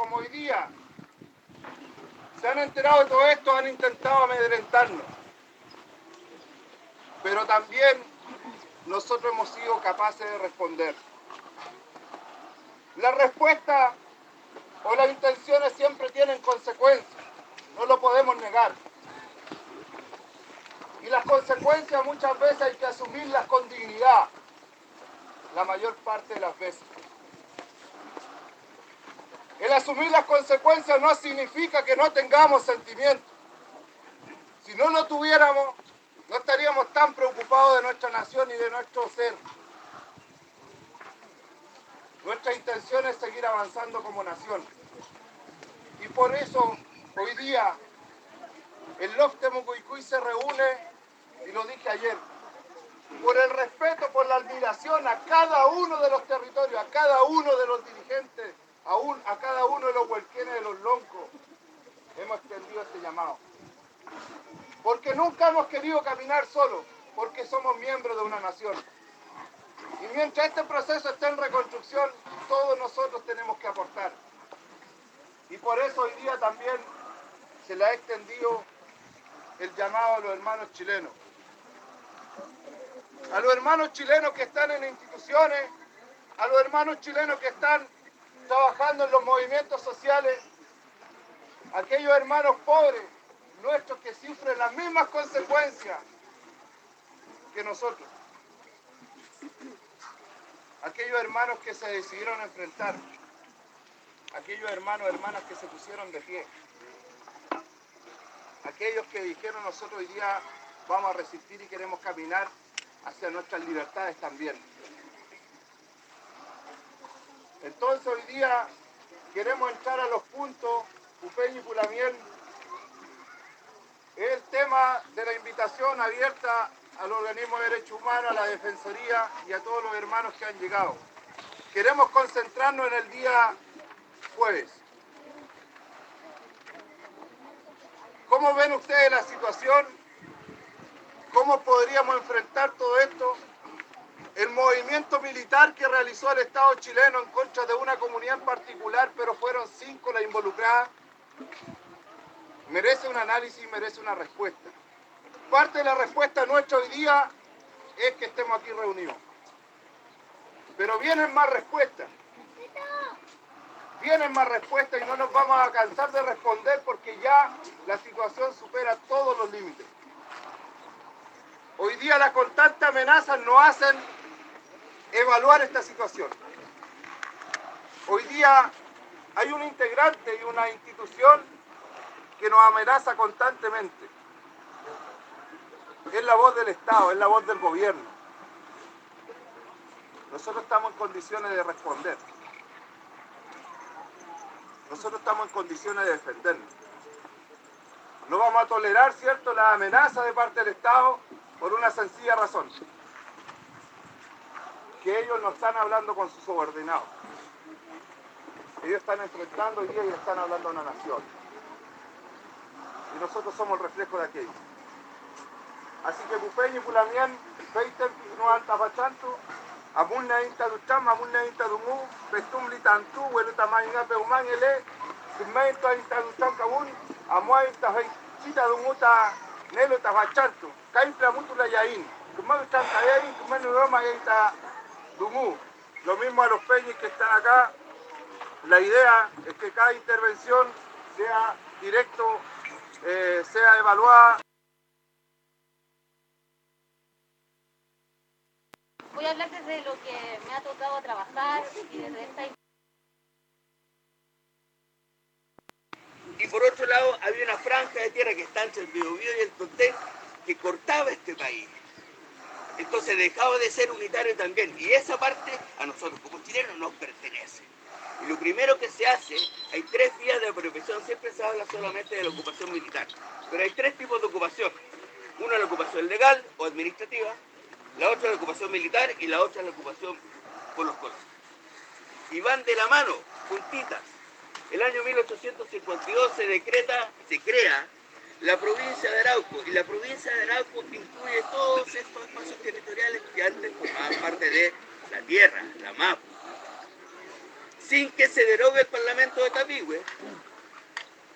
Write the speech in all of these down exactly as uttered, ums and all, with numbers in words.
como hoy día se han enterado de todo esto, han intentado amedrentarnos. Pero también nosotros hemos sido capaces de responder. La respuesta o las intenciones siempre tienen consecuencias, no lo podemos negar. Y las consecuencias muchas veces hay que asumirlas con dignidad, la mayor parte de las veces. El asumir las consecuencias no significa que no tengamos sentimientos. Si no lo tuviéramos, no estaríamos tan preocupados de nuestra nación y de nuestro ser. Nuestra intención es seguir avanzando como nación. Y por eso, hoy día, el Lofte Mucuicui se reúne, y lo dije ayer, por el respeto, por la admiración a cada uno de los territorios, a cada uno de los dirigentes, a, un, a cada uno de los huelquenes de los loncos, hemos extendido este llamado. Porque nunca hemos querido caminar solos, porque somos miembros de una nación. Y mientras este proceso esté en reconstrucción, todos nosotros tenemos que aportar. Y por eso hoy día también se le ha extendido el llamado a los hermanos chilenos. A los hermanos chilenos que están en instituciones, a los hermanos chilenos que están trabajando en los movimientos sociales, aquellos hermanos pobres, nuestros que sufren las mismas consecuencias que nosotros. Aquellos hermanos que se decidieron enfrentar, aquellos hermanos, hermanas que se pusieron de pie, aquellos que dijeron nosotros hoy día vamos a resistir y queremos caminar hacia nuestras libertades también. Entonces hoy día queremos entrar a los puntos, Pupeño y Pulamiel, es el tema de la invitación abierta al organismo de derechos humanos, a la Defensoría y a todos los hermanos que han llegado. Queremos concentrarnos en el día jueves. ¿Cómo ven ustedes la situación? ¿Cómo podríamos enfrentar todo esto? El movimiento militar que realizó el Estado chileno en contra de una comunidad en particular, pero fueron cinco las involucradas, merece un análisis y merece una respuesta. Parte de la respuesta nuestra hoy día es que estemos aquí reunidos. Pero vienen más respuestas. Vienen más respuestas y no nos vamos a cansar de responder porque ya la situación supera todos los límites. Hoy día las constantes amenazas nos hacen evaluar esta situación. Hoy día hay un integrante y una institución que nos amenaza constantemente. Es la voz del Estado, es la voz del gobierno. Nosotros estamos en condiciones de responder. Nosotros estamos en condiciones de defendernos. No vamos a tolerar, ¿cierto?, la amenaza de parte del Estado por una sencilla razón. Que ellos no están hablando con sus subordinados. Ellos están enfrentando hoy día y están hablando a una nación. Y nosotros somos el reflejo de aquello. Así que Pupeño y Pulamián, Peiter, no alta fachanto, Amunna inta ducham, Amunna inta dumu, Pestum litantu, Hueluta mainga peuman ele, Simento inta ducham kabun, Amua inta feitita dumuta, Nelo ta fachanto, Caimpla mutula yain, Kumanu chanta yain, Kumanu roma yaita dumu. Lo mismo a los peñis que están acá. La idea es que cada intervención sea directo, eh, sea evaluada. Voy a hablar desde lo que me ha tocado trabajar y desde esta... Y por otro lado, había una franja de tierra que está entre el Biobío y el Tontén que cortaba este país. Entonces dejaba de ser unitario también. Y esa parte a nosotros como chilenos nos pertenece. Y lo primero que se hace, hay tres vías de apropiación. Siempre se habla solamente de la ocupación militar. Pero hay tres tipos de ocupación. Una es la ocupación legal o administrativa, la otra es la ocupación militar y la otra es la ocupación por los colonos. Y van de la mano, juntitas. El año mil ochocientos cincuenta y dos se decreta, se crea la provincia de Arauco, y la provincia de Arauco incluye todos estos espacios territoriales que antes formaban parte de la tierra, la M A P, sin que se derogue el Parlamento de Tapigüe,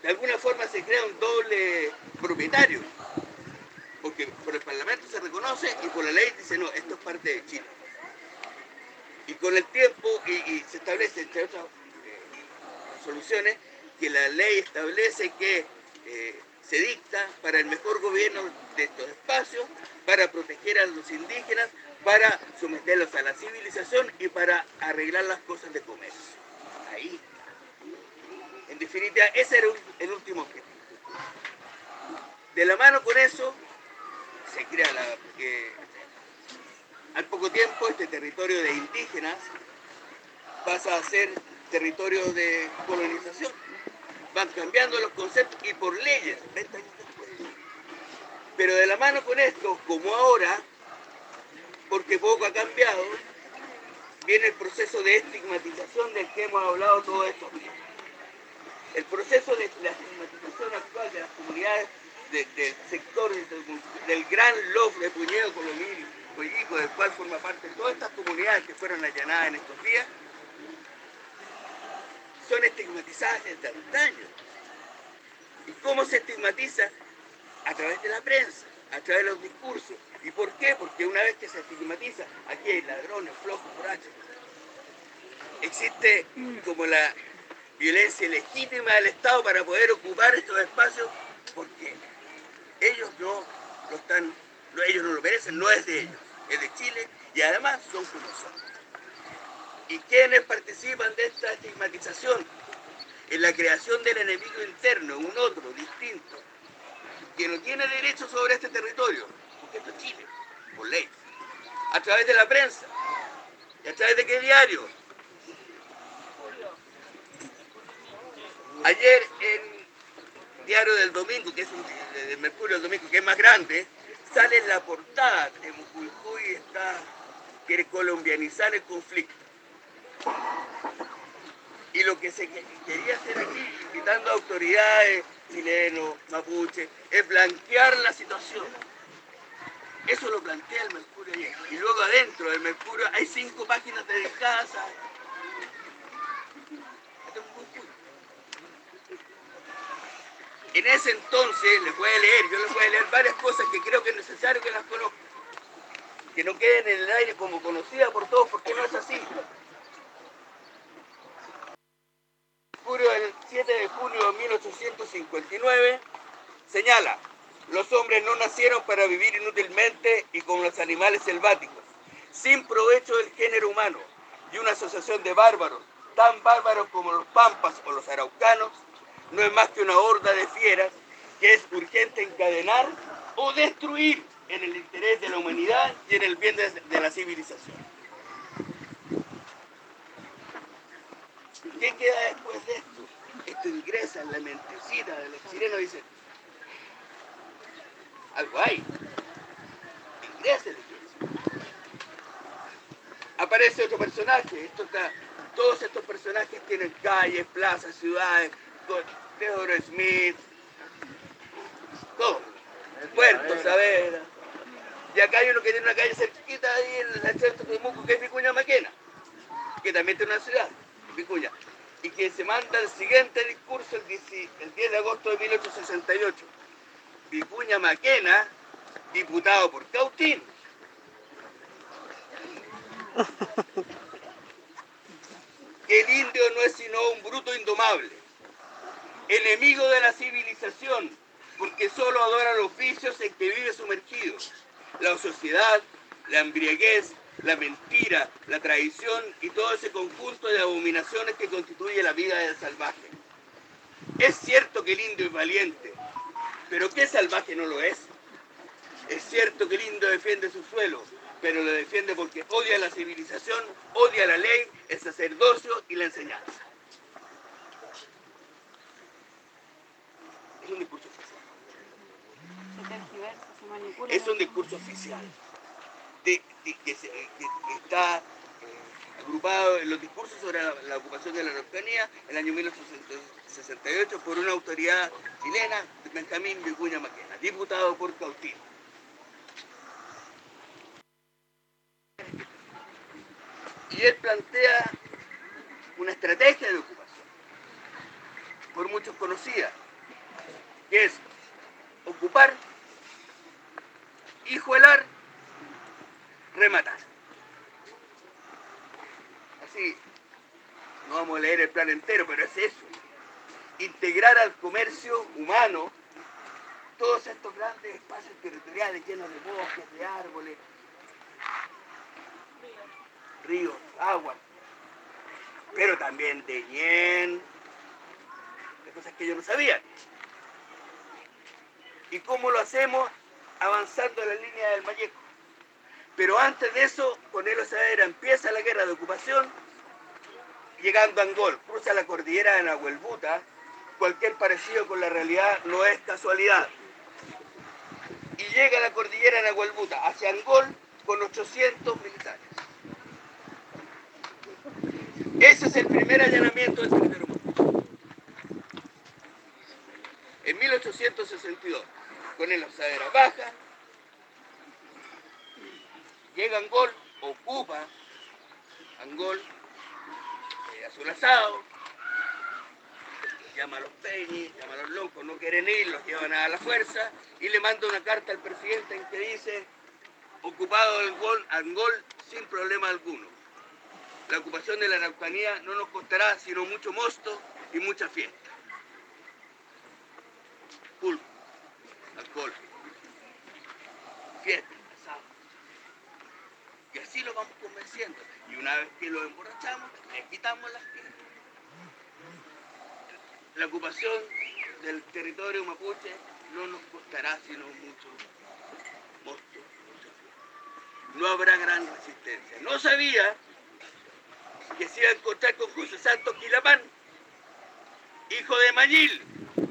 de alguna forma se crea un doble propietario, porque por el Parlamento se reconoce y por la ley dice, no, esto es parte de Chile. Y con el tiempo, y, y se establece, entre otras eh, soluciones, que la ley establece que eh, se dicta para el mejor gobierno de estos espacios, para proteger a los indígenas, para someterlos a la civilización y para arreglar las cosas de comercio. Ahí está. En definitiva, ese era el último objetivo. De la mano con eso, se crea la... Eh, al poco tiempo, este territorio de indígenas pasa a ser territorio de colonización. Van cambiando los conceptos y por leyes, veinte años después. Pero de la mano con esto, como ahora, porque poco ha cambiado, viene el proceso de estigmatización del que hemos hablado todos estos días. El proceso de la estigmatización actual de las comunidades de, del sector del, del gran lof de Puñedo, Colomil, Coyico, del cual forma parte todas estas comunidades que fueron allanadas en estos días, son estigmatizadas desde antaño. ¿Y cómo se estigmatiza? A través de la prensa, a través de los discursos. ¿Y por qué? Porque una vez que se estigmatiza, aquí hay ladrones, flojos, borrachos. Existe como la violencia legítima del Estado para poder ocupar estos espacios porque ellos no lo están, no, ellos no lo merecen, no es de ellos, es de Chile y además son como son. ¿Y quiénes participan de esta estigmatización? En la creación del enemigo interno, un otro, distinto, que no tiene derecho sobre este territorio, porque esto es Chile, por ley, a través de la prensa. ¿Y a través de qué diario? Ayer en Diario del Domingo, que es un de Mercurio del Domingo, que es más grande, sale en la portada de Mucuycuy está, quiere colombianizar el conflicto. Y lo que se quería hacer aquí, invitando a autoridades chilenos, mapuche, es blanquear la situación. Eso lo plantea el Mercurio ayer. Y luego adentro del Mercurio hay cinco páginas dedicadas a... En ese entonces, les voy a leer, yo les voy a leer varias cosas que creo que es necesario que las conozcan. Que no queden en el aire como conocidas por todos, porque no es así. El siete de junio de mil ochocientos cincuenta y nueve señala: los hombres no nacieron para vivir inútilmente y como los animales selváticos, sin provecho del género humano, y una asociación de bárbaros, tan bárbaros como los pampas o los araucanos, no es más que una horda de fieras que es urgente encadenar o destruir en el interés de la humanidad y en el bien de, de la civilización. ¿Qué queda después de esto? Esto ingresa en la mentecita de los chilenos y dicen, algo hay, ingresa en la iglesia. Aparece otro personaje, esto está, todos estos personajes tienen calles, plazas, ciudades, Theodore Smith, todo, Puerto Saavedra. Y acá hay uno que tiene una calle cerquita ahí en la Cherto de Temuco, que es Vicuña Maquena, que también tiene una ciudad, Vicuña, y que se manda el siguiente discurso el diez de agosto de mil ochocientos sesenta y ocho. Vicuña Maquena, diputado por Cautín. Que el indio no es sino un bruto indomable, enemigo de la civilización, porque solo adora los vicios en que vive sumergido, la sociedad, la embriaguez, la mentira, la traición y todo ese conjunto de abominaciones que constituye la vida del salvaje. Es cierto que el indio es valiente, pero ¿qué salvaje no lo es? Es cierto que el indio defiende su suelo, pero lo defiende porque odia la civilización, odia la ley, el sacerdocio y la enseñanza. Es un discurso oficial. Se tergiversa, se manipula. Es un discurso oficial de, de, que, se, que, que está eh, agrupado en los discursos sobre la, la ocupación de la Araucanía en el año mil ochocientos sesenta y ocho por una autoridad chilena, Benjamín Vicuña Maquena, diputado por Cautín. Y él plantea una estrategia de ocupación, por muchos conocida, que es ocupar, hijuelar, rematar. Así, no vamos a leer el plan entero, pero es eso. Integrar al comercio humano todos estos grandes espacios territoriales llenos de bosques, de árboles, ríos, aguas, pero también de ñen, de cosas que yo no sabía. ¿Y cómo lo hacemos? Avanzando en la línea del Mayeco. Pero antes de eso, con Elo Saavedra empieza la guerra de ocupación, llegando a Angol, cruza la cordillera de Nahuelbuta. Cualquier parecido con la realidad no es casualidad. Y llega a la cordillera de Nahuelbuta, hacia Angol, con ochocientos militares. Ese es el primer allanamiento del territorio humano. En mil ochocientos sesenta y dos, con Elo Saavedra baja, llega a Angol, ocupa Angol, eh, Azul Asado, llama a los peñis, llama a los locos, no quieren ir, los llevan a la fuerza, y le manda una carta al presidente en que dice: ocupado Angol, Angol sin problema alguno. La ocupación de la Araucanía no nos costará sino mucho mosto y mucha fiesta. Pulpo, alcohol, fiesta, asado. Y así lo vamos convenciendo. Y una vez que lo emborrachamos, le quitamos las piedras. La ocupación del territorio mapuche no nos costará sino mucho mosto, mucho fiesta. No habrá gran resistencia. No sabía que se iba a encontrar con José Santos Quilapán, hijo de Mayil,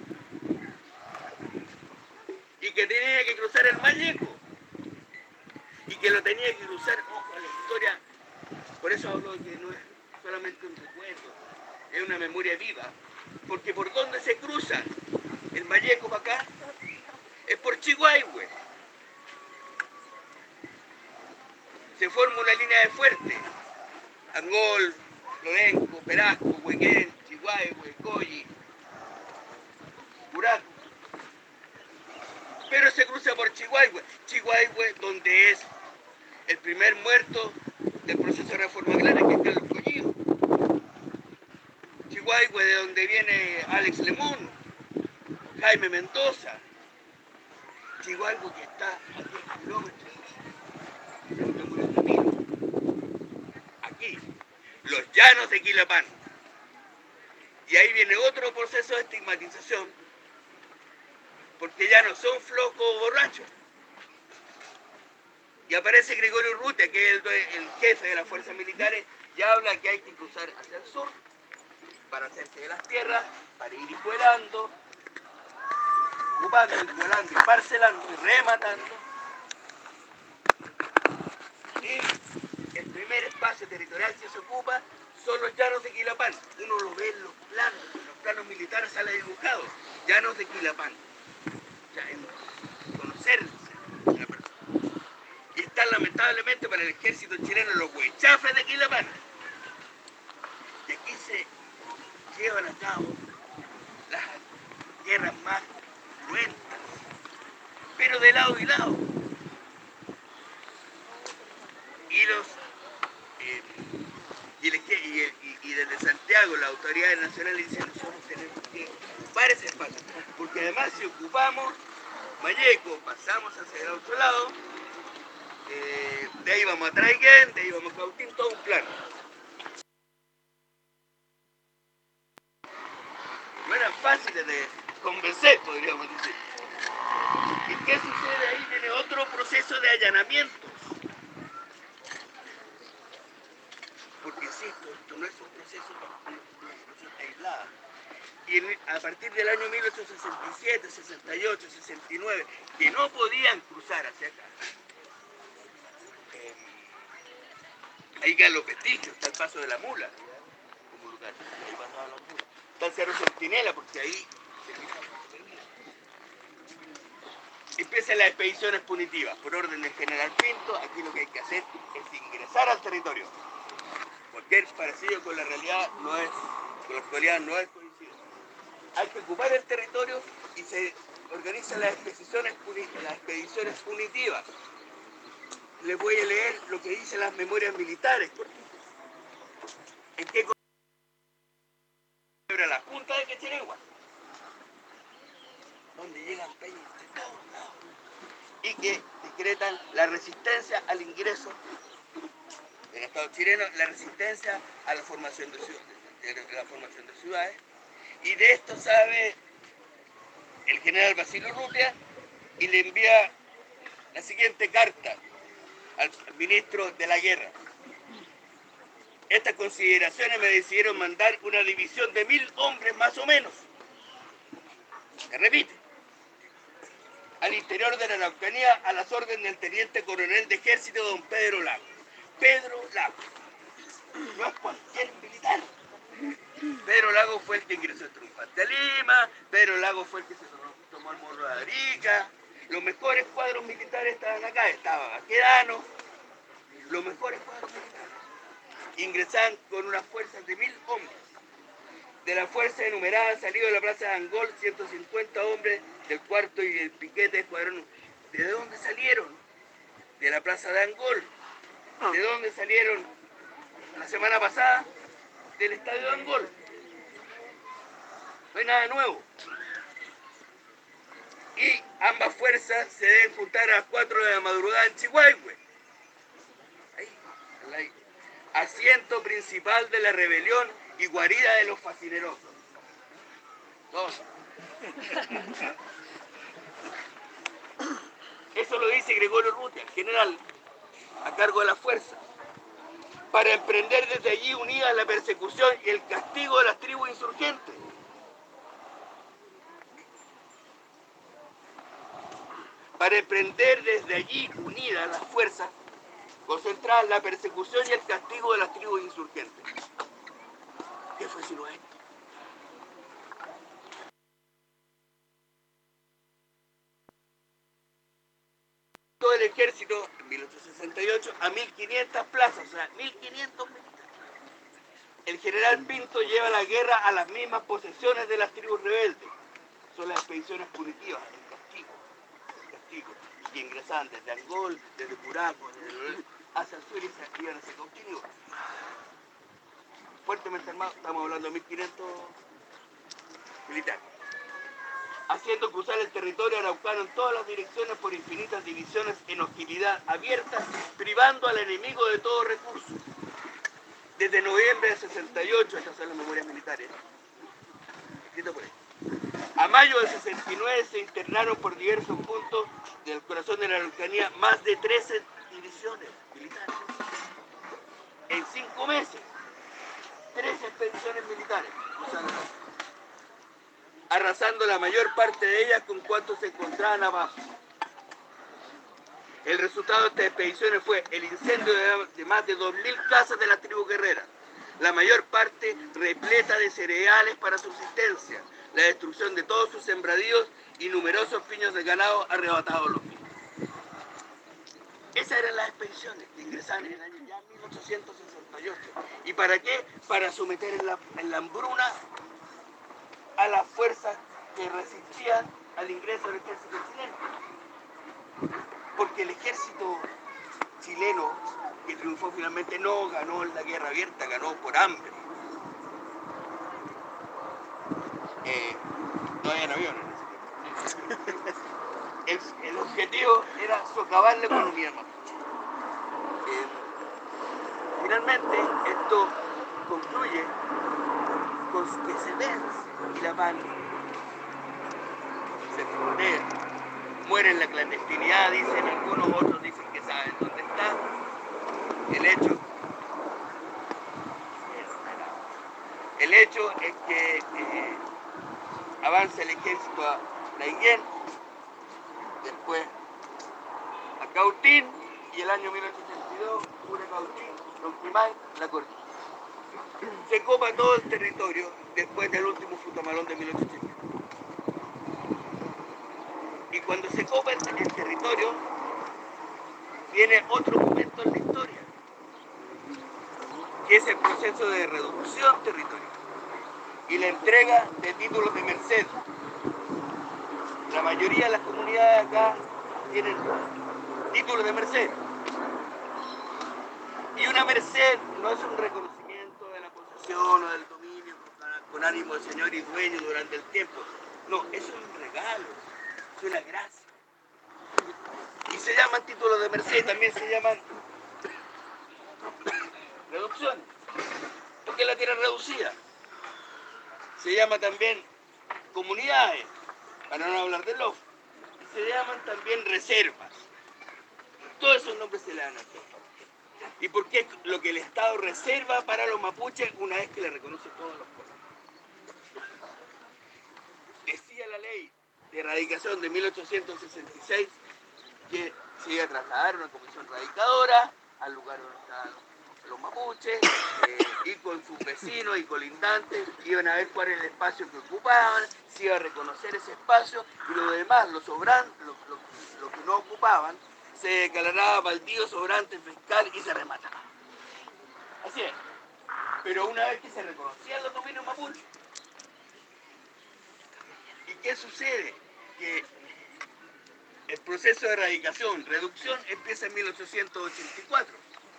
y que tenía que cruzar el Mayeco, y que lo tenía que cruzar, ojo a la historia, por eso hablo de que no es solamente un recuerdo, es una memoria viva, porque por donde se cruza el Mayeco para acá, es por Chihuahue. Se forma una línea de fuerte, Angol, Lorenco, Perasco, Huequén, Chihuahue, Coyi, Buraco. Pero se cruza por Chihuahue, Chihuahue donde es el primer muerto del proceso de reforma agraria, que es Carlos Collido. Chihuahue, de donde viene Alex Lemón, Jaime Mendoza. Chihuahue que está a diez kilómetros de Muro Camino. Aquí, los llanos de Quilapán. Y ahí viene otro proceso de estigmatización, porque ya no son flocos o borrachos. Y aparece Gregorio Urrutia, que es el, el jefe de las fuerzas militares, y habla que hay que cruzar hacia el sur para hacerse de las tierras, para ir hijuelando, ocupando, hijuelando y parcelando y rematando. Y el primer espacio territorial que se ocupa son los llanos de Quilapán. Uno lo ve en los planos, en los planos militares sale dibujado, llanos de Quilapán. Ya, en conocerse la persona. Y están lamentablemente para el ejército chileno los huechafres de Quilapán. Y aquí se llevan a cabo las guerras más cruentas, pero de lado y lado. Y los eh, y, el, y, y, y desde Santiago las autoridades nacionales dicen: nosotros tenemos que ocupar ese espacio, porque además si ocupamos Mayeco, pasamos hacia el otro lado, eh, de ahí vamos a Traiguén, de ahí vamos a Cautín, todo un plan. No eran fáciles de convencer, podríamos decir. ¿Y qué sucede ahí? Viene otro proceso de allanamientos. Porque insisto, esto no es un proceso, una situación aislada. Y en, a partir del año mil ochocientos sesenta y siete, sesenta y ocho, sesenta y nueve, que no podían cruzar hacia acá, eh, ahí quedan los vestigios, está el paso de la mula, como lugar, ahí pasaban las mulas. Está el Cerro Centinela, porque ahí empiezan las expediciones punitivas. Por orden del general Pinto, aquí lo que hay que hacer es ingresar al territorio. Cualquier parecido con la realidad no es, con la actualidad no es coincidencia. Hay que ocupar el territorio y se organiza las expediciones, las expediciones punitivas. Les voy a leer lo que dicen las memorias militares. ¿En qué celebra la Junta de Quechirehua? Donde llegan peñas de todos lados y que decretan la resistencia al ingreso del Estado chileno, la resistencia a la formación de ciudades, de la formación de ciudades. Y de esto sabe el general Basilio Urrutia y le envía la siguiente carta al ministro de la guerra. Estas consideraciones me decidieron mandar una división de mil hombres más o menos. Se repite. Al interior de la Araucanía a las órdenes del teniente coronel de ejército don Pedro Lago. Pedro Lago. No es cualquier militar. Pedro Lago fue el que ingresó triunfante a Lima, Pedro Lago fue el que se tomó el Morro de Arica. Los mejores cuadros militares estaban acá, estaba Baquedano, los mejores cuadros militares. Ingresaban con unas fuerzas de mil hombres. De la fuerza enumerada han salido de la plaza de Angol ciento cincuenta hombres del cuarto y del piquete de escuadrón. ¿De dónde salieron? De la plaza de Angol. ¿De dónde salieron la semana pasada? Del estadio de Angol. No hay nada nuevo. Y ambas fuerzas se deben juntar a las cuatro de la madrugada en Chihuahua. Ahí, ahí. Asiento principal de la rebelión y guarida de los fascinerosos. Dos. Eso lo dice Gregorio Urrutia, general a cargo de la fuerza, para emprender desde allí unida la persecución y el castigo de las tribus insurgentes. Para emprender desde allí unidas las fuerzas, concentrar la persecución y el castigo de las tribus insurgentes. ¿Qué fue sino esto? Todo el ejército en mil ochocientos sesenta y ocho a mil quinientas plazas, o sea, mil quinientos militares. El general Pinto lleva la guerra a las mismas posesiones de las tribus rebeldes. Son las expediciones punitivas, el castigo, el castigo, que ingresaban desde Angol, desde Curaco, desde hacia el sur y se iban hacia Cauquenes. Fuertemente armados, estamos hablando de mil quinientos militares. Haciendo cruzar el territorio araucano en todas las direcciones por infinitas divisiones en hostilidad abierta, privando al enemigo de todo recurso. Desde noviembre del sesenta y ocho, estas son las memorias militares, escrito por él. A mayo del sesenta y nueve se internaron por diversos puntos del corazón de la Araucanía más de trece divisiones militares. En cinco meses, trece expediciones militares cruzaron, arrasando la mayor parte de ellas con cuantos se encontraban abajo. El resultado de estas expediciones fue el incendio de más de dos mil casas de las tribus guerreras, la mayor parte repleta de cereales para subsistencia, la destrucción de todos sus sembradíos y numerosos piños de ganado arrebatados a los minos. Esas eran las expediciones que ingresaban en el año ya mil ochocientos sesenta y ocho. ¿Y para qué? Para someter en la, en la hambruna a las fuerzas que resistían al ingreso del ejército chileno. Porque el ejército chileno que triunfó finalmente no ganó en la guerra abierta, ganó por hambre. Eh, no habían aviones en ese tiempo. El, el objetivo era socavar la economía mapuche. Eh, finalmente, esto concluye con que se vence y la paz se frontea. Muere en la clandestinidad, dicen algunos, otros dicen que saben dónde está. El hecho, el hecho es que eh, avanza el ejército a Laiguén, después a Cautín, y el año mil ochocientos ochenta y dos, Cura Cautín, Lonquimay, La Cortina. Se copa todo el territorio después del último Futamalón de mil ochocientos ochenta. Y cuando se copa el, el territorio, viene otro momento en la historia, que es el proceso de reducción territorial y la entrega de títulos de merced. la mayoría de las comunidades acá tienen títulos de merced. Y una merced no es un reconocimiento de la posesión o del dominio con ánimo de señor y dueño durante el tiempo. No, eso es un regalo, es una gracia. Y se llaman títulos de merced, también se llaman reducciones. Porque la tierra es reducida. Se llama también comunidades, para no hablar de los. Y se llaman también reservas. Todos esos nombres se le dan a todo. ¿Y por qué lo que el Estado reserva para los mapuches una vez que le reconoce todos los pueblos? Decía la ley de erradicación de mil ochocientos sesenta y seis que se iba a trasladar una comisión radicadora al lugar donde estaban los mapuches, eh, y con sus vecinos y colindantes iban a ver cuál era el espacio que ocupaban, se iba a reconocer ese espacio y lo demás, los sobrantes, lo, lo, lo que no ocupaban, se declaraba baldío, sobrante, fiscal y se remataba. Así es. Pero una vez que se reconocían los dominios mapuches, ¿y qué sucede? Que el proceso de erradicación, reducción, empieza en mil ochocientos ochenta y cuatro.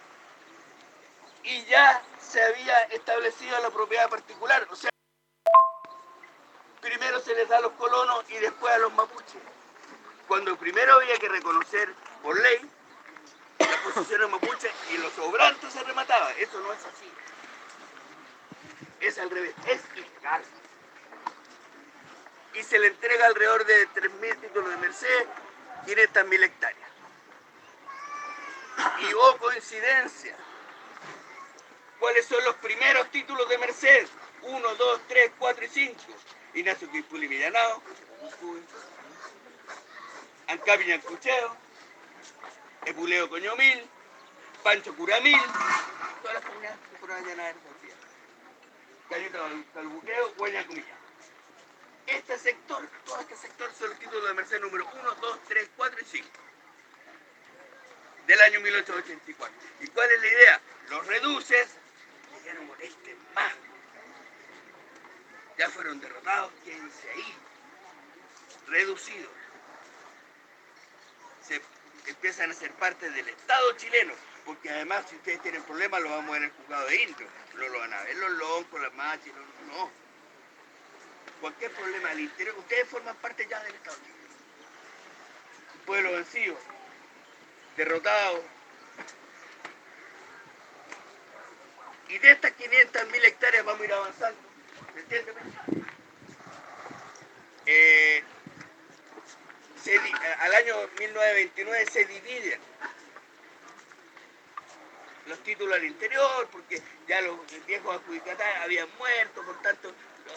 Y ya se había establecido la propiedad particular. O sea, primero se les da a los colonos y después a los mapuches. Cuando primero había que reconocer por ley las posesiones mapuches y los sobrantes se remataban. Eso no es así. Es al revés, es ilegal. Y se le entrega alrededor de tres mil títulos de merced, quinientas mil hectáreas. Y oh coincidencia, ¿cuáles son los primeros títulos de merced? uno, dos, tres, cuatro y cinco. Ignacio Quispuли Millanao, Ancapi Ñancucheo, Epuleo Coñomil, Pancho Curamil, todas las comunidades que fueron allanadas en esa tierra. Cayuta Calbuqueo, Hueña Comilla. Este sector, todo este sector son los títulos de merced número uno, dos, tres, cuatro y cinco. Del año mil ochocientos ochenta y cuatro. ¿Y cuál es la idea? Los reduces y ya no molesten más. Ya fueron derrotados, quédense ahí. Reducidos. Se empiezan a ser parte del Estado chileno, porque además si ustedes tienen problemas lo vamos a ver en el juzgado de indios, no lo van a ver los loncos, las machis, no, no. Cualquier problema al interior, ustedes forman parte ya del Estado chileno. Un pueblo vencido, derrotado. Y de estas quinientas mil hectáreas vamos a ir avanzando, ¿me entiendes? Eh, se, al año mil novecientos veintinueve se dividen los títulos al interior, porque ya los viejos adjudicatarios habían muerto, por tanto,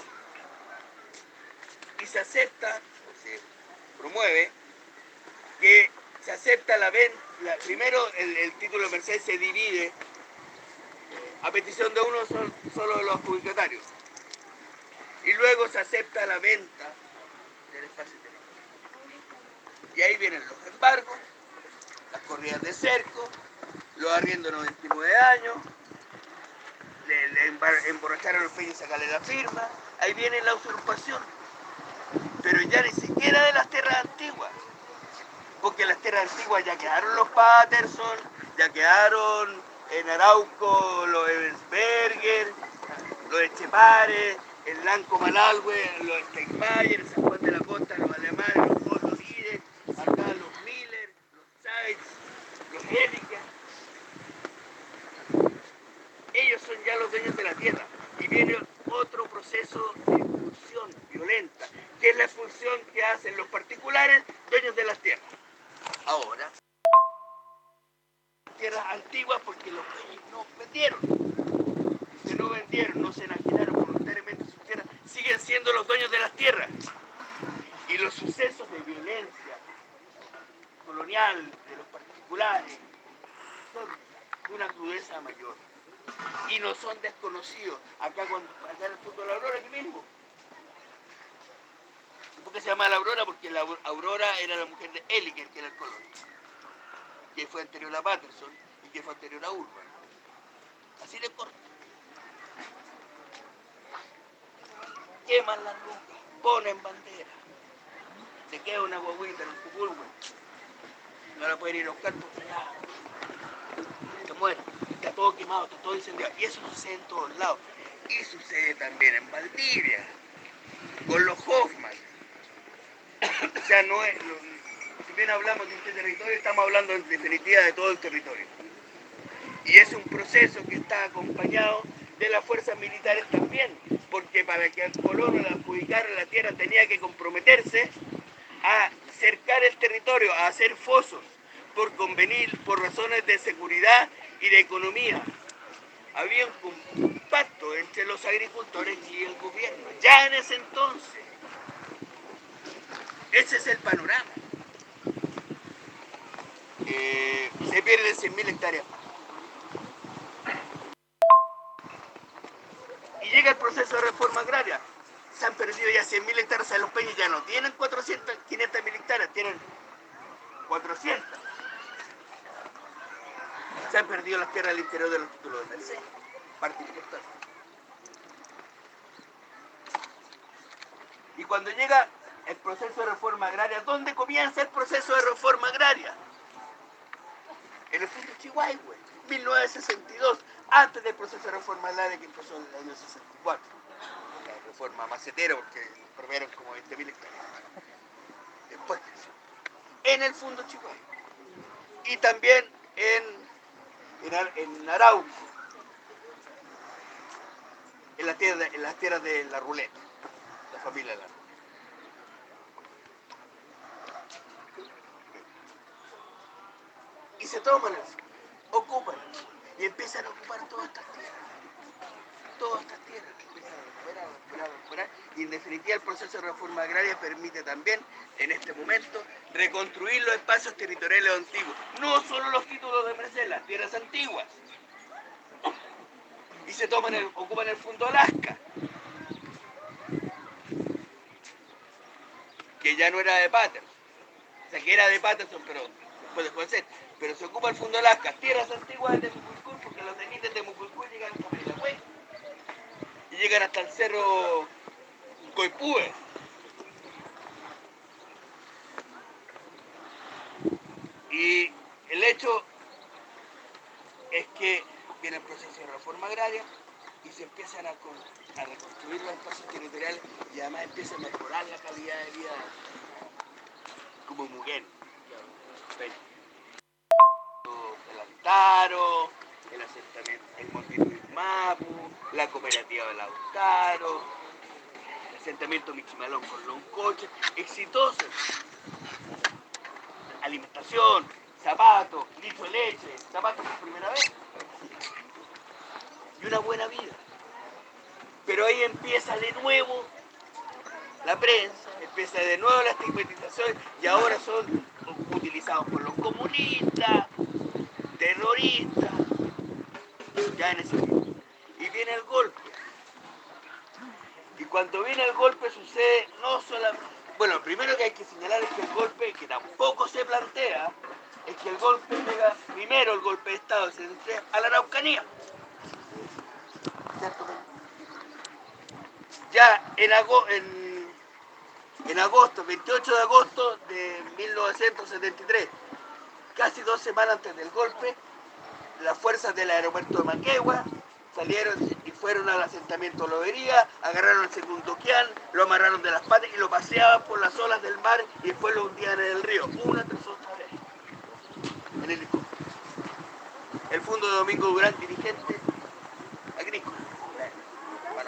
y se acepta, se promueve, que se acepta la venta, primero el, el título de merced se divide a petición de uno solo, solo de los adjudicatarios, y luego se acepta la venta del espacio interior. Y ahí vienen los embargos, las corridas de cerco, los arriendos de noventa y nueve años, le, le emborracharon los peñas y sacarle la firma, ahí viene la usurpación, pero ya ni siquiera de las tierras antiguas, porque las tierras antiguas ya quedaron los Patterson, ya quedaron en Arauco los Ebensberger, los Echepare, el Lanco Malalhue, los Steinmeier, San Juan de la Costa, los alemanes, los Otto Lides, acá los Miller, los Seitz, los Helica. Ellos son ya los dueños de la tierra. Y viene otro proceso de expulsión violenta, que es la expulsión que hacen los particulares dueños de las tierras. Ahora, tierras antiguas porque los dueños no vendieron. Que no vendieron, no se enajenaron voluntariamente sus tierras, siguen siendo los dueños de las tierras. Y los sucesos de violencia colonial de los particulares son de una crudeza mayor. Y no son desconocidos. Acá, cuando, acá en el punto de la Aurora, aquí mismo. ¿Por qué se llama la Aurora? Porque la Aurora era la mujer de Eliker, que era el colon, que fue anterior a Patterson y que fue anterior a Urban. Así de corto. Queman las lucas, ponen bandera. se queda una guaguita en un Pucul, güey. No la pueden ir a buscar porque ya se muere. Está todo quemado, está todo incendiado. Y eso sucede en todos lados. Y sucede también en Valdivia, con los Hoffman. O sea, no es, no, si bien hablamos de este territorio, estamos hablando en definitiva de todo el territorio. Y es un proceso que está acompañado de las fuerzas militares también, porque para que el colono le adjudicara la tierra tenía que comprometerse a cercar el territorio, a hacer fosos, por convenir, por razones de seguridad y de economía. Había un, un pacto entre los agricultores y el gobierno, ya en ese entonces. Ese es el panorama. Eh, se pierden cien mil hectáreas. Y llega el proceso de reforma agraria. Se han perdido ya cien mil hectáreas, o sea, los peñas ya no tienen cuatrocientas, quinientas mil hectáreas, tienen cuatrocientas. Se han perdido las tierras al interior de los títulos de Merced, parte importante. Y cuando llega el proceso de reforma agraria, ¿dónde comienza el proceso de reforma agraria? En el fondo Chihuahua, mil novecientos sesenta y dos, antes del proceso de reforma agraria que empezó en el año sesenta y cuatro. La reforma macetera, porque perdieron como veinte mil hectáreas. Después, en el fondo Chihuahua. Y también en, en, en Arauco, en las tierras de, en las tierras de la Ruleta, la familia de la Ruleta. Y se toman el fondo, ocupan el fondo, y empiezan a ocupar todas estas tierras. Todas estas tierras que empiezan a recuperar, a recuperar, a recuperar, y en definitiva el proceso de reforma agraria permite también, en este momento, reconstruir los espacios territoriales antiguos, no solo los títulos de Merced, las tierras antiguas. Y se toman el, ocupan el fondo Alaska, que ya no era de Patterson, o sea que era de Patterson, pero después dejó de ser, pero se ocupa el fondo Alaska, tierras antiguas de Temuculcú, porque los tenientes de Temuculcú llegan a Camilagüey y llegan hasta el cerro Coipúe. Y el hecho es que viene el proceso de reforma agraria y se empiezan a, con, a reconstruir los espacios territoriales y además empieza a mejorar la calidad de vida como Muguén, el Antaro, el asentamiento, el Monte Mapu, la cooperativa del Lautaro, el asentamiento Michimalón con Loncoche, exitoso. Alimentación, zapatos, litro de leche, zapatos por primera vez. Y una buena vida. Pero ahí empieza de nuevo la prensa, empieza de nuevo la estigmatización y ahora son utilizados por los comunistas, terroristas, ya en ese tiempo. Y viene el golpe. Y cuando viene el golpe sucede no solamente... Bueno, lo primero que hay que señalar es que el golpe, que tampoco se plantea, es que el golpe pega, primero el golpe de Estado se entrega a la Araucanía. ¿Cierto? Ya en, ago, en, en agosto, veintiocho de agosto de mil novecientos setenta y tres, casi dos semanas antes del golpe, las fuerzas del aeropuerto de Manquehue salieron y fueron al asentamiento Lobería, agarraron el segundo Quián, lo amarraron de las patas y lo paseaban por las olas del mar y después lo hundían en el río, una tras otra vez, en el helicóptero. El Fondo de Domingo Durán, dirigente agrícola. Bueno,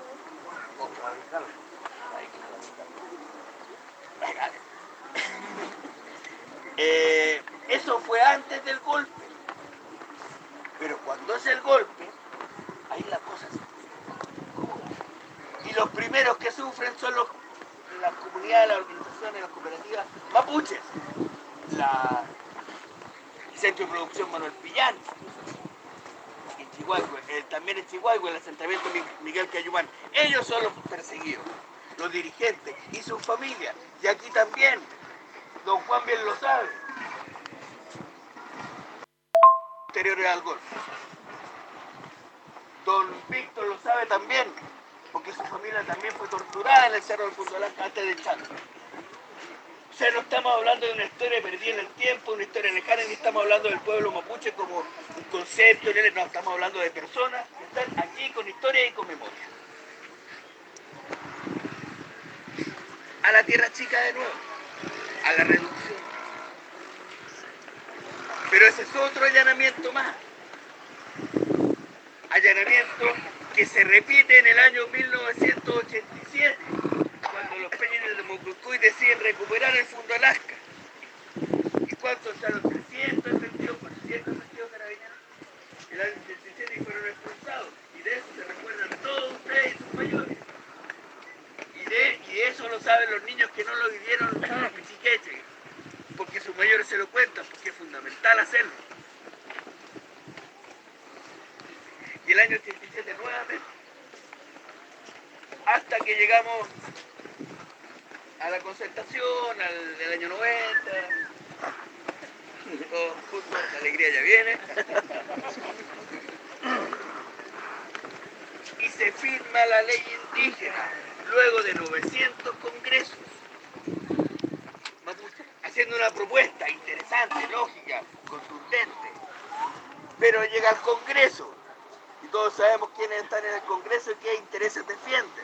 eh, eso fue antes del golpe. Pero cuando es el golpe, ahí las cosas se y los primeros que sufren son los, las comunidades, las organizaciones, las cooperativas mapuches. La, el Centro de Producción Manuel Pillán, en Chihuahua, eh, también en Chihuahua, el asentamiento Miguel Cayumán. Ellos son los perseguidos, los dirigentes y sus familias. Y aquí también, don Juan bien lo sabe, anteriores al golpe. Don Víctor lo sabe también, porque su familia también fue torturada en el Cerro del Fondo Alaska antes del Chaco. sea, no estamos hablando de una historia perdida en el tiempo, una historia lejana, ni estamos hablando del pueblo mapuche como un concepto, no, estamos hablando de personas que están aquí con historia y con memoria. A la tierra chica de nuevo, a la reducción. Pero ese es otro allanamiento más. Allanamiento que se repite en el año mil novecientos ochenta y siete, cuando los peñas de Mocucuy deciden recuperar el Fondo Alaska. ¿Y cuántos echaron? trescientos efectivos, cuatrocientos efectivos carabineros. El año ochenta y siete y fueron expulsados. Y de eso se recuerdan todos ustedes y sus mayores. Y de, y de eso lo saben los niños que no lo vivieron en Pichiqueche, porque sus mayores se lo cuentan, porque es fundamental hacerlo. Y el año ochenta y siete nuevamente, hasta que llegamos a la concertación, al, al año noventa, todo justo, la alegría ya viene, y se firma la ley indígena, luego de novecientos congresos, haciendo una propuesta interesante, lógica, contundente, pero llega al Congreso, y todos sabemos quiénes están en el Congreso y qué intereses defienden.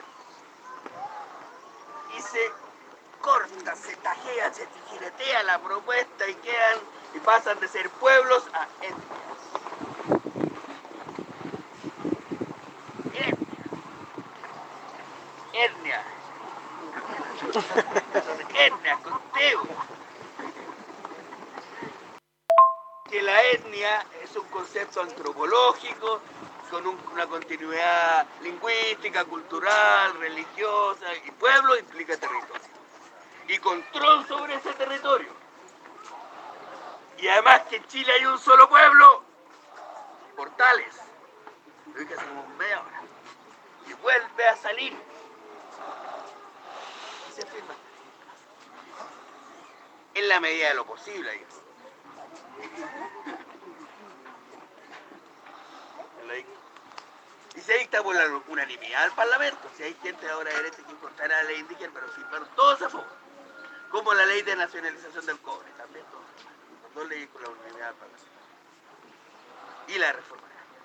Y se corta, se tajea, se tijeretea la propuesta y quedan y pasan de ser pueblos a etnias. Etnia. Etnia. Etnia, contigo. Que la etnia es un concepto antropológico con un, una continuidad lingüística, cultural, religiosa, y pueblo implica territorio y control sobre ese territorio. Y además que en Chile hay un solo pueblo, Portales, lo dije hace como media hora, y vuelve a salir y se firma en la medida de lo posible. Ahí. Y se dicta por la unanimidad al Parlamento. Si hay gente ahora de derecha que encontrará la ley indígena, pero firmaron todos a favor. Como la ley de nacionalización del cobre, también todos. Las dos leyes con la unanimidad al Parlamento. Y la reforma.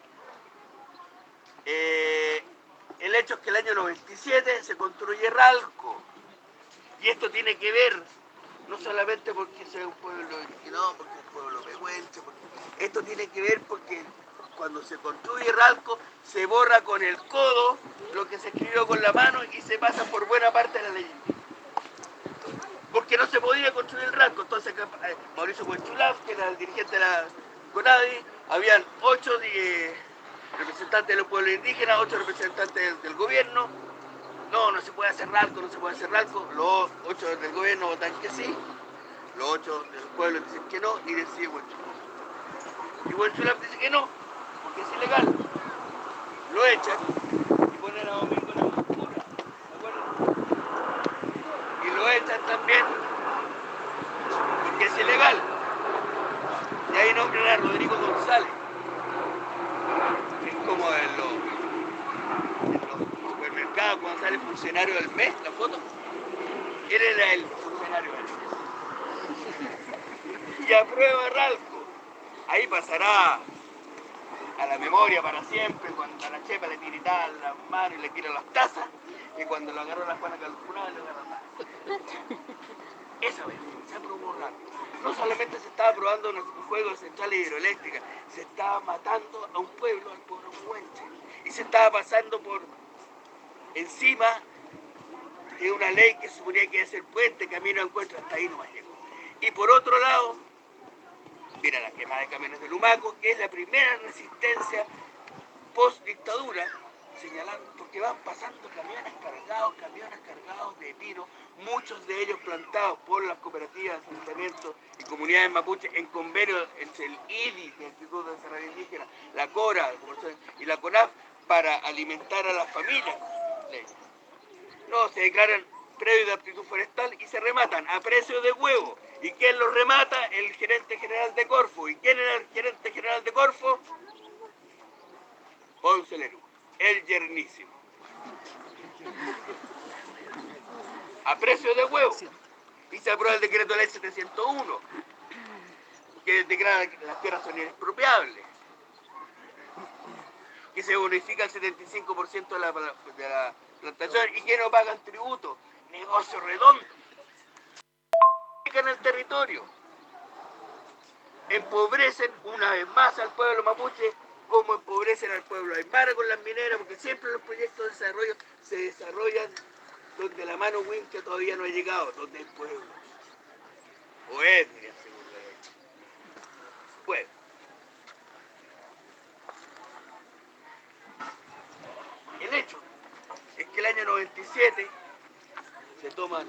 Eh, el hecho es que el año noventa y siete se construye Ralco. Y esto tiene que ver, no solamente porque sea un pueblo, no, porque es un pueblo pehuenche, porque... esto tiene que ver porque cuando se construye Ralco se borra con el codo lo que se escribió con la mano y se pasa por buena parte de la ley. Porque no se podía construir el Ralco. Entonces Mauricio Huenchulaf, que era el dirigente de la CONADI, habían ocho eh, representantes de los pueblos indígenas, ocho representantes del, del gobierno. No, no se puede hacer Ralco, no se puede hacer Ralco. Los ocho del gobierno votan que sí, los ocho del pueblo dicen que no y decide Huenchulaf. Y Huenchulaf dice que no, porque es ilegal. Lo echan y ponen a Domingo en la cultura, ¿de acuerdo? Y lo echan también porque es ilegal. Y ahí nombran a Rodrigo González, que es como en los, en los supermercados cuando sale el funcionario del mes, la foto. Él era el funcionario del mes. Y aprueba Ralco. Ahí pasará a la memoria para siempre, cuando a la chepa le tiritaban las manos y le tiran las tazas, y cuando lo agarró la Juana Calculada le agarró las tazas. Esa vez se aprobó Ralco. No solamente se estaba aprobando un juego de centrales hidroeléctricas, se estaba matando a un pueblo, al pueblo pehuenche, y se estaba pasando por encima de una ley que suponía que iba a ser puente, camino a encuentro, hasta ahí no más llegó. Y por otro lado, mira la quema de camiones de Lumaco, que es la primera resistencia post-dictadura, señalando, porque van pasando camiones cargados, camiones cargados de pino, muchos de ellos plantados por las cooperativas, asentamientos y comunidades mapuches en convenio entre el I D I, el Instituto de Desarrollo Indígena, la CORA y la CONAF, para alimentar a las familias. No, se declaran predio de aptitud forestal y se rematan a precio de huevo. ¿Y quién los remata? El gerente general de Corfo. ¿Y quién era el gerente general de Corfo? Ponce Lerú, el yernísimo. A precio de huevo. y se aprueba el decreto ley setecientos uno, que declara que las tierras son inexpropiables, que se bonifica el setenta y cinco por ciento de la, de la plantación y que no pagan tributo. Negocio redondo. En el territorio empobrecen una vez más al pueblo mapuche, como empobrecen al pueblo aymara con las mineras, porque siempre los proyectos de desarrollo se desarrollan donde la mano winca todavía no ha llegado, donde hay pueblos o etnias, según la ley. Bueno, el hecho es que el año noventa y siete se toman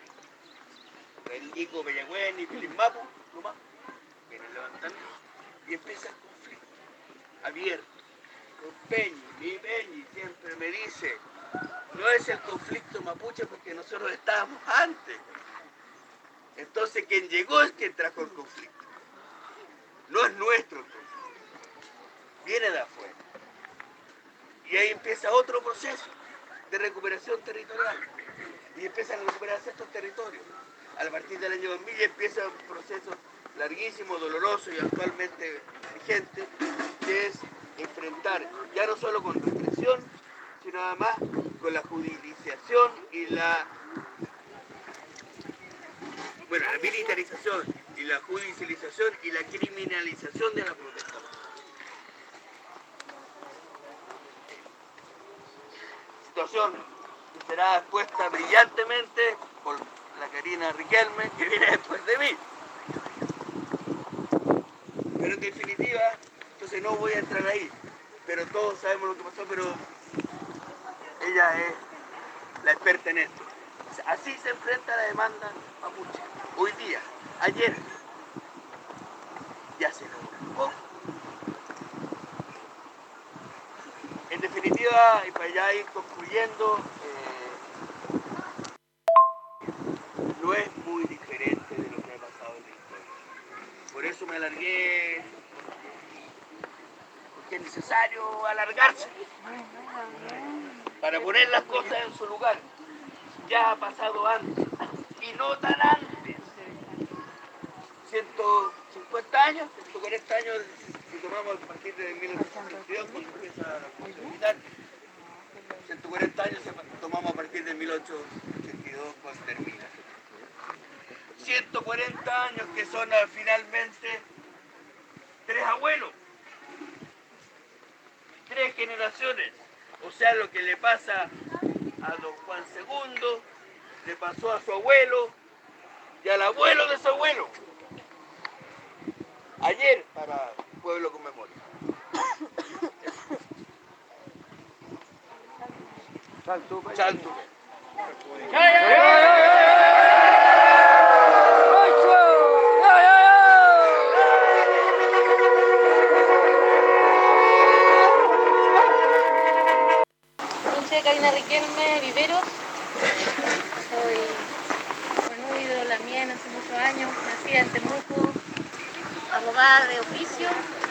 el Nico Pellagüen y Pilismapu, nomás, viene el levantamiento, y empieza el conflicto abierto. Con Peñi, mi Peñi siempre me dice, no es el conflicto mapuche porque nosotros estábamos antes. Entonces quien llegó es quien trajo el conflicto. No es nuestro el conflicto. Viene de afuera. Y ahí empieza otro proceso de recuperación territorial. Y empiezan a recuperarse estos territorios. A partir del año dos mil empieza un proceso larguísimo, doloroso y actualmente vigente, que es enfrentar ya no solo con represión, sino además con la judicialización y la, bueno, la militarización y la judicialización y la criminalización de la protesta. Situación que será expuesta brillantemente por la Karina Riquelme, que viene después de mí. Pero en definitiva, entonces no voy a entrar ahí. Pero todos sabemos lo que pasó, pero ella es la experta en esto. Así se enfrenta la demanda mapuche. Hoy día, ayer, ya se logró. En definitiva, y para ya ir concluyendo, eh, no es muy diferente de lo que ha pasado en la historia. Por eso me alargué, porque es necesario alargarse para poner las cosas en su lugar. Ya ha pasado antes, y no tan antes. ciento cincuenta años, ciento cuarenta años, si tomamos a partir de mil ochocientos sesenta y dos, cuando empieza la Revolución Militar, ciento cuarenta años tomamos a partir de mil ochocientos ochenta y dos, cuando termina. ciento cuarenta años que son uh, finalmente tres abuelos, tres generaciones. O sea, lo que le pasa a don Juan segundo, le pasó a su abuelo y al abuelo de su abuelo. Ayer, para Pueblo con Memoria. Salto. Salto. Soy Karina Riquelme Viveros, soy bueno, ídolo la mía hace muchos años, nacida en Temuco, abogada de oficio.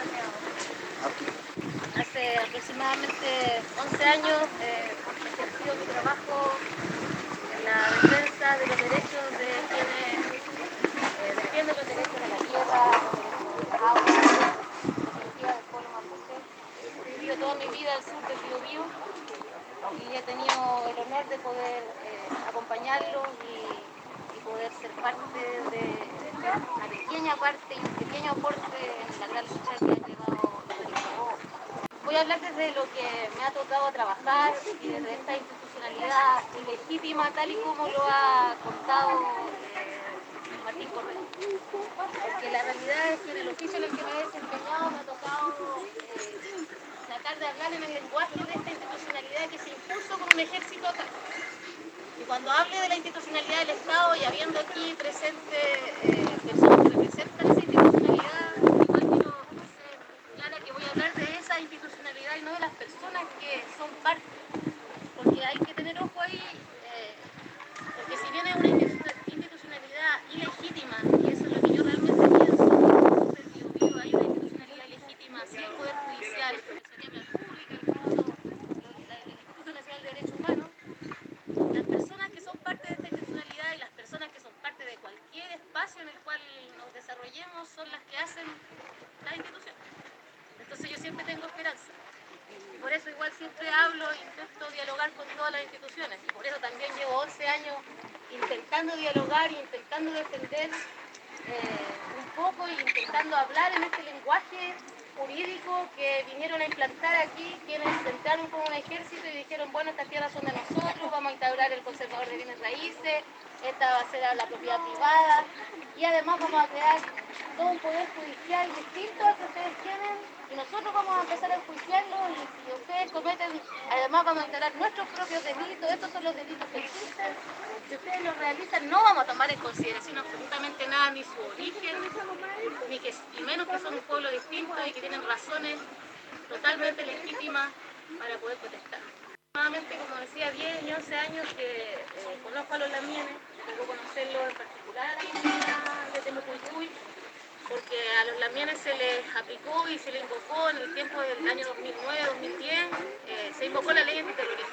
Hace aproximadamente once años eh, he ejercido mi trabajo en la defensa de los derechos de quienes eh, defienden los derechos de la tierra, los derechos de las aguas, definitiva del pueblo mapuche. He vivido toda mi vida al sur del Biobío y he tenido el honor de poder eh, acompañarlos y, y poder ser parte de, de una pequeña parte y un pequeño aporte en la gran lucha que ha llevado. Voy a hablar desde lo que me ha tocado trabajar y desde esta institucionalidad ilegítima, tal y como lo ha contado eh, Martín Correa. Porque la realidad es que en el oficio en el que me he desempeñado me ha tocado eh, tratar de hablar en el lenguaje de esta institucionalidad que se impuso con un ejército acá. Y cuando hable de la institucionalidad del Estado y habiendo aquí presente eh, personas que representan esa institucionalidad, igual quiero ser clara que voy a hablar de esa institucionalidad y no de las personas que son parte. Porque hay que tener ojo ahí, eh, porque si bien es una institucionalidad ilegítima, y eso es lo que yo realmente pienso, hay una institucionalidad ilegítima sin poder judicial, la Defensoría Pública, el Instituto Nacional de Derechos Humanos, las personas que son parte de esta institucionalidad y las personas que son parte de cualquier desarrollemos son las que hacen las instituciones. Entonces yo siempre tengo esperanza. Y por eso igual siempre hablo, intento dialogar con todas las instituciones. Y por eso también llevo once años intentando dialogar y intentando defender eh, un poco e intentando hablar en este lenguaje jurídico que vinieron a implantar aquí quienes entraron con un ejército y dijeron, bueno, estas tierras son de nosotros, vamos a instaurar el conservador de bienes raíces, esta va a ser la propiedad privada y además vamos a crear todo un poder judicial distinto al que ustedes tienen y nosotros vamos a empezar a enjuiciarlos y si ustedes cometen, además vamos a instalar nuestros propios delitos, estos son los delitos que existen, si ustedes los realizan no vamos a tomar en consideración absolutamente nada, ni su origen, ni que, y menos que son un pueblo distinto y que tienen razones totalmente legítimas para poder protestar. Nuevamente, como decía, diez y once años que eh, conozco a los lamienes, tengo conocerlos en particular a la comunidad de Temucuicui, porque a los lamienes se les aplicó y se les invocó en el tiempo del año dos mil nueve dos mil diez, eh, se invocó la ley antiterrorista.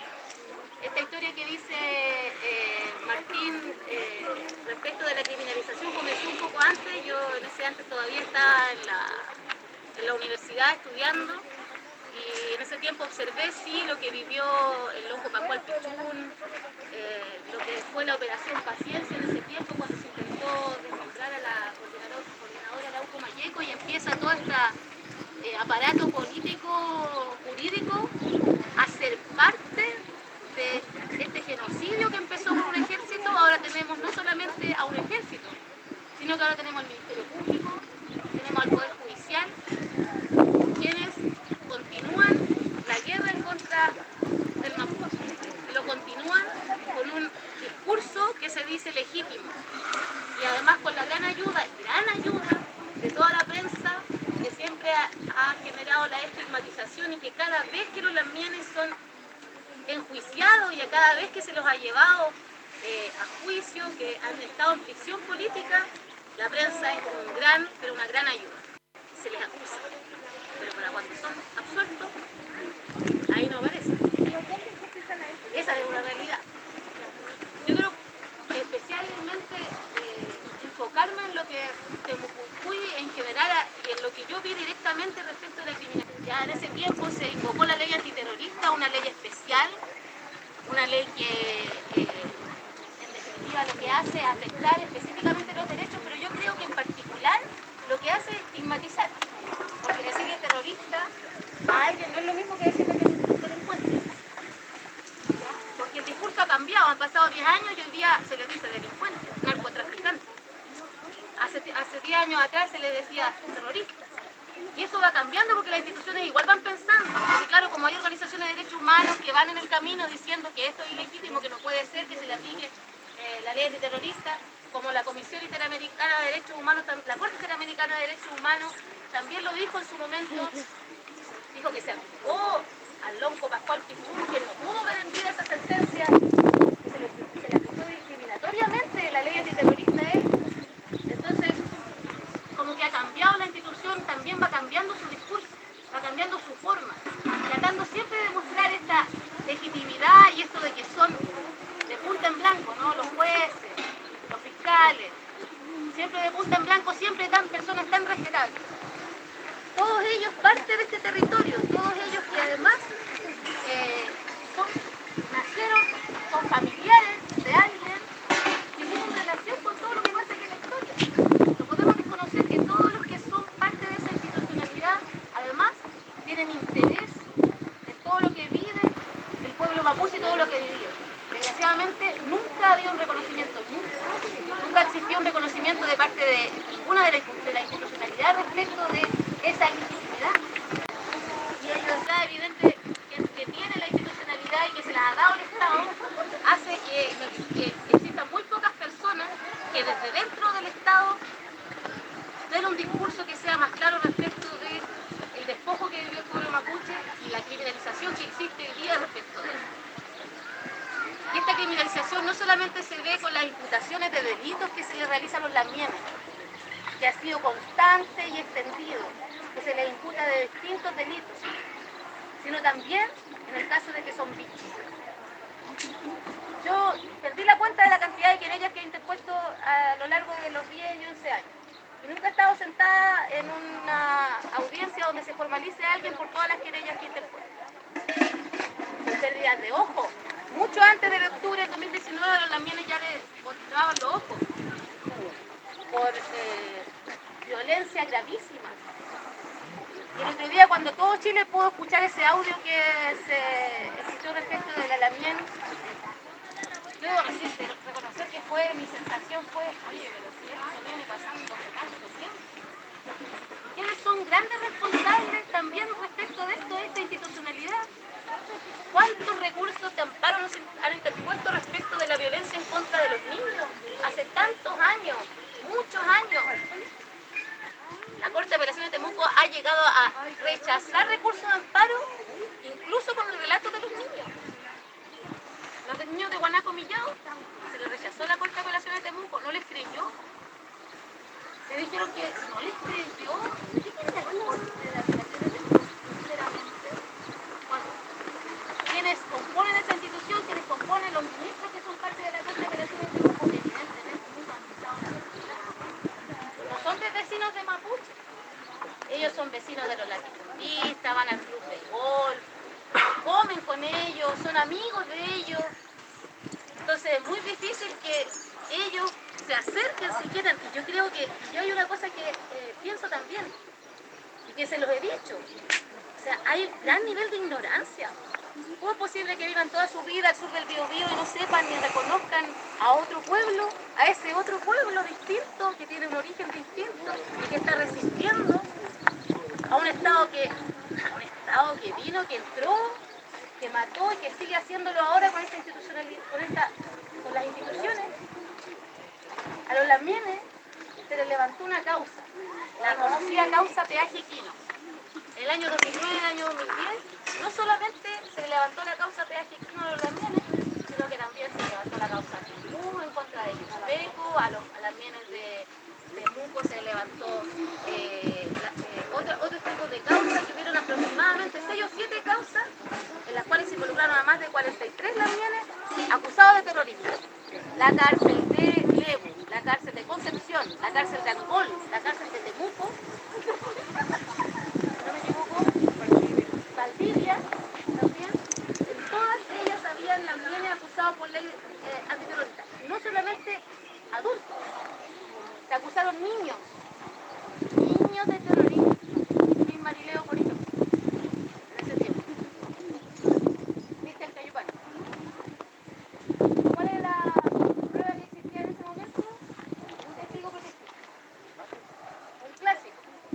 Esta historia que dice eh, Martín eh, respecto de la criminalización comenzó un poco antes, yo en ese antes todavía estaba en la, en la universidad estudiando y en ese tiempo observé sí lo que vivió el Lonco Pascual Pichún, eh, lo que fue la operación Paciencia en ese tiempo cuando se intentó desmembrar a la coordinadora, coordinadora Arauco Mayeco y empieza todo este eh, aparato político jurídico a ser parte de este genocidio que empezó con un ejército. Ahora tenemos no solamente a un ejército, sino que ahora tenemos al Ministerio Público, tenemos al Poder Judicial, quienes continúan la guerra en contra del mapuche. Lo continúan con un discurso que se dice legítimo y además con la gran ayuda, gran ayuda de toda la prensa que siempre ha, ha generado la estigmatización y que cada vez que los lamienes son enjuiciados y a cada vez que se los ha llevado eh, a juicio, que han estado en prisión política, la prensa es un gran, pero una gran ayuda. Se les acusa. Pero para cuando son absueltos, ahí no aparece. Esa es una realidad. Yo creo que especialmente eh, enfocarme en lo que Temucuicui en general y en lo que yo vi directamente respecto a la criminalidad. Ya en ese tiempo se invocó la ley antiterrorista, una ley especial, una ley que eh, en definitiva lo que hace es afectar específicamente los derechos, pero yo creo que en particular lo que hace es estigmatizar, porque decirle terrorista a alguien no es lo mismo que decirle que es un delincuente, porque el discurso ha cambiado, han pasado diez años y hoy día se le dice delincuente, narcotraficante. Hace, hace diez años atrás se le decía terrorista. Y eso va cambiando porque las instituciones igual van pensando. Y claro, como hay organizaciones de derechos humanos que van en el camino diciendo que esto es ilegítimo, que no puede ser que se le aplique eh, la ley antiterrorista, como la Comisión Interamericana de Derechos Humanos, la Corte Interamericana de Derechos Humanos también lo dijo en su momento, dijo que se aplicó al Lonco Pascual Pichún, que no pudo ver en vida esa sentencia, que se le, se le aplicó discriminatoriamente la ley antiterrorista a él. Entonces, como que ha cambiado la institución, también va cambiando su discurso, va cambiando su forma, tratando siempre de mostrar esta legitimidad y esto de que son de punta en blanco, ¿no? Los jueces, los fiscales, siempre de punta en blanco, siempre tan personas tan respetables. Todos ellos parte de este territorio, todos ellos que además eh, son, nacieron, son familiares de alguien que tienen relación con todo lo que pasa aquí en la historia. No podemos desconocer que todos los que son parte de esa institucionalidad, además, tienen interés en todo lo que vive el pueblo mapuche y todo lo que vivió. Desgraciadamente, nunca ha habido un reconocimiento, nunca, nunca existió un reconocimiento de parte de ninguna de la, de la institucionalidad respecto de esa legitimidad. Y la libertad evidente que, que tiene la institucionalidad y que se la ha dado el Estado hace que, que existan muy pocas personas que desde dentro del Estado den un discurso que sea más claro respecto del despojo que vivió el pueblo mapuche y la criminalización que existe hoy día respecto de él. Y esta criminalización no solamente se ve con las imputaciones de delitos que se le realizan a los lamienes, que ha sido constante y extendido, que se les imputa de distintos delitos, sino también en el caso de que son víctimas. Yo perdí la cuenta de la cantidad de querellas que he interpuesto a lo largo de los diez y once años. Y nunca he estado sentada en una audiencia donde se formalice a alguien por todas las querellas que interponen. Por pérdidas de ojo. Mucho antes del octubre del dos mil diecinueve, a los lamienes ya les mostraban los ojos. Por eh, violencia gravísima. Y el otro día, cuando todo Chile pudo escuchar ese audio que se escuchó respecto de la Lamien, yo debo decir, reconocer que fue, mi sensación fue, oye, pero si esto viene pasando hace tanto tiempo. ¿Quiénes son grandes responsables también respecto de esto, de esta institucionalidad? ¿Cuántos recursos de amparo nos han interpuesto respecto de la violencia en contra de los niños? Hace tantos años, muchos años. La Corte de Apelaciones de Temuco ha llegado a rechazar recursos de amparo, incluso con el relato de los niños. Los niños de Guanaco Millao, se les rechazó la Corte de Apelaciones de Temuco, no les creyó. Le dijeron que no les creyó. ¿Qué tiene la Corte de Apelaciones de Temuco, sinceramente? Bueno, quienes componen esa institución, quienes componen los ministros que son parte de la Corte de Apelaciones de Temuco, evidentemente nunca han pisado la verdad. No son de vecinos de Mapuche. Ellos son vecinos de los latifundistas, van al club de golf, comen con ellos, son amigos de ellos. Entonces es muy difícil que ellos se acerquen si quieren. Y yo creo que, yo hay una cosa que eh, pienso también, y que se los he dicho. O sea, hay gran nivel de ignorancia. ¿Cómo es posible que vivan toda su vida al sur del Biobío y no sepan ni reconozcan a otro pueblo, a ese otro pueblo distinto, que tiene un origen distinto y que está resistiendo a un Estado que, a un Estado que vino, que entró, que mató y que sigue haciéndolo ahora con esta institucionalidad, con, esta, con las instituciones? A los lamienes se les levantó una causa, la conocida causa Peaje Quino. En el año dos mil nueve, en el año dos mil diez, no solamente se levantó la causa Peaje Quino a los lamienes, sino que también se levantó la causa Temuco en contra de Yusubeco, a los lamienes de Temuco se levantó eh, la, eh, otro, otro tipo de causas, que hubieron aproximadamente seis o siete causas en las cuales se involucraron a más de cuarenta y tres lamienes acusados de terrorismo. La cárcel de Lebu, la cárcel de Concepción, la cárcel de Angol, la cárcel de Temuco, no me equivoco, Valdivia también, en todas ellas habían lamienes acusados por ley eh, antiterrorista. No solamente adultos, se acusaron niños, niños de terrorismo, y Marileo por ejemplo, en ese tiempo. ¿Viste el Cayupán? ¿Cuál es la prueba que existía en ese momento? Un testigo protegido. Un clásico.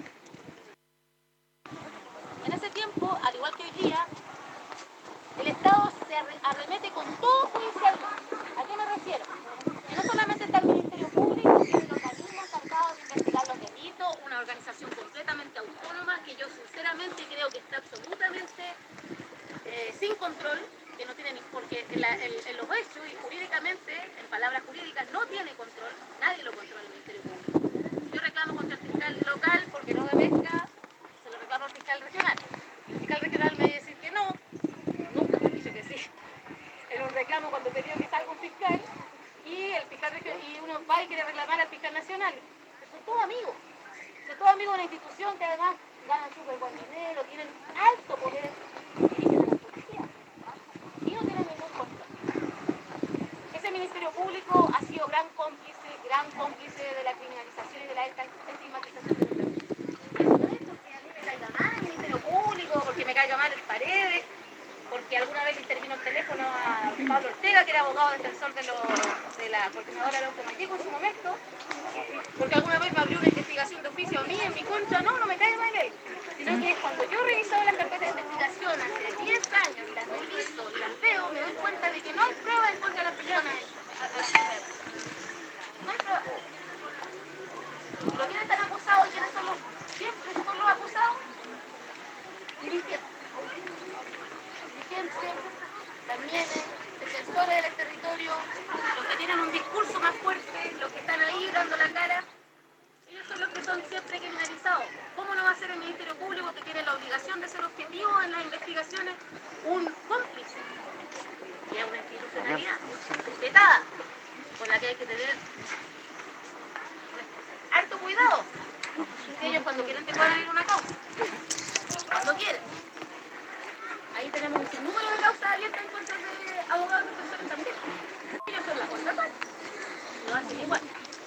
En ese tiempo, al igual que hoy día, el Estado se arremete con todo judicialmente. ¿A qué me refiero? Que no solamente está el Ministerio Público, que es el organismo encargado de investigar los delitos, una organización completamente autónoma, que yo sinceramente creo que está absolutamente eh, sin control, que no tiene ni, porque en, la, en, en los hechos y jurídicamente, en palabras jurídicas, no tiene control, nadie lo controla el Ministerio Público. Yo reclamo contra el fiscal local porque no me pesca, se lo reclamo al fiscal regional. El fiscal regional me dice que no, nunca me dice que sí. En un reclamo cuando te digo que salga un fiscal y el fiscal regional, y uno va y quiere reclamar al fiscal nacional. Son todos amigos, son todos amigos de una institución que además ganan súper buen dinero, tienen alto poder, dirigen a la policía y no tienen ningún control. Ese Ministerio Público ha sido gran cómplice, gran cómplice de la criminalización y de la estigmatización de los presos. No es porque a mí me caiga mal el Ministerio Público, porque me caiga mal el Paredes, porque alguna vez intervino el teléfono a Pablo Ortega, que era abogado defensor de, lo, de la coordinadora Alonso Mayeco en su momento, porque alguna vez me abrió una investigación de oficio a mí en mi contra. No, no me cae mal él, sino que cuando yo he revisado las carpetas de investigación hace diez años y las reviso y las veo, me doy cuenta de que no hay pruebas en contra de las personas. No hay pruebas. ¿Pero quiénes están acusados? ¿Quiénes son los, siempre son los acusados? Dirigentes. Dirigentes, también defensores del territorio, los que tienen un discurso más fuerte, los que están ahí dando la cara. Ellos son los que son siempre criminalizados. ¿Cómo no va a ser el Ministerio Público, que tiene la obligación de ser objetivo en las investigaciones, un cómplice? Y es una institucionalidad respetada, con la que hay que tener harto cierto cuidado. Porque ellos cuando quieren te pueden abrir una causa. Cuando quieren. Ahí tenemos un sinnúmero de causas abiertas en contra de abogados y defensores también. Ellos son la contraparte. Lo hacen igual.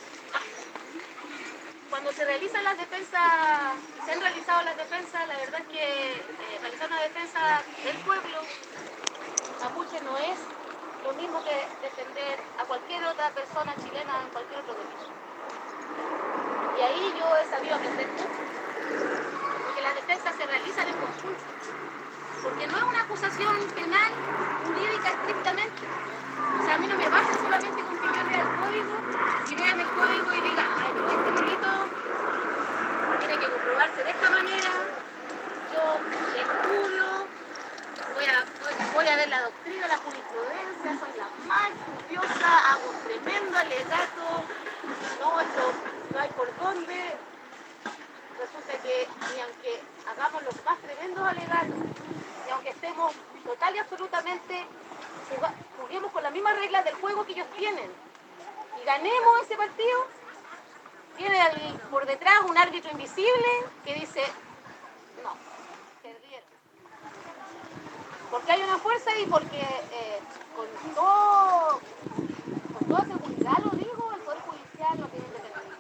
Cuando se realizan las defensas, se han realizado las defensas, la verdad es que eh, realizar una defensa del pueblo mapuche no es lo mismo que defender a cualquier otra persona chilena en cualquier otro derecho. Y ahí yo he sabido aprender mucho, porque las defensas se realizan en conjunto, porque no es una acusación penal jurídica estrictamente. O sea, a mí no me basta solamente con que yo lea el código y vea en el código y diga, ay, pero este delito tiene que comprobarse de esta manera, yo estudio, voy a, voy, voy a ver la doctrina, la jurisprudencia, soy la más estudiosa, hago un tremendo alegato, no, esto no hay por dónde. Resulta que ni aunque hagamos los más tremendos alegatos, ni aunque estemos total y absolutamente, juguemos con las mismas reglas del juego que ellos tienen, y ganemos ese partido, viene ahí por detrás un árbitro invisible que dice, no, perdieron. Porque hay una fuerza y porque eh, con, todo, con toda seguridad lo digo, el Poder Judicial no tiene independencia.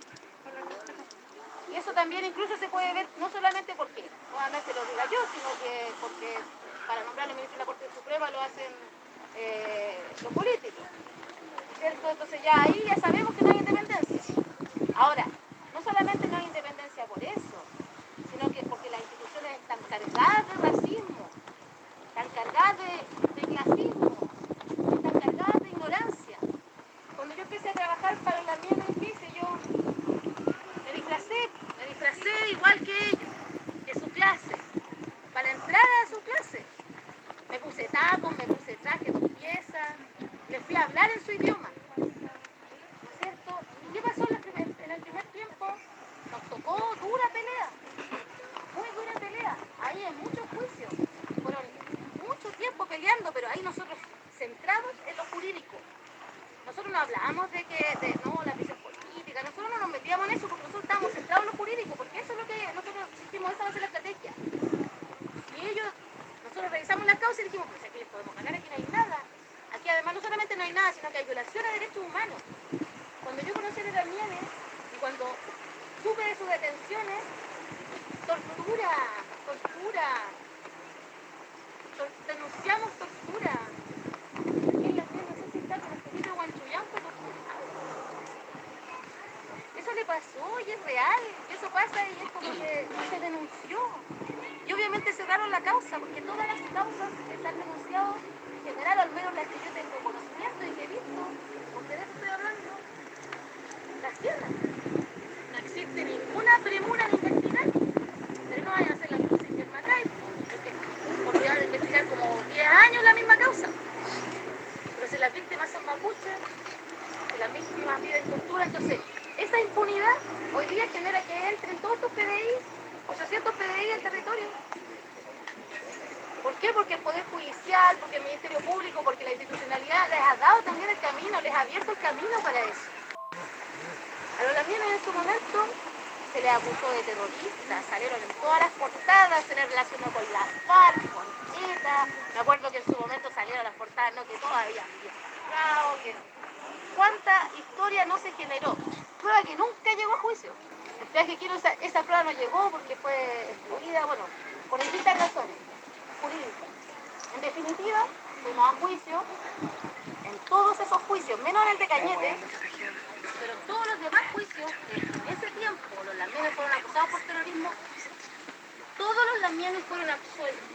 Y eso también incluso se puede ver, no solamente porque, nuevamente lo diga yo, sino que porque para nombrar al ministro de la Corte Suprema lo hacen eh, los políticos. ¿Cierto? Entonces ya ahí ya sabemos que no hay independencia. Ahora, no solamente no hay independencia por eso, sino que porque las instituciones están cargadas de racismo, están cargadas de, de clasismo, están cargadas de ignorancia. Cuando yo empecé a trabajar para la mía, ¿qué hice yo? Me disfracé, me disfracé igual que ellos, de su clase, para entrar a su clase. Me puse tacos, me puse traje, dos piezas, les fui a hablar en su idioma. ¿No es cierto? ¿Y qué pasó en el primer, en el primer tiempo? Nos tocó dura pelea, muy dura pelea. Ahí en muchos juicios, fueron mucho tiempo peleando, pero ahí nosotros centrados en lo jurídico. Nosotros no hablábamos de que, de, no, la prisión política, nosotros no nos metíamos en eso porque nosotros estábamos centrados en lo jurídico, porque eso es lo que nosotros dijimos, esa va a ser la estrategia. Y ellos, nosotros revisamos la causa y dijimos, pues aquí les podemos ganar, aquí no hay nada. Aquí además no solamente no hay nada, sino que hay violación a derechos humanos. Cuando yo conocí a Damianes y cuando supe de sus detenciones, tortura, tortura, tor denunciamos tortura. Aquí en la tienda, no sé si está con el Felipe Huanchuyán, fue torturado. Eso le pasó y es real, y eso pasa y es como que se denunció. Y obviamente cerraron la causa, porque todas las causas que se han denunciado, en general, al menos las que yo tengo conocimiento y que he visto, porque de eso estoy hablando, las cierran. No existe ninguna premura de investigar, pero no vayan a hacer la misma sistema Drive, porque porque van a investigar como diez años la misma causa. Pero si las víctimas son mapuches, si las víctimas viven tortura, entonces esa impunidad hoy día genera que entren todos estos P D I, ochocientos P D I al territorio. ¿Por qué? Porque el Poder Judicial, porque el Ministerio Público, porque la institucionalidad les ha dado también el camino, les ha abierto el camino para eso. A los lamienes en su momento se les acusó de terroristas, salieron en todas las portadas, se les relacionó con la FARC, con ETA. Me acuerdo que en su momento salieron las portadas, no, que todavía había que cuánta historia no se generó. Prueba que nunca llegó a juicio. El peaje quiero, esa, esa prueba no llegó porque fue excluida, bueno, por distintas razones jurídicas. En definitiva, fuimos a juicio, en todos esos juicios, menos en el de Cañete, pero en todos los demás juicios, en ese tiempo, los lamienes fueron acusados por terrorismo, todos los lamienes fueron absueltos.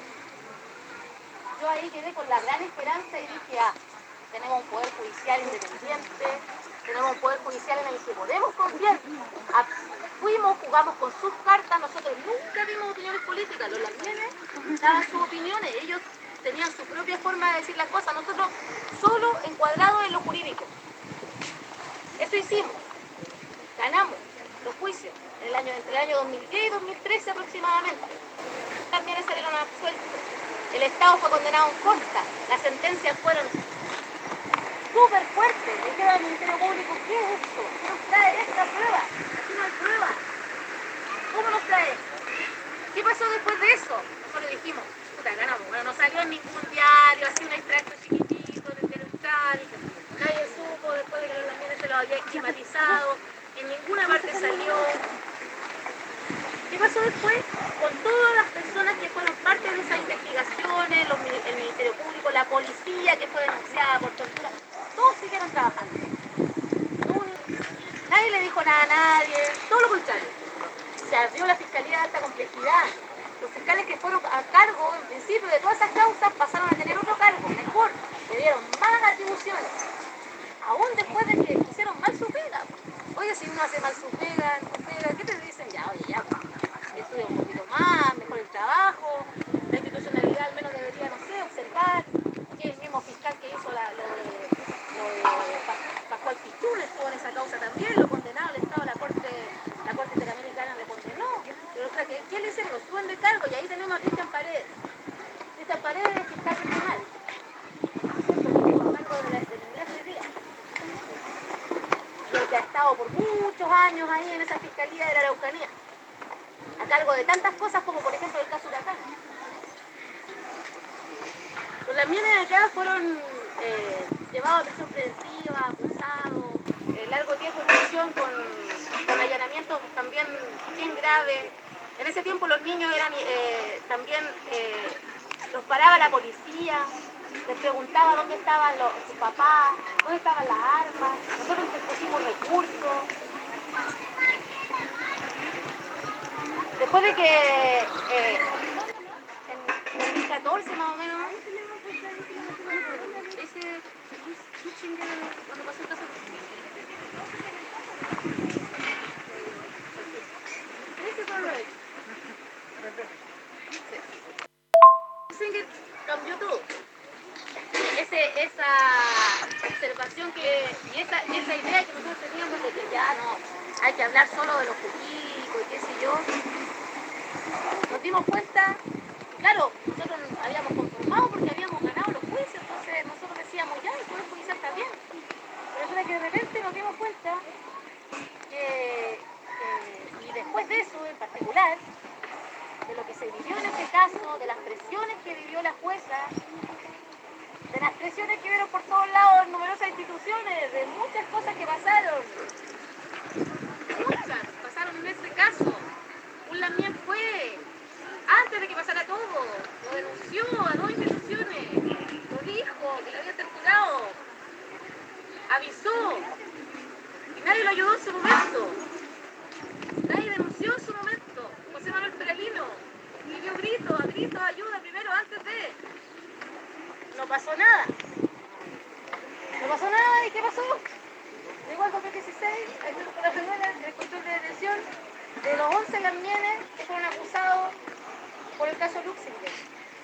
Yo ahí quedé con la gran esperanza y dije, ah, tenemos un poder judicial independiente, tenemos un poder judicial en el que podemos confiar. Ah, fuimos, jugamos con sus cartas, nosotros nunca dimos opiniones políticas, los lamienes daban sus opiniones, ellos tenían su propia forma de decir las cosas, nosotros solo encuadrados en lo jurídico. Eso hicimos, ganamos los juicios en el año, entre el año dos mil diez y dos mil trece aproximadamente. También salieron absueltos. El Estado fue condenado en contra, las sentencias fueron súper fuertes. Le dijeron al Ministerio Público, ¿qué es esto? ¿Qué nos trae esta prueba? Aquí no hay pasó después de eso? Nosotros dijimos, puta, ganamos. Bueno, no salió en ningún diario, así un extracto chiquitito de Telental. Nadie supo después de que los lamienes se lo había esquematizado. En ninguna parte salió. ¿Qué pasó después? Con todas las personas que fueron parte de esas investigaciones, los, el Ministerio Público, la policía que fue denunciada por tortura, todos siguieron trabajando. Nadie le dijo nada a nadie, todo lo contrario. Se abrió la Fiscalía de Alta Complejidad. Los fiscales que fueron a cargo, en principio, de todas esas causas, pasaron a tener otro cargo, mejor, le dieron más atribuciones. Aún después de que hicieron mal su pega. Oye, si uno hace mal su pega, su pega, ¿qué te dicen? Ya, oye, ya, estudia un poquito más, mejor el trabajo, la institucionalidad al menos debería, no sé, observar que el mismo fiscal que hizo la, lo de, lo de Pascual Pichún estuvo en esa causa también, lo condenado al Estado, la Corte, la Corte Interamericana le condenó. Pero, o sea, que, ¿qué le hicieron? Lo suben de cargo y ahí tenemos a Cristian Paredes. Cristian Paredes es fiscal regional. A cargo de la, del ingreso de día. Y el que ha estado por muchos años ahí en esa fiscalía de la Araucanía, a cargo de tantas cosas como por ejemplo el caso Huracán. Los lamienes de acá fueron eh, llevados a prisión preventiva, acusados, eh, largo tiempo en prisión con, con allanamientos también bien graves. En ese tiempo los niños eran eh, también, eh, los paraba la policía, les preguntaba dónde estaban los, sus papás, dónde estaban las armas, nosotros pusimos recursos. Después de que eh, en dos mil catorce más o menos, ese cuando pasó el caso, ese fue lo hecho. Singer cambió todo. Ese, esa observación que, y esa, esa idea que nosotros teníamos de que ya no hay que hablar solo de los jurídicos y qué sé yo, nos dimos cuenta, claro, nosotros nos habíamos conformado porque habíamos ganado los juicios, entonces nosotros decíamos ya, el Poder Judicial está bien. Pero es que de repente nos dimos cuenta que, eh, y después de eso en particular, de lo que se vivió en este caso, de las presiones que vivió la jueza, de las presiones que vieron por todos lados en numerosas instituciones, de muchas cosas que pasaron. Muchas pasaron en este caso. Un Lamien fue, antes de que pasara todo, lo denunció a dos instituciones, lo dijo, que lo había torturado, avisó, y nadie lo ayudó en su momento. Nadie denunció en su momento. José Manuel Perelino pidió gritos, a gritos, ayuda primero antes de... No pasó nada. No pasó nada, ¿y qué pasó? Llegó al dos mil dieciséis, el Grupo Nacional del Control de Detención, de los once lamienes que fueron acusados por el caso Luxinger.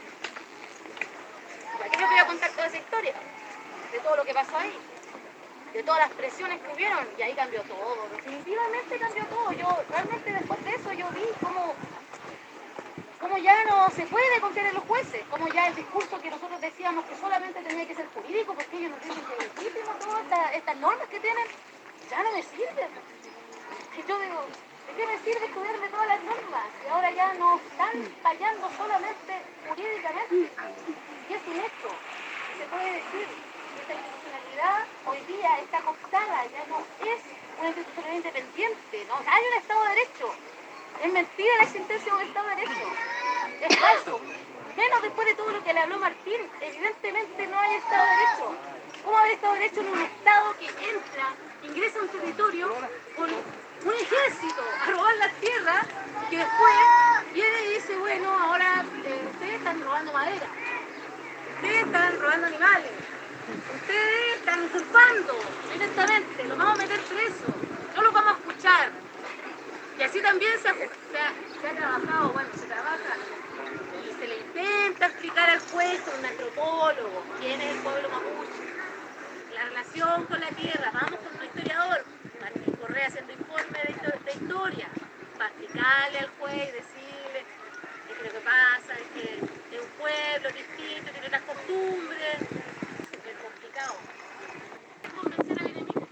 Aquí yo voy a contar toda esa historia, de todo lo que pasó ahí, de todas las presiones que hubieron, y ahí cambió todo, definitivamente cambió todo. Yo realmente después de eso yo vi cómo, cómo ya no se puede confiar en los jueces, cómo ya el discurso que nosotros decíamos que solamente tenía que ser jurídico, porque ellos nos dicen que es legítimo, todas estas, estas normas que tienen, ya no me sirven. Y yo digo, ¿de qué me sirve estudiarme todas las normas? Y ahora ya no están fallando solamente jurídicamente. Y es un hecho. Se puede decir que esta institucionalidad hoy día está cooptada, ya no es una institucionalidad independiente, ¿no? O sea, hay un Estado de Derecho. Es mentira la existencia de un Estado de Derecho. Es falso. Menos después de todo lo que le habló Martín, evidentemente no hay Estado de Derecho. ¿Cómo hay Estado de Derecho en un Estado que entra, ingresa a un territorio con un ejército a robar las tierras, que después viene y dice, bueno, ahora eh, ustedes están robando madera, ustedes están robando animales, ustedes están usurpando violentamente, los vamos a meter preso, no los vamos a escuchar? Y así también se ha, se ha, se ha trabajado, bueno, se trabaja y se le intenta explicar al juez con un antropólogo quién es el pueblo mapuche, la relación con la tierra. Vamos con un historiador, Martín Correa, haciendo informe de, de historia, para explicarle al juez y decirle que lo que pasa es que es un pueblo distinto, tiene otras costumbres, es complicado. Convencer al enemigo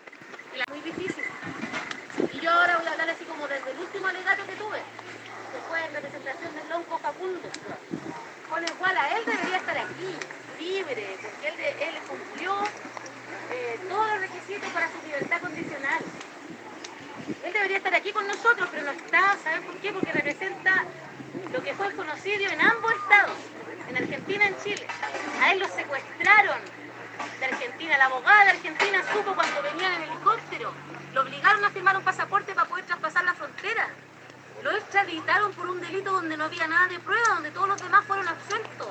es muy difícil. Y yo ahora voy a hablar así como desde el último alegato que tuve, que fue fue en representación del lonco Facundo. Con el cual a él debería estar aquí, libre, porque él, de, él cumplió eh, todos los requisitos para su libertad condicional. Él debería estar aquí con nosotros, pero no está. ¿Saben por qué? Porque representa lo que fue el genocidio en ambos estados, en Argentina y en Chile. A él lo secuestraron de Argentina. La abogada de Argentina supo cuando venía en helicóptero. Lo obligaron a firmar un pasaporte para poder traspasar la frontera. Lo extraditaron por un delito donde no había nada de prueba, donde todos los demás fueron absueltos.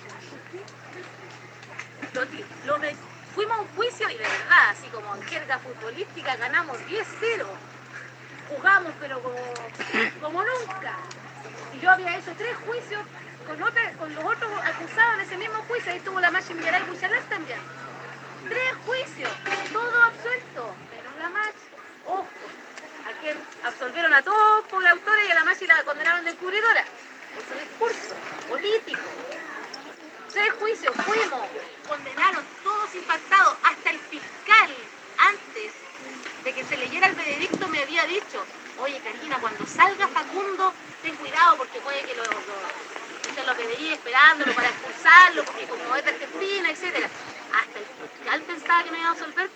Lo, lo de, fuimos a un juicio y de verdad, así como en jerga futbolística, ganamos diez cero. Jugamos, pero como, como nunca. Y yo había hecho tres juicios con, otra, con los otros acusados en ese mismo juicio. Ahí estuvo la Machi Millaray Buchalar también. Tres juicios, todo absuelto, menos la Machi. Ojo, a quien absolvieron a todos por autores y a la Machi la condenaron de encubridora por su discurso político. Tres juicios, fuimos, condenaron todos impactados, hasta el fiscal, antes de que se leyera el veredicto, me había dicho: oye, Karina, cuando salga Facundo, ten cuidado porque puede que lo, lo, usted lo pediría esperándolo para expulsarlo, porque como es de Argentina, etcétera. Hasta el fiscal pensaba que me iba a absolver.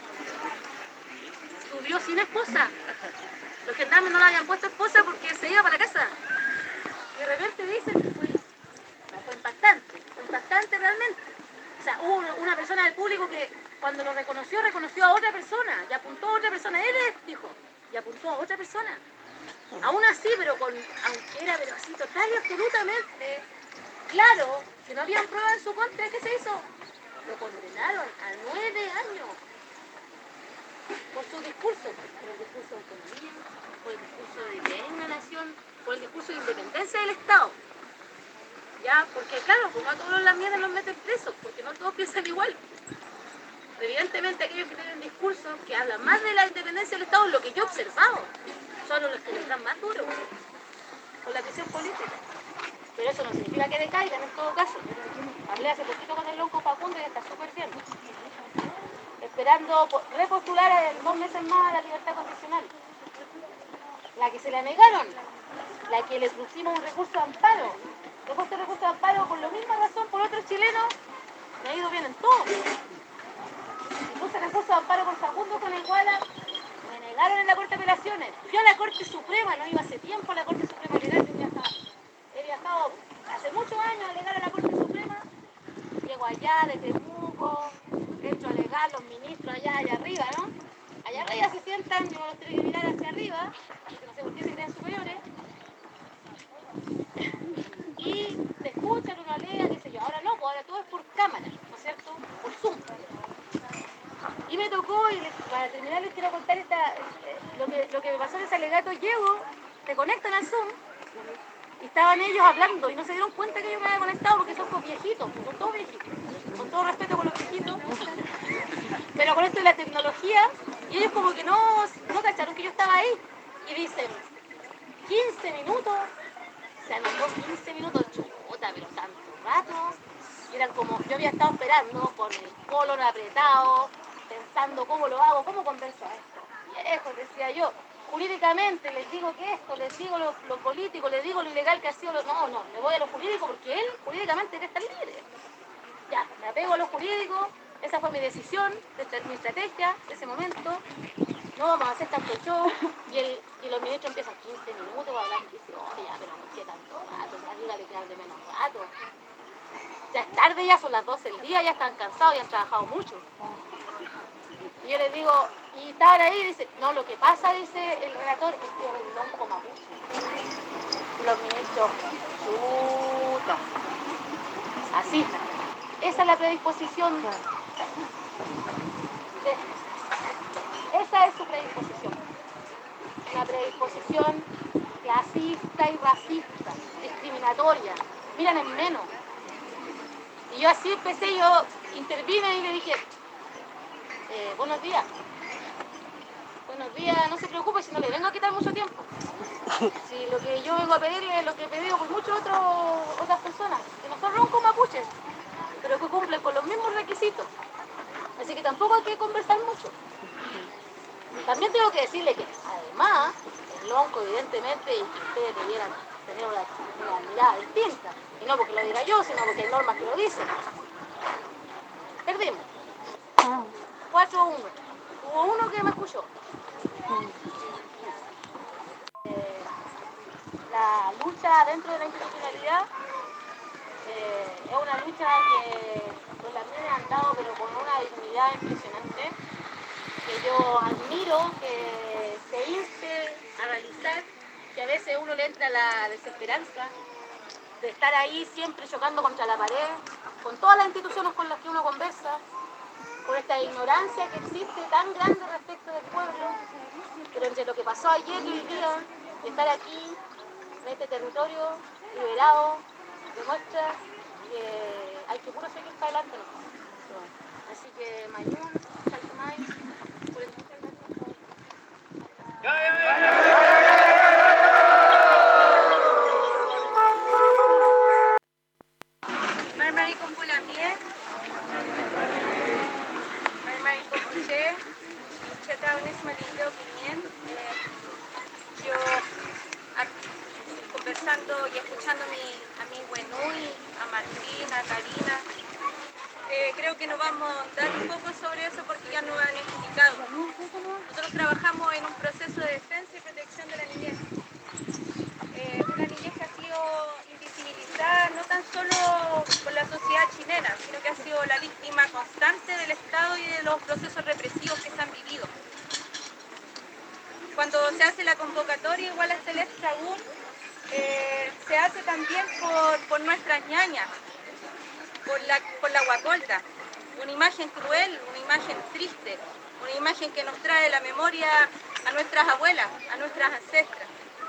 Subió sin esposa. Los gendarmes no le habían puesto esposa porque se iba para la casa. Y de repente dicen que fue, fue impactante, fue impactante realmente. O sea, hubo una persona del público que cuando lo reconoció, reconoció a otra persona y apuntó a otra persona. Él es, dijo, y apuntó a otra persona. Aún así, pero con, aunque era pero así total y absolutamente claro que no habían pruebas en su contra, ¿qué se hizo? Lo condenaron a nueve años por su discurso, por el discurso de autonomía, por el discurso de que es una nación, por el discurso de independencia del Estado. Ya, porque claro, como a todos las mierdas los meten presos, porque no todos piensan igual. Evidentemente aquellos que tienen discursos que hablan más de la independencia del Estado, lo que yo he observado, son los que les dan más duro con la presión política. Pero eso no significa que decaigan en todo caso. Hablé hace poquito con el lonco Facundo y está súper bien. Esperando repostular en dos meses más a la libertad condicional. La que se la negaron, la que le pusimos un recurso de amparo. Le he puesto recurso de amparo por la misma razón por otros chilenos, me ha ido bien en todo. Y puse recurso de amparo por Facundo con el Guala, me negaron en la Corte de Apelaciones. Yo a la Corte Suprema, no iba hace tiempo a la Corte Suprema Legal, yo viajaba, he viajado hace muchos años a alegar a la Corte Suprema, llego allá de Temuco, entro a alegar, los ministros allá, allá arriba, ¿no? Allá arriba se sientan, yo los tengo que mirar hacia arriba, porque no sé por qué se creen superiores, y te escuchan, uno alega, qué sé yo. Ahora no, pues ahora todo es por cámara, ¿no es cierto? Por Zoom. Y me tocó, y les, para terminar les quiero contar esta, eh, lo, que, lo que me pasó en ese alegato. Llego, te conectan al Zoom, y estaban ellos hablando, y no se dieron cuenta que yo me había conectado porque son con viejitos, son todos viejitos, con todo respeto con los viejitos, pero con esto de la tecnología, y ellos como que no, no cacharon que yo estaba ahí, y dicen, quince minutos, se anotó quince minutos, chuta, pero tanto rato, y eran como, yo había estado esperando con el colon apretado, pensando cómo lo hago, cómo convenzo a esto. Viejo, decía yo, jurídicamente les digo que esto, les digo lo, lo político, les digo lo ilegal que ha sido, lo, no, no, le voy a lo jurídico porque él jurídicamente debe estar libre. Ya, me apego a lo jurídico, esa fue mi decisión, esta, mi estrategia de ese momento. No vamos a hacer tanto show, y, el, y los ministros empiezan quince minutos para hablar, y dicen, oye, ya, pero no sé tanto rato, ya dígale que hable menos rato. Ya es tarde, ya son las doce del día, ya están cansados, ya han trabajado mucho. Y yo les digo, y estaban ahí y dice, no, lo que pasa, dice el relator, es que arregló un poco más mucho. Y los ministros, chuta. Así. Esa es la predisposición. De, esa es su predisposición. Una predisposición clasista y racista, discriminatoria. Miran en menos. Y yo así empecé, yo intervine y le dije, eh, buenos días. Buenos días, no se preocupe si no le vengo a quitar mucho tiempo. Si lo que yo vengo a pedirle es lo que he pedido por muchas otras personas, que no son roncos mapuches, pero que cumplen con los mismos requisitos. Así que tampoco hay que conversar mucho. También tengo que decirle que además, el lonco evidentemente, y que ustedes debieran tener una, una mirada distinta. Y no porque lo diga yo, sino porque hay normas que lo dicen. Perdimos. cuatro a uno. Hubo uno que me escuchó. Eh, la lucha dentro de la institucionalidad eh, es una lucha que los lamienes han dado, pero con una dignidad impresionante, que yo admiro, que se inste a realizar, que a veces uno le entra la desesperanza de estar ahí siempre chocando contra la pared, con todas las instituciones con las que uno conversa, por esta ignorancia que existe tan grande respecto del pueblo, pero entre lo que pasó ayer y hoy día, estar aquí, en este territorio liberado, demuestra que hay que puro seguir para adelante, ¿no? Así que Mayún, Saltomay, por el muchas gracias. Marmari con Pulamie, Marmari con Puché, Chetaunis Malito Pimien, yo conversando y escuchando a mi, a mi Wenui, a Martín, a Karina. Eh, creo que nos vamos a dar un poco sobre eso porque ya nos han explicado. Nosotros trabajamos en un proceso de defensa y protección de la niñez. Eh, una niñez que ha sido invisibilizada no tan solo por la sociedad chilena, sino que ha sido la víctima constante del Estado y de los procesos represivos que se han vivido. Cuando se hace la convocatoria igual a Celeste Sagún, eh, se hace también por, por nuestras ñañas, por la, por la guacolda. Una imagen cruel, una imagen triste, una imagen que nos trae la memoria a nuestras abuelas, a nuestras ancestras.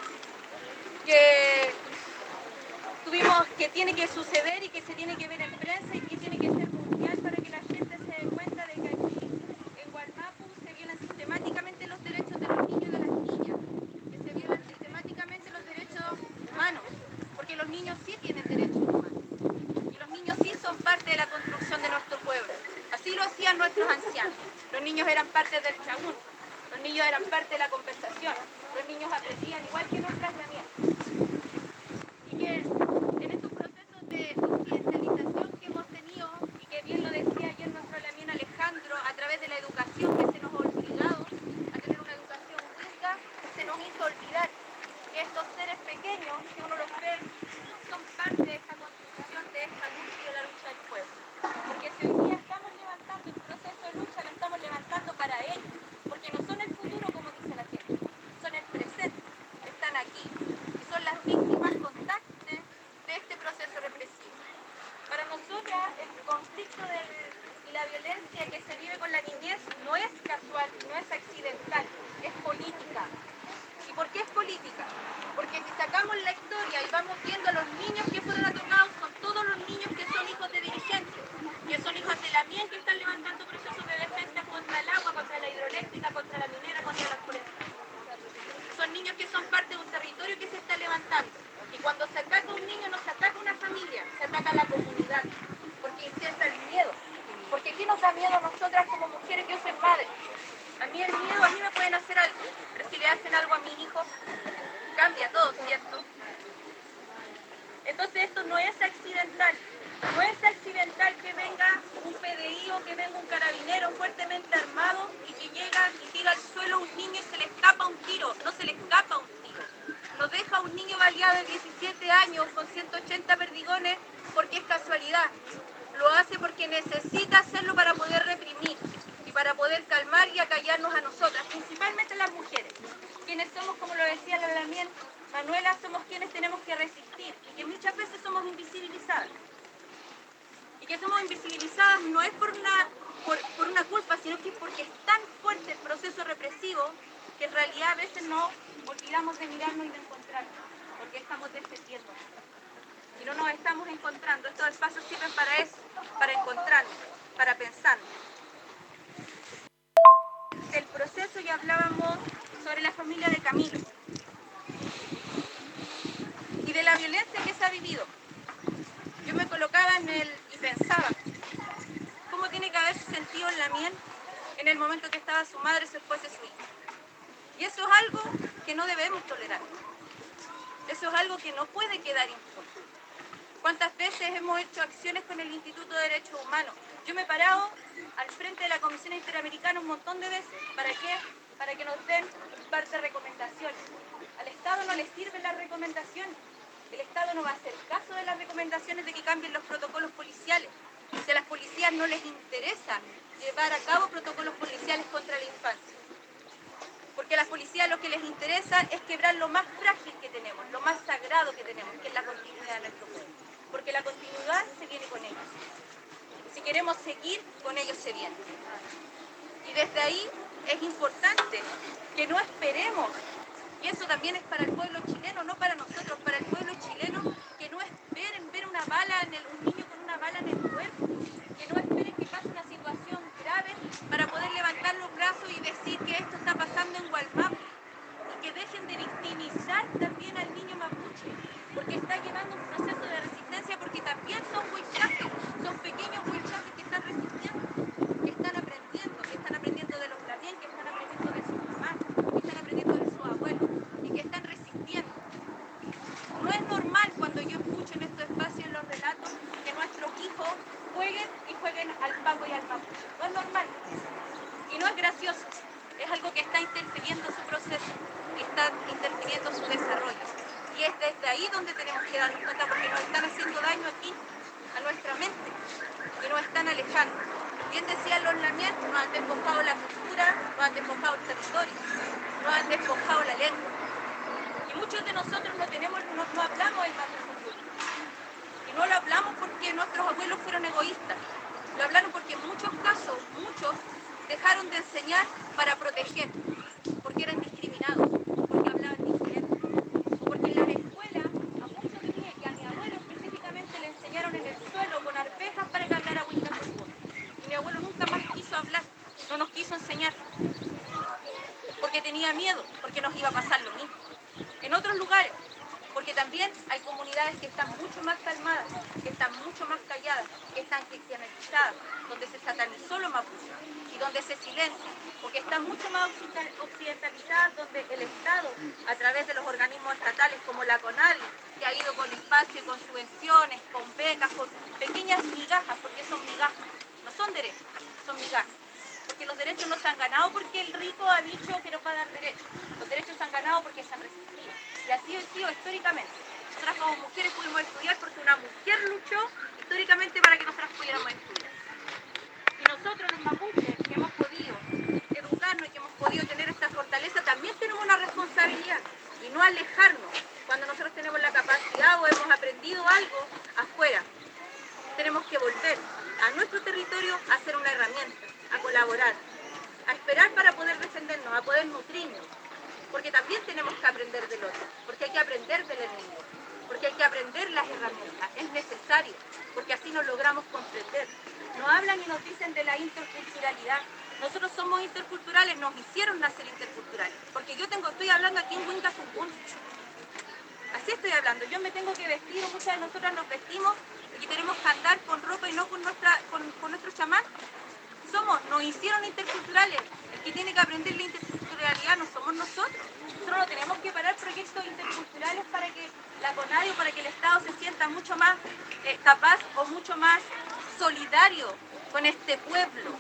Que tuvimos, que tiene que suceder y que se tiene que ver en prensa y que tiene que ser mundial para que la gente se dé cuenta de que aquí en Gualmapu se violan sistemáticamente los derechos de los niños y de las niñas, que se violan sistemáticamente los derechos humanos, porque los niños sí tienen derechos humanos y los niños sí son parte de la construcción de nuestro pueblo. Así lo hacían nuestros ancianos. Los niños eran parte del chagún, los niños eran parte de la conversación, los niños aprendían igual que nuestras herramientas. Y que en estos procesos de occidentalización que hemos tenido, y que bien lo decía ayer nuestro lamien Alejandro, a través de la educación que se nos ha obligado a tener una educación pública, se nos hizo olvidar que estos seres pequeños, que uno los ve, son parte de esta construcción, de esta lucha y de la lucha del pueblo. Porque si hoy día estamos levantando el proceso de lucha, lo estamos levantando para ellos, porque no son el futuro como dice la gente, son el presente, están aquí, y son las víctimas constantes de este proceso represivo. Para nosotras, el conflicto del, y la violencia que se vive con la niñez no es casual, no es accidental, es política. ¿Y por qué es política? Porque si sacamos la historia y vamos viendo a los niños que fueron atacados, son todos los niños que son hijos de dirigentes, que son hijos de la miel, que están levantando procesos de defensa contra el agua, contra la hidroeléctrica, contra la minera, contra las forestales. Son niños que son parte de un territorio que se está levantando. Y cuando se ataca a un niño no se ataca a una familia, se ataca a la comunidad, porque incierta el miedo. Porque ¿qué nos da miedo a nosotras como mujeres? Yo soy madre. A mí el miedo, a mí me pueden hacer algo, pero si le hacen algo a mi hijo, cambia todo, ¿cierto? Entonces esto no es accidental. No es accidental que venga un P D I o que venga un carabinero fuertemente armado y que llega y tira al suelo a un niño y se le escapa un tiro. No se le escapa un tiro. No deja a un niño baleado de diecisiete años con ciento ochenta perdigones porque es casualidad. Lo hace porque necesita hacerlo para poder reprimir y para poder calmar y acallarnos a nosotras, principalmente las mujeres, quienes somos, como lo decía la lamien Manuela, somos quienes tenemos que resistir y que muchas veces somos invisibilizadas. Y que somos invisibilizadas no es por una, por, por una culpa, sino que es porque es tan fuerte el proceso represivo que en realidad a veces nos olvidamos de mirarnos y de encontrarnos, porque estamos defendiendo. Y no nos estamos encontrando. Estos espacios sirven para eso, para encontrarnos, para pensar. Del proceso ya hablábamos sobre la familia de Camilo y de la violencia que se ha vivido. Yo me colocaba en el y pensaba, ¿cómo tiene que haberse sentido el lamien en el momento que estaba su madre, su esposa y su hija? Y eso es algo que no debemos tolerar. Eso es algo que no puede quedar impune. ¿Cuántas veces hemos hecho acciones con el Instituto de Derechos Humanos? Yo me he parado al frente de la Comisión Interamericana un montón de veces. ¿Para qué? Para que nos den un par de recomendaciones. Al Estado no le sirven las recomendaciones. El Estado no va a hacer caso de las recomendaciones de que cambien los protocolos policiales. Si a las policías no les interesa llevar a cabo protocolos policiales contra la infancia. Porque a las policías lo que les interesa es quebrar lo más frágil que tenemos, lo más sagrado que tenemos, que es la continuidad de nuestro pueblo. Porque la continuidad se viene con ellos. Si queremos seguir, con ellos se viene. Y desde ahí es importante que no esperemos, y eso también es para el pueblo chileno, no para nosotros, para el pueblo chileno, que no esperen ver una bala en el, un niño con una bala en el cuerpo, que no esperen que pase una situación grave para poder levantar los brazos y decir que esto está pasando en Gualmapu. Y que dejen de victimizar también al niño mapuche, porque está llevando un proceso de resistencia, porque también son huichajes, son pequeños huichajes que están resistiendo, que están aprendiendo, que están aprendiendo de los lamien, que están aprendiendo de sus mamás, que están aprendiendo de sus abuelos y que están resistiendo. No es normal cuando yo escucho en estos espacios, en los relatos, que nuestros hijos jueguen y jueguen al paco y al mapuche. No es normal. Y no es gracioso. Es algo que está interfiriendo su proceso, que está interfiriendo su desarrollo. Y es desde ahí donde tenemos que darnos cuenta, porque nos están haciendo daño aquí, a nuestra mente, y nos están alejando. Bien decían los lamien, nos han despojado la cultura, nos han despojado el territorio, nos han despojado la lengua. Y muchos de nosotros no tenemos, no, no hablamos el mapuche. Y no lo hablamos porque nuestros abuelos fueron egoístas. Lo hablaron porque en muchos casos, muchos dejaron de enseñar para proteger, porque eran discriminados, porque hablaban diferente. O porque en la escuela a muchos de mí y a mi abuelo específicamente le enseñaron en el suelo con arvejas para que hablara Huinca Chocó. Y mi abuelo nunca más quiso hablar, no nos quiso enseñar, porque tenía miedo, porque nos iba a pasar lo mismo. En otros lugares, porque también hay comunidades que están mucho más calmadas, que están mucho más calladas, que están cristianizadas, donde se satanizó lo mapuche y donde se silencia, porque están mucho más occidentalizadas, donde el Estado, a través de los organismos estatales como la CONADI, que ha ido con espacio y con subvenciones, con becas, con pequeñas migajas, porque son migajas, no son derechos, son migajas. Porque los derechos no se han ganado porque el rico ha dicho que nos va a dar derechos. Los derechos se han ganado porque se han resistido. Y así ha sido históricamente. Nosotras como mujeres pudimos estudiar porque una mujer luchó históricamente para que nosotras pudiéramos estudiar. Y nosotros los mapuches que hemos podido educarnos y que hemos podido tener esta fortaleza, también tenemos una responsabilidad. Y no alejarnos cuando nosotros tenemos la capacidad o hemos aprendido algo afuera. Tenemos que volver a nuestro territorio a hacer una herramienta, a colaborar, a esperar para poder defendernos, a poder nutrirnos, porque también tenemos que aprender del otro, porque hay que aprender del enemigo, porque hay que aprender las herramientas, es necesario, porque así nos logramos comprender. Nos hablan y nos dicen de la interculturalidad. Nosotros somos interculturales, nos hicieron nacer interculturales, porque yo tengo, estoy hablando aquí en Huinca Chocó. Así estoy hablando, yo me tengo que vestir, muchas de nosotras nos vestimos y tenemos que andar con ropa y no con, nuestra, con, con nuestro chamán. Somos, nos hicieron interculturales. El que tiene que aprender la interculturalidad no somos nosotros. Nosotros no tenemos que parar proyectos interculturales para que la CONADI o para que el Estado se sienta mucho más eh, capaz o mucho más solidario con este pueblo.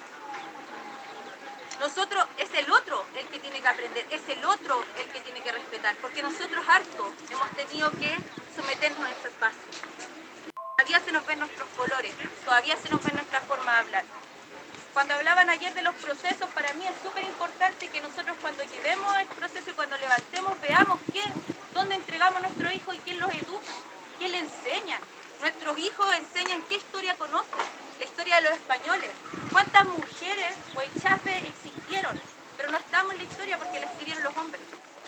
Nosotros, es el otro el que tiene que aprender, es el otro el que tiene que respetar, porque nosotros harto hemos tenido que someternos a este espacio. Todavía se nos ven nuestros colores, todavía se nos ve nuestra forma de hablar. Cuando hablaban ayer de los procesos, para mí es súper importante que nosotros cuando llevemos el proceso y cuando levantemos, veamos quién, dónde entregamos a nuestros hijos y quién los educa, quién les enseña. Nuestros hijos enseñan qué historia conocen, la historia de los españoles. ¿Cuántas mujeres huaychafes existieron? Pero no estamos en la historia porque la escribieron los hombres.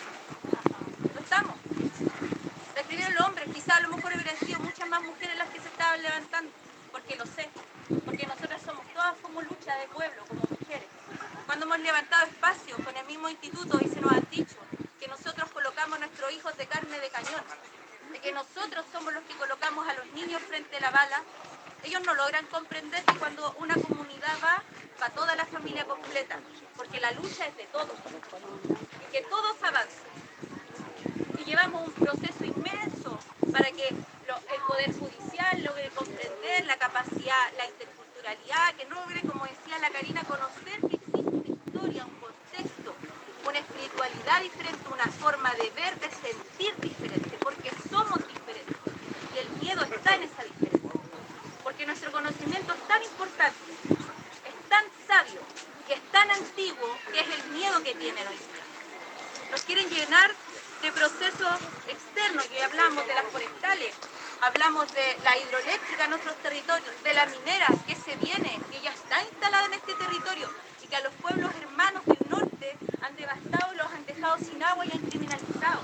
No estamos. La escribieron los hombres. Quizás a lo mejor hubieran sido muchas más mujeres las que se estaban levantando. Porque lo sé. Porque nosotras somos todas como lucha de pueblo, como mujeres. Cuando hemos levantado espacios con el mismo instituto y se nos han dicho que nosotros colocamos a nuestros hijos de carne de cañón, de que nosotros somos los que colocamos a los niños frente a la bala, ellos no logran comprender que cuando una comunidad va, va toda la familia completa, porque la lucha es de todos, y que todos avancen. Si llevamos un proceso inmenso para que lo, el Poder Judicial logre comprender la capacidad, la interculturalidad, que logre, como decía la Karina, conocer que existe una historia, un contexto, una espiritualidad diferente, una forma de ver, de sentir diferente, porque somos diferentes. Y el miedo está en esa diferencia. Porque nuestro conocimiento es tan importante, es tan sabio, y es tan antiguo, que es el miedo que tienen hoy día. Nos quieren llenar de procesos externos, que hablamos de las forestales, hablamos de la hidroeléctrica en nuestros territorios, de la minera que se viene, que ya está instalada en este territorio, y que a los pueblos hermanos del norte han devastado, los han dejado sin agua y han criminalizado.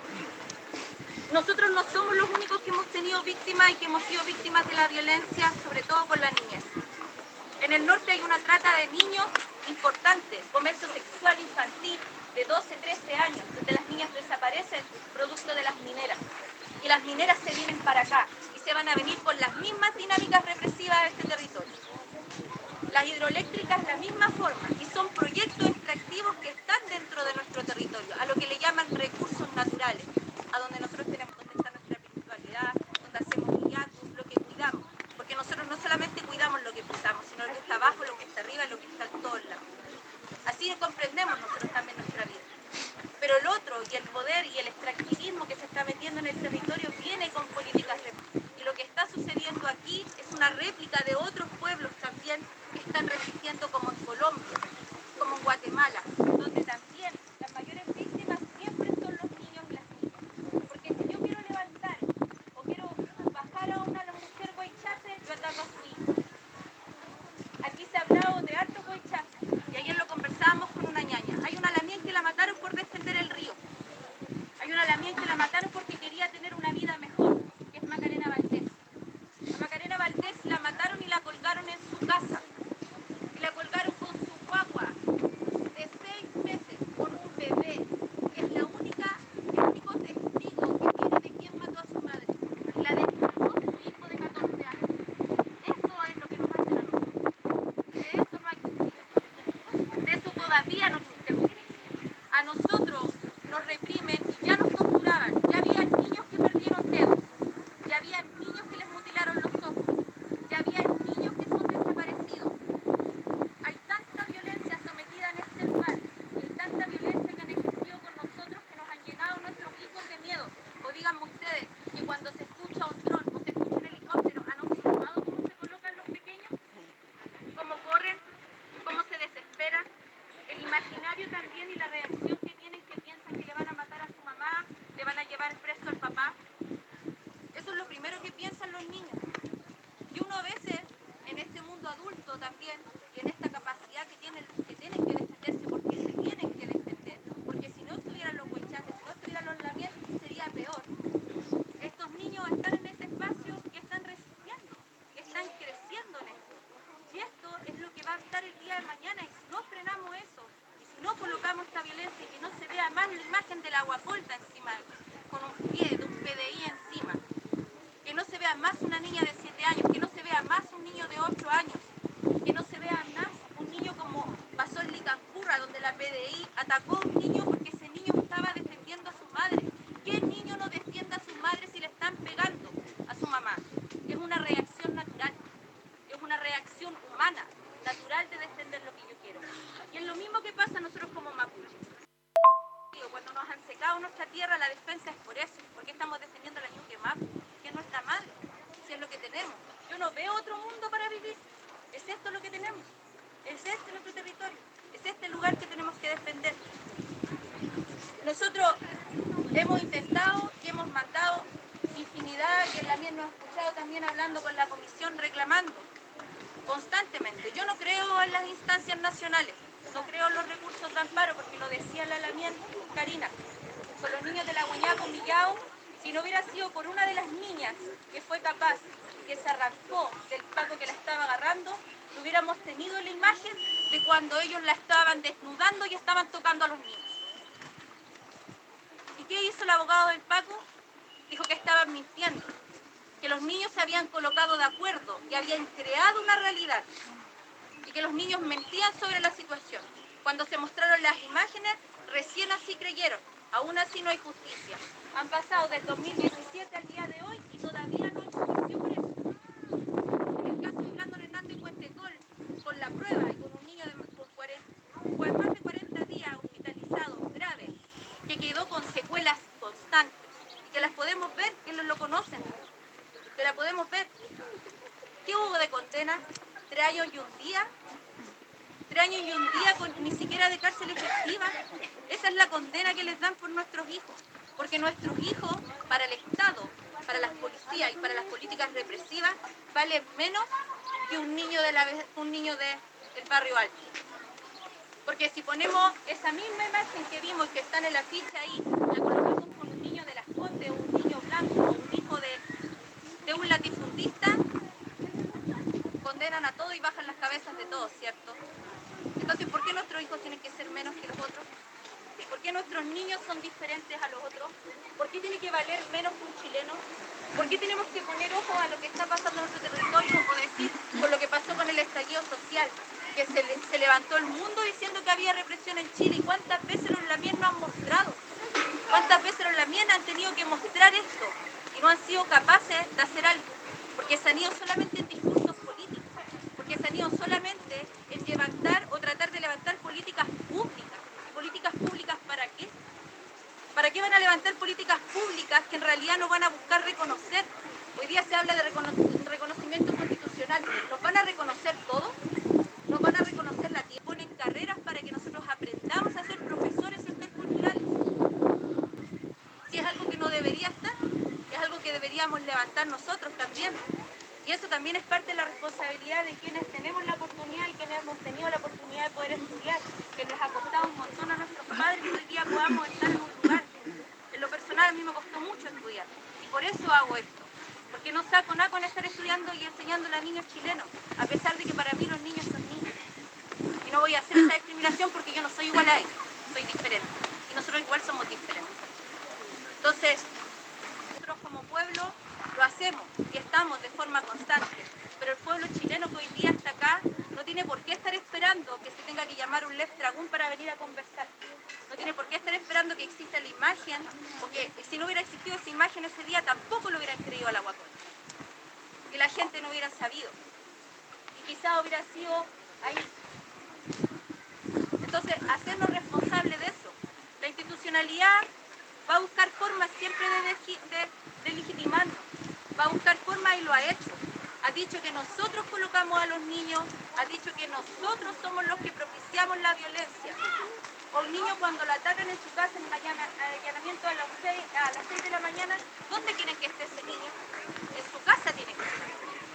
Nosotros no somos los únicos que hemos tenido víctimas y que hemos sido víctimas de la violencia, sobre todo con la niñez. En el norte hay una trata de niños importante, comercio sexual infantil de doce, trece años, donde las niñas desaparecen producto de las mineras. Y las mineras se vienen para acá y se van a venir con las mismas dinámicas represivas de este territorio. Las hidroeléctricas la misma forma, y son proyectos extractivos que están dentro de nuestro territorio, a lo que le llaman recursos naturales, a donde nosotros tenemos, donde está nuestra espiritualidad, donde hacemos hiatus, lo que cuidamos. Porque nosotros no solamente cuidamos lo que pisamos, sino lo que está abajo, lo que está arriba y lo que está en todos lados. Así comprendemos nosotros también nuestra vida. Pero el otro, y el poder y el extractivismo que se está metiendo en el territorio, viene con políticas represivas. Y lo que está sucediendo aquí es una réplica de otros pueblos también que están resistiendo, como en Colombia, como en Guatemala, donde también las mayores víctimas siempre son los niños y las niñas. Porque si yo quiero levantar o quiero bajar a una mujer huaychate, yo ataco a su hijo. Aquí se ha hablado de harto huaychate, y ayer lo conversábamos con una ñaña. Hay una lamien que la mataron por defender el río. Hay una lamien que la mataron porque quería tener una vida mejor, que es Macarena Valdés. A Macarena Valdés la mataron y la colgaron en su casa. Y la colgaron con su guagua de seis meses, con un bebé, que es la única, el único testigo que tiene de quién mató a su madre. Y la desnudó su hijo de catorce años. Eso es lo que nos hacen a nosotros. De eso no hay justicia. De eso todavía no existe justicia. A nosotros nos reprimen y ya nos torturaban. Ya había niños que perdieron dedos. Ya había niños que les mutilaron los ojos. Ya había niños que son desaparecidos. Hay tanta violencia sometida en este lugar, y hay tanta violencia que han ejercido con nosotros, que nos han llenado nuestros hijos de miedo. O díganme ustedes que cuando se escucha un dron o se escucha un helicóptero, ¿han observado cómo se colocan los pequeños? ¿Cómo corren? ¿Cómo se desesperan? El imaginario también y la reacción que tienen, que piensan que le van a matar a su mamá, le van a llevar preso al papá. Eso es lo primero que piensan los niños. Y uno a veces, en este mundo adulto también, y en esta capacidad que tienen, que tienen que defenderse, porque se tienen que defender, porque si no estuvieran los huaychates, si no estuvieran los lamien, sería peor. Estos niños están en ese espacio y están resistiendo, están creciendo en esto. Y esto es lo que va a estar el día de mañana, y si no frenamos eso, y si no colocamos esta violencia, y que no se vea más la imagen de la guapolta encima, con un pie, de un P D I encima, que no se vea más una niña de siete años, que no se vea más un niño de ocho años, que no se vea más un niño como pasó en Licancurra, donde la P D I atacó a un niño porque ese niño estaba defendiendo a su madre. ¿Qué niño no defiende a su madre si le están pegando a su mamá? Es una reacción natural, es una reacción humana, natural de defender lo que yo quiero. Y es lo mismo que pasa a nosotros como mapuches. Cuando nos han secado nuestra tierra, la defensa es por eso, porque estamos defendiendo la Ñuque Mapu, que es nuestra madre, si es lo que tenemos. Yo no veo otro mundo para vivir, es esto lo que tenemos, es este nuestro territorio, es este el lugar que tenemos que defender. Nosotros hemos intentado y hemos mandado infinidad, que también nos ha escuchado también hablando con la comisión, reclamando constantemente. Yo no creo en las instancias nacionales, no creo en los recursos de amparo, porque lo decía la Lamien Karina, con los niños de la Huañaco Millao, si no hubiera sido por una de las niñas que fue capaz, que se arrancó del paco que la estaba agarrando, no hubiéramos tenido la imagen de cuando ellos la estaban desnudando y estaban tocando a los niños. ¿Y qué hizo el abogado del Paco? Dijo que estaban mintiendo, que los niños se habían colocado de acuerdo y habían creado una realidad, y que los niños mentían sobre la situación. Cuando se mostraron las imágenes, recién así creyeron. Aún así no hay justicia. Han pasado del dos mil diecisiete al día de hoy y todavía no hay justicia por eso. En el caso de Brandon Hernández Puentecol, con la prueba y con un niño de con cuarenta, pues más de cuarenta días hospitalizado, grave, que quedó con secuelas constantes y que las podemos ver, que lo, lo conocen, que la podemos ver. ¿Qué hubo de condena? ¿Tres años y un día? ¿Tres años y un día con ni siquiera de cárcel efectiva? Esa es la condena que les dan por nuestros hijos. Porque nuestros hijos, para el Estado, para las policías y para las políticas represivas, valen menos que un niño, de la, un niño de, del barrio alto. Porque si ponemos esa misma imagen que vimos que está en el afiche ahí, la colocamos con un niño de Las Condes, un niño blanco, o un hijo de, de un latifundista, condenan a todos y bajan las cabezas de todos, ¿cierto? Entonces, ¿por qué nuestros hijos tienen que ser menos que los otros? ¿Por qué nuestros niños son diferentes a los otros? ¿Por qué tiene que valer menos que un chileno? ¿Por qué tenemos que poner ojo a lo que está pasando en nuestro territorio, o decir, con lo que pasó con el estallido social, que se, le, se levantó el mundo diciendo que había represión en Chile? ¿Y cuántas veces los lamien no han mostrado? ¿Cuántas veces los lamien han tenido que mostrar esto y no han sido capaces de hacer algo? Porque se han ido solamente en discursos políticos, porque se han ido solamente en levantar o tratar de levantar políticas públicas. ¿Políticas públicas para qué? ¿Para qué van a levantar políticas públicas que en realidad no van a buscar reconocer? Hoy día se habla de recono reconocimiento constitucional. ¿Nos van a reconocer todo? ¿Nos van a reconocer la tierra? Ponen carreras para que nosotros aprendamos a ser profesores interculturales. Si es algo que no debería estar, es algo que deberíamos levantar nosotros también. Y eso también es parte de la responsabilidad de quienes tenemos la oportunidad y quienes hemos tenido la oportunidad de poder estudiar, que les ha costado un montón a nuestros padres que hoy día podamos estar en un lugar. En lo personal a mí me costó mucho estudiar y por eso hago esto, porque no saco nada con estar estudiando y enseñándole a niños chilenos, a pesar de que para mí los niños son niños. Y no voy a hacer esa discriminación porque yo no soy igual a ellos, soy diferente. Y nosotros igual somos diferentes. Entonces, nosotros como pueblo lo hacemos y estamos de forma constante, pero el pueblo chileno que hoy día está acá no tiene por qué estar esperando que se tenga que llamar un Lev Dragún para venir a conversar. No tiene por qué estar esperando que exista la imagen, porque si no hubiera existido esa imagen ese día tampoco lo hubieran creído a la Guacona. Que la gente no hubiera sabido. Y quizás hubiera sido ahí. Entonces, hacernos responsables de eso. La institucionalidad va a buscar formas siempre de, de, de legitimarnos, va a buscar formas y lo ha hecho. Ha dicho que nosotros colocamos a los niños, ha dicho que nosotros somos los que propiciamos la violencia. O un niño cuando lo atacan en su casa en un allanamiento a las seis, a las seis de la mañana, ¿dónde quieren que esté ese niño? En su casa tiene que estar.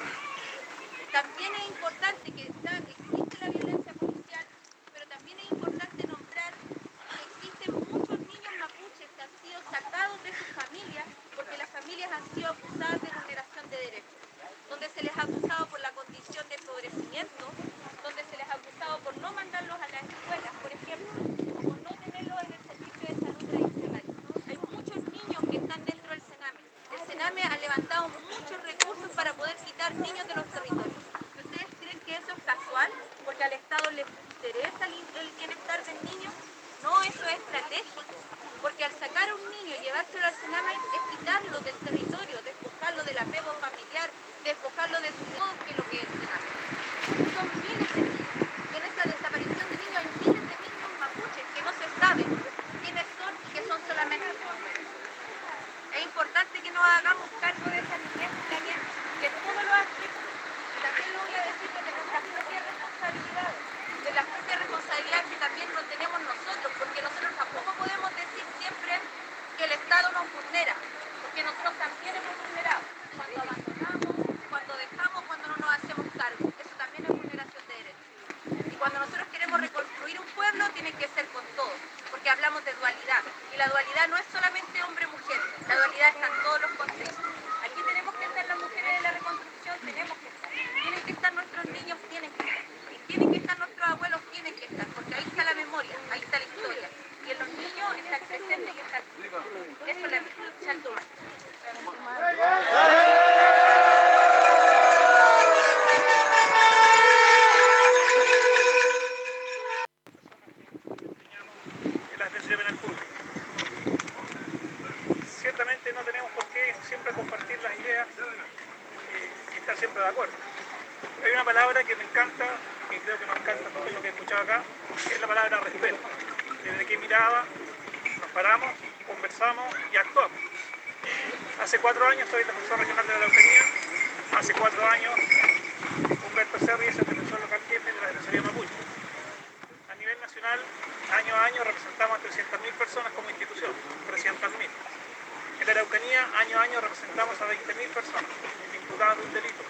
También es importante que está, existe la violencia policial, pero también es importante nombrar que existen muchos niños mapuches que han sido sacados de sus familias porque las familias han sido acusadas de vulneración de derechos, donde se les ha acusado por la condición de empobrecimiento, donde se les ha acusado por no mandarlos a las escuelas, por ejemplo, o por no tenerlos en el servicio de salud tradicional. Hay muchos niños que están dentro del Sename. El Sename ha levantado muchos recursos para poder quitar niños de los territorios. ¿Ustedes creen que eso es casual? Porque al Estado le interesa el, el bienestar del niño. No, eso es estratégico. Porque al sacar a un niño y llevárselo al Sename es quitarlo del territorio, despojarlo del apego familiar, despojarlo de todo que lo que es el Sename. Son miles de niños. Y en esta desaparición de niños hay miles de niños mapuches que no se sabe quiénes son y que son solamente números. Es importante que nos hagamos cargo de esa niñez también, que todos los aspectos, y también lo voy a decir desde nuestras propias responsabilidades, de las propias responsabilidades que también lo tenemos nosotros, porque nosotros tampoco podemos decir siempre que el Estado nos vulnera, porque nosotros también hemos vulnerado, cuando abandonamos, cuando dejamos, cuando no nos hacemos cargo, eso también es vulneración de derechos. Y cuando nosotros queremos reconstruir un pueblo, tiene que ser con todos, porque hablamos de dualidad, y la dualidad no es solamente hombre-mujer, la dualidad está en todos los contextos. Aquí tenemos que estar las mujeres de la reconstrucción, tenemos que estar. Tienen que estar nuestros niños, tienen que estar. Y tienen que estar nuestros abuelos, tienen que estar, porque ahí está la memoria, ahí está la historia. Y en los niños está el presente y está el futuro. Eso es la Chantumá. En la defensa penal pública. siempre de acuerdo. Hay una palabra que me encanta, que creo que nos encanta todo lo que he escuchado acá, que es la palabra respeto. Desde que miraba, nos paramos, conversamos y actuamos. Hace cuatro años soy defensor regional de la Araucanía, hace cuatro años Humberto Serri es el defensor local jefe de la Defensoría Mapuche. A nivel nacional, año a año representamos a trescientas mil personas como institución, trescientas mil. En la Araucanía, año a año representamos a veinte mil personas imputadas de un delito.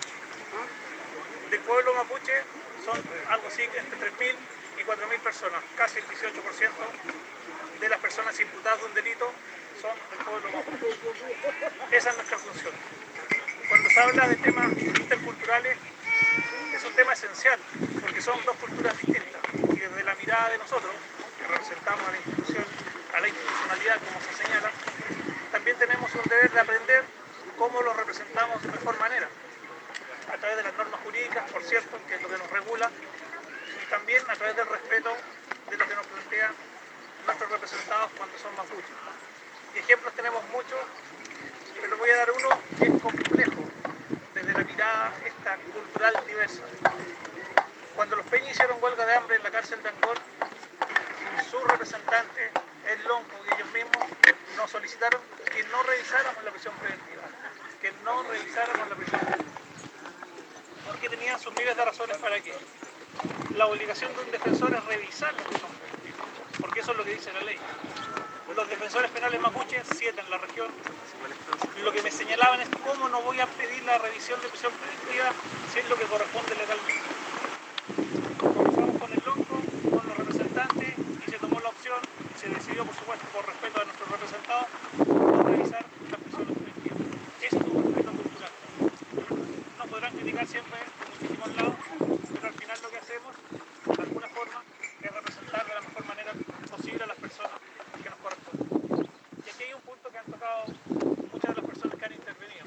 Del pueblo mapuche son algo así entre tres mil y cuatro mil personas, casi el dieciocho por ciento de las personas imputadas de un delito son del pueblo mapuche. Esa es nuestra función. Cuando se habla de temas interculturales, es un tema esencial, porque son dos culturas distintas. Y desde la mirada de nosotros, que representamos a la institución, a la institucionalidad, como se señala, también tenemos un deber de aprender cómo lo representamos de mejor manera, a través de las normas jurídicas, por cierto, que es lo que nos regula, y también a través del respeto de lo que nos plantean nuestros representados cuando son mapuches. Y ejemplos tenemos muchos, pero voy a dar uno que es complejo, desde la mirada esta cultural diversa. Cuando los peñas hicieron huelga de hambre en la cárcel de Angol, sus representantes, el Lonco y ellos mismos, nos solicitaron que no revisáramos la prisión preventiva, que no revisáramos la prisión preventiva, porque tenían sus miles de razones para qué. La obligación de un defensor es revisar la prisión preventiva, porque eso es lo que dice la ley. Los defensores penales mapuches, siete en la región, lo que me señalaban es cómo no voy a pedir la revisión de prisión preventiva si es lo que corresponde legalmente. Conversamos con el Lonco, con los representantes y se tomó la opción, y se decidió por supuesto por respeto a nuestros representados, no revisar las prisiones preventivas. Eso es un respeto cultural. Nos podrán criticar siempre de muchísimos lados, pero al final lo que hacemos, de alguna forma, es representar de la mejor manera posible a las personas que nos corresponden. Y aquí hay un punto que han tocado muchas de las personas que han intervenido.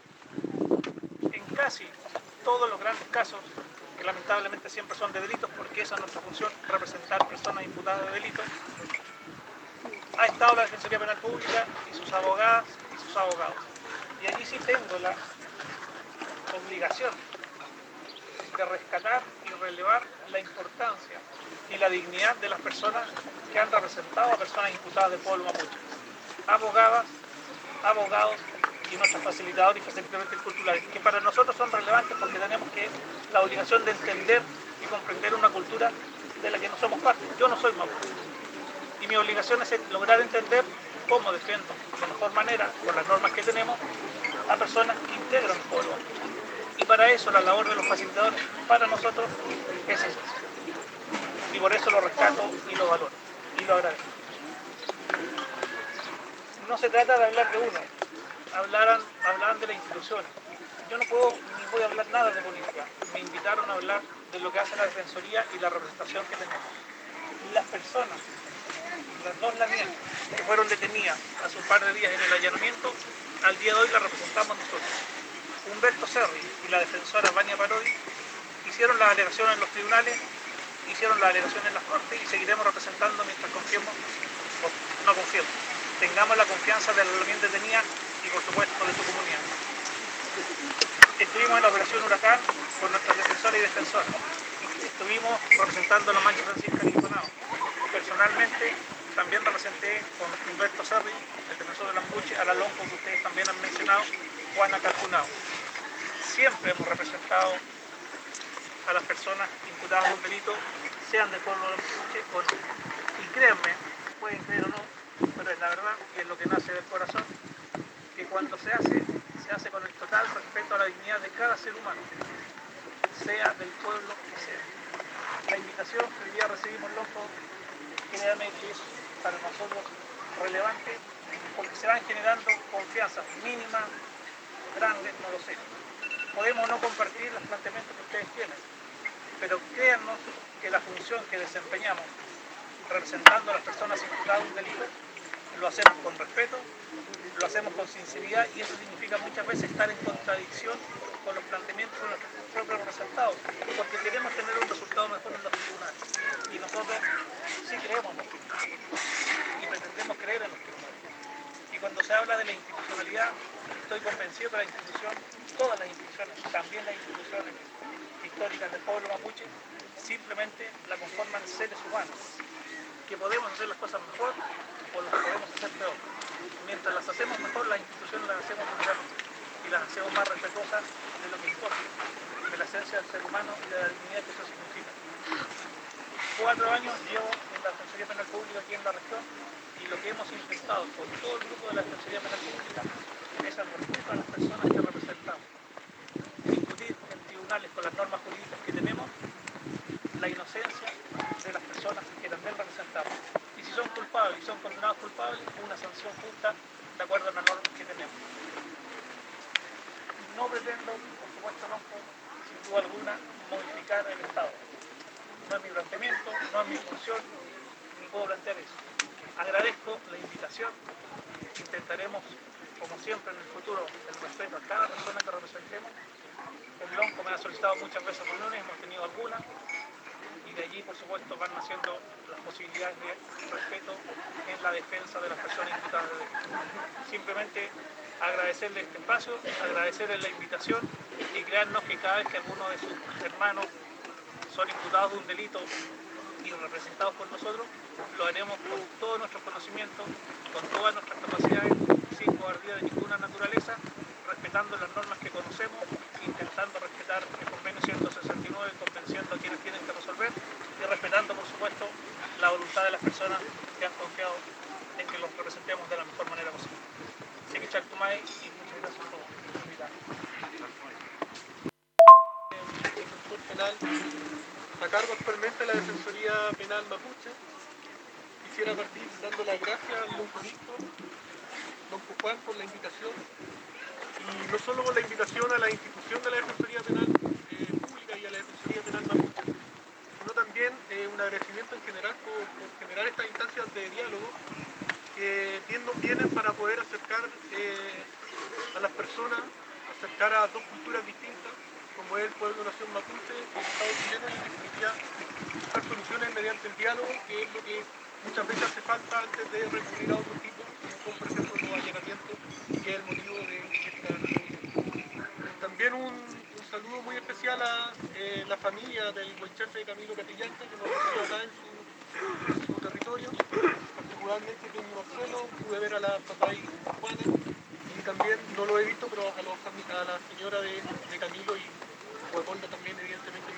En casi todos los grandes casos, que lamentablemente siempre son de delitos, porque esa es nuestra función, representar personas imputadas de delitos, ha estado la Defensoría Penal Pública y sus abogadas y sus abogados. Y allí sí tengo la obligación de rescatar y relevar la importancia y la dignidad de las personas que han representado a personas imputadas del pueblo mapuche. Abogadas, abogados y nuestros facilitadores y facilitadores culturales, que para nosotros son relevantes porque tenemos que la obligación de entender y comprender una cultura de la que no somos parte. Yo no soy mapuche. Y mi obligación es lograr entender cómo defiendo de mejor manera, con las normas que tenemos, a personas que integran el pueblo mapuche. Y para eso la labor de los facilitadores, para nosotros, es esencial. Y por eso lo rescato y lo valoro. Y lo agradezco. No se trata de hablar de uno, hablaran, hablaran de las instituciones. Yo no puedo ni voy a hablar nada de política. Me invitaron a hablar de lo que hace la Defensoría y la representación que tenemos. Las personas, las dos lamianas, que fueron detenidas hace un par de días en el allanamiento, al día de hoy las representamos nosotros. Humberto Serri y la defensora Vania Parodi hicieron las alegaciones en los tribunales, hicieron las alegaciones en las cortes y seguiremos representando mientras confiemos, o no confiemos, tengamos la confianza de la lamiana detenida y por supuesto de su comunidad. Estuvimos en la operación Huracán con nuestras defensoras y defensoras. Estuvimos representando a la Mancha Francisca Niconao. Personalmente también representé con Humberto Serri, el defensor de la Mapuche, a la Lonco, que ustedes también han mencionado, Juana Calcunao. Siempre hemos representado a las personas imputadas de un delito, sean del pueblo de la Mapuche o no. Y créanme, pueden creer o no, pero es la verdad y es lo que nace del corazón, que cuando se hace, se hace con el total respeto a la dignidad de cada ser humano, sea del pueblo que sea. La invitación que hoy día recibimos, Lonco, créanme que es para nosotros relevante, porque se van generando confianzas mínimas, grandes, no lo sé. Podemos no compartir los planteamientos que ustedes tienen, pero créannos que la función que desempeñamos representando a las personas imputadas de un delito, lo hacemos con respeto, lo hacemos con sinceridad y eso significa muchas veces estar en contradicción con los planteamientos de nuestros propios representados, porque queremos tener un resultado mejor en los tribunales. Y nosotros sí creemos en los tribunales y pretendemos creer en los tribunales. Y cuando se habla de la institucionalidad, estoy convencido que la institución, todas las instituciones, también las instituciones históricas del pueblo mapuche, simplemente la conforman seres humanos, que podemos hacer las cosas mejor o las podemos hacer peor. Mientras las hacemos mejor, las instituciones las hacemos mejor y las hacemos más respetuosas de lo que importa, de la esencia del ser humano y de la dignidad que eso significa. Cuatro años llevo en la Defensoría Penal Pública aquí en la región y lo que hemos intentado con todo el grupo de la Defensoría Penal Pública es el respeto a las personas que representamos. Discutir en tribunales con las normas jurídicas que tenemos la inocencia de las personas que también representamos. Y si son culpables y son condenados culpables, una sanción justa de acuerdo a las normas que tenemos. No pretendo, por supuesto, no, sin duda alguna, modificar el Estado. No es mi planteamiento, no es mi función, ni puedo plantear eso. Agradezco la invitación, intentaremos, como siempre en el futuro, el respeto a cada persona que representemos. El Lonco me ha solicitado muchas veces reuniones, hemos tenido algunas, y de allí, por supuesto, van naciendo las posibilidades de respeto en la defensa de las personas imputadas de delito. Simplemente agradecerle este espacio, agradecerle la invitación y crearnos que cada vez que alguno de sus hermanos son imputados de un delito y representados por nosotros, lo haremos con todos nuestros conocimientos, con todas nuestras capacidades, sin cobardía de ninguna naturaleza, respetando las normas que conocemos, intentando respetar el convenio ciento sesenta y nueve, convenciendo a quienes tienen que resolver y respetando, por supuesto, la voluntad de las personas que han confiado en que los representemos de la mejor manera posible. Así que Chactumay, y muchas gracias por invitarme. Defensor penal a cargo actualmente de la Defensoría Penal Mapuche. Quisiera partir dando las gracias al don Juanito, don Juan, por la invitación, y no solo por la invitación a la institución de la Defensoría Penal eh, Pública y a la Defensoría Penal Mapuche, sino también eh, un agradecimiento en general por, por generar estas instancias de diálogo que vienen para poder acercar eh, a las personas, acercar a dos culturas distintas, como es el pueblo nación mapuche, el Estado chileno, y en definitiva buscar soluciones mediante el diálogo, que es lo que muchas veces hace falta antes de recurrir a otro tipo, como por ejemplo los allanamientos, que es el motivo de esta reunión. También un, un saludo muy especial a eh, la familia del buen jefe Camilo Catrillanca, que nos recibió acá en su, en su territorio, particularmente con mi Marcelo, pude ver a la papá y Juana, y también no lo he visto, pero a, los, a la señora de, de Camilo y Guacolda también, evidentemente.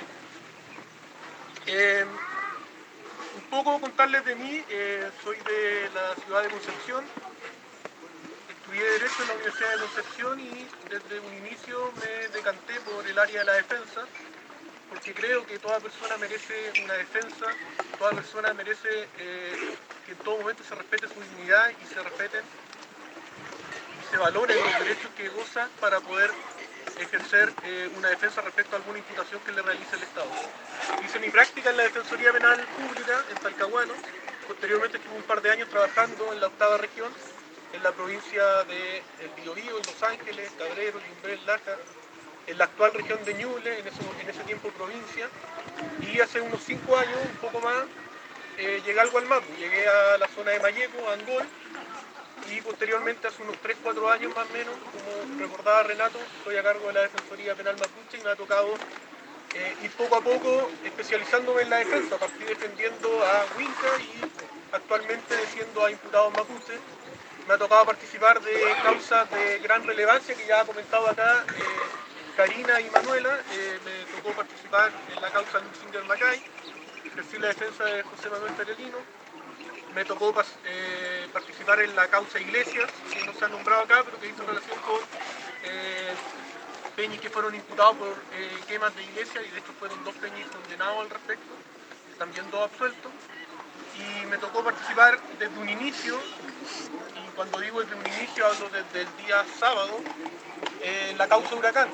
Eh, un poco contarles de mí, eh, soy de la ciudad de Concepción, estudié Derecho en la Universidad de Concepción y desde un inicio me decanté por el área de la defensa, porque creo que toda persona merece una defensa, toda persona merece eh, que en todo momento se respete su dignidad y se respeten y se valoren los derechos que goza para poder ejercer eh, una defensa respecto a alguna imputación que le realice el Estado. Hice mi práctica en la Defensoría Penal Pública en Talcahuano, posteriormente estuve un par de años trabajando en la octava región, en la provincia de El Biobío, en Los Ángeles, Cabrero, Yumbel, Laja, en la actual región de Ñuble, en ese, en ese tiempo provincia, y hace unos cinco años, un poco más, eh, llegué al Gualmapu, llegué a la zona de Mayeco, a Angol, y posteriormente, hace unos tres cuatro años más o menos, como recordaba Renato, estoy a cargo de la Defensoría Penal Mapuche y me ha tocado eh, ir poco a poco especializándome en la defensa. Partí defendiendo a Huinca y actualmente defiendo a imputados mapuches. Me ha tocado participar de causas de gran relevancia que ya ha comentado acá eh, Karina y Manuela. Eh, me tocó participar en la causa Luxinger Macay, ejercí la defensa de José Manuel Perelino. Me tocó eh, participar en la causa Iglesias, que no se ha nombrado acá, pero que hizo relación con eh, peñis que fueron imputados por eh, quemas de iglesias, y de hecho fueron dos peñis condenados al respecto, también dos absueltos. Y me tocó participar desde un inicio, y cuando digo desde un inicio hablo desde el día sábado, eh, en la causa Huracán.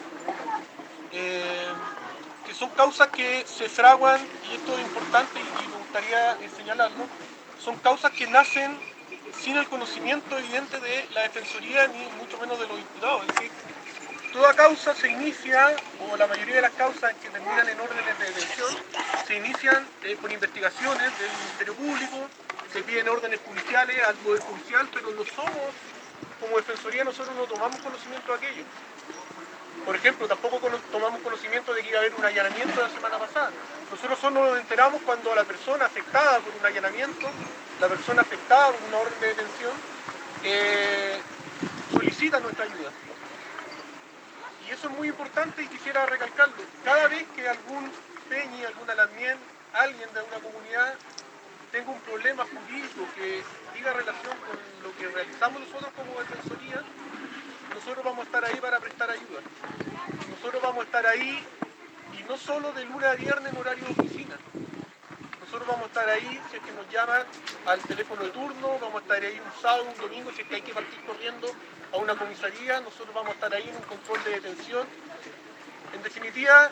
Eh, que son causas que se fraguan, y esto es importante y, y me gustaría eh, señalarlo, son causas que nacen sin el conocimiento evidente de la Defensoría, ni mucho menos de los imputados. Es decir, toda causa se inicia, o la mayoría de las causas que terminan en órdenes de detención, se inician eh, por investigaciones del Ministerio Público, se piden órdenes policiales al Poder Judicial, pero no somos como Defensoría nosotros no tomamos conocimiento de aquello. Por ejemplo, tampoco tomamos conocimiento de que iba a haber un allanamiento la semana pasada. Nosotros solo nos enteramos cuando la persona afectada por un allanamiento, la persona afectada por una orden de detención, eh, solicita nuestra ayuda. Y eso es muy importante y quisiera recalcarlo. Cada vez que algún peñi, algún alamien, alguien de una comunidad tenga un problema jurídico que diga relación con lo que realizamos nosotros como Defensoría, nosotros vamos a estar ahí para prestar ayuda. Nosotros vamos a estar ahí, y no solo de lunes a viernes en horario de oficina. Nosotros vamos a estar ahí si es que nos llaman al teléfono de turno, vamos a estar ahí un sábado, un domingo, si es que hay que partir corriendo a una comisaría, nosotros vamos a estar ahí en un control de detención. En definitiva,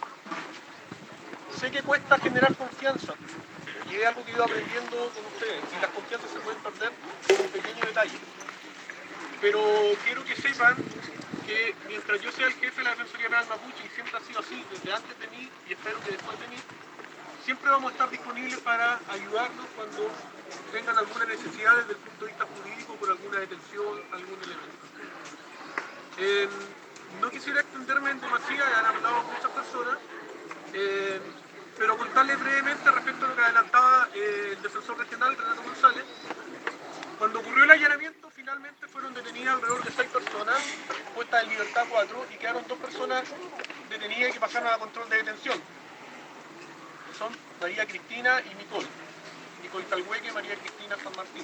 sé que cuesta generar confianza, y es algo que he ido aprendiendo con ustedes, y las confianzas se pueden perder por un pequeño detalle. Pero quiero que sepan que mientras yo sea el jefe de la Defensoría Penal Mapuche, y siempre ha sido así, desde antes de mí, y espero que después de mí, siempre vamos a estar disponibles para ayudarlos cuando tengan alguna necesidad desde el punto de vista jurídico por alguna detención, algún elemento. Eh, no quisiera extenderme en demasía, ya han hablado muchas personas, eh, pero contarles brevemente respecto a lo que adelantaba eh, el defensor regional, Renato González. Cuando ocurrió el allanamiento, finalmente fueron detenidas alrededor de seis personas, puestas en libertad cuatro, y quedaron dos personas detenidas que pasaron a control de detención. Son María Cristina y Nicole. Nicole Talhueque y María Cristina San Martín.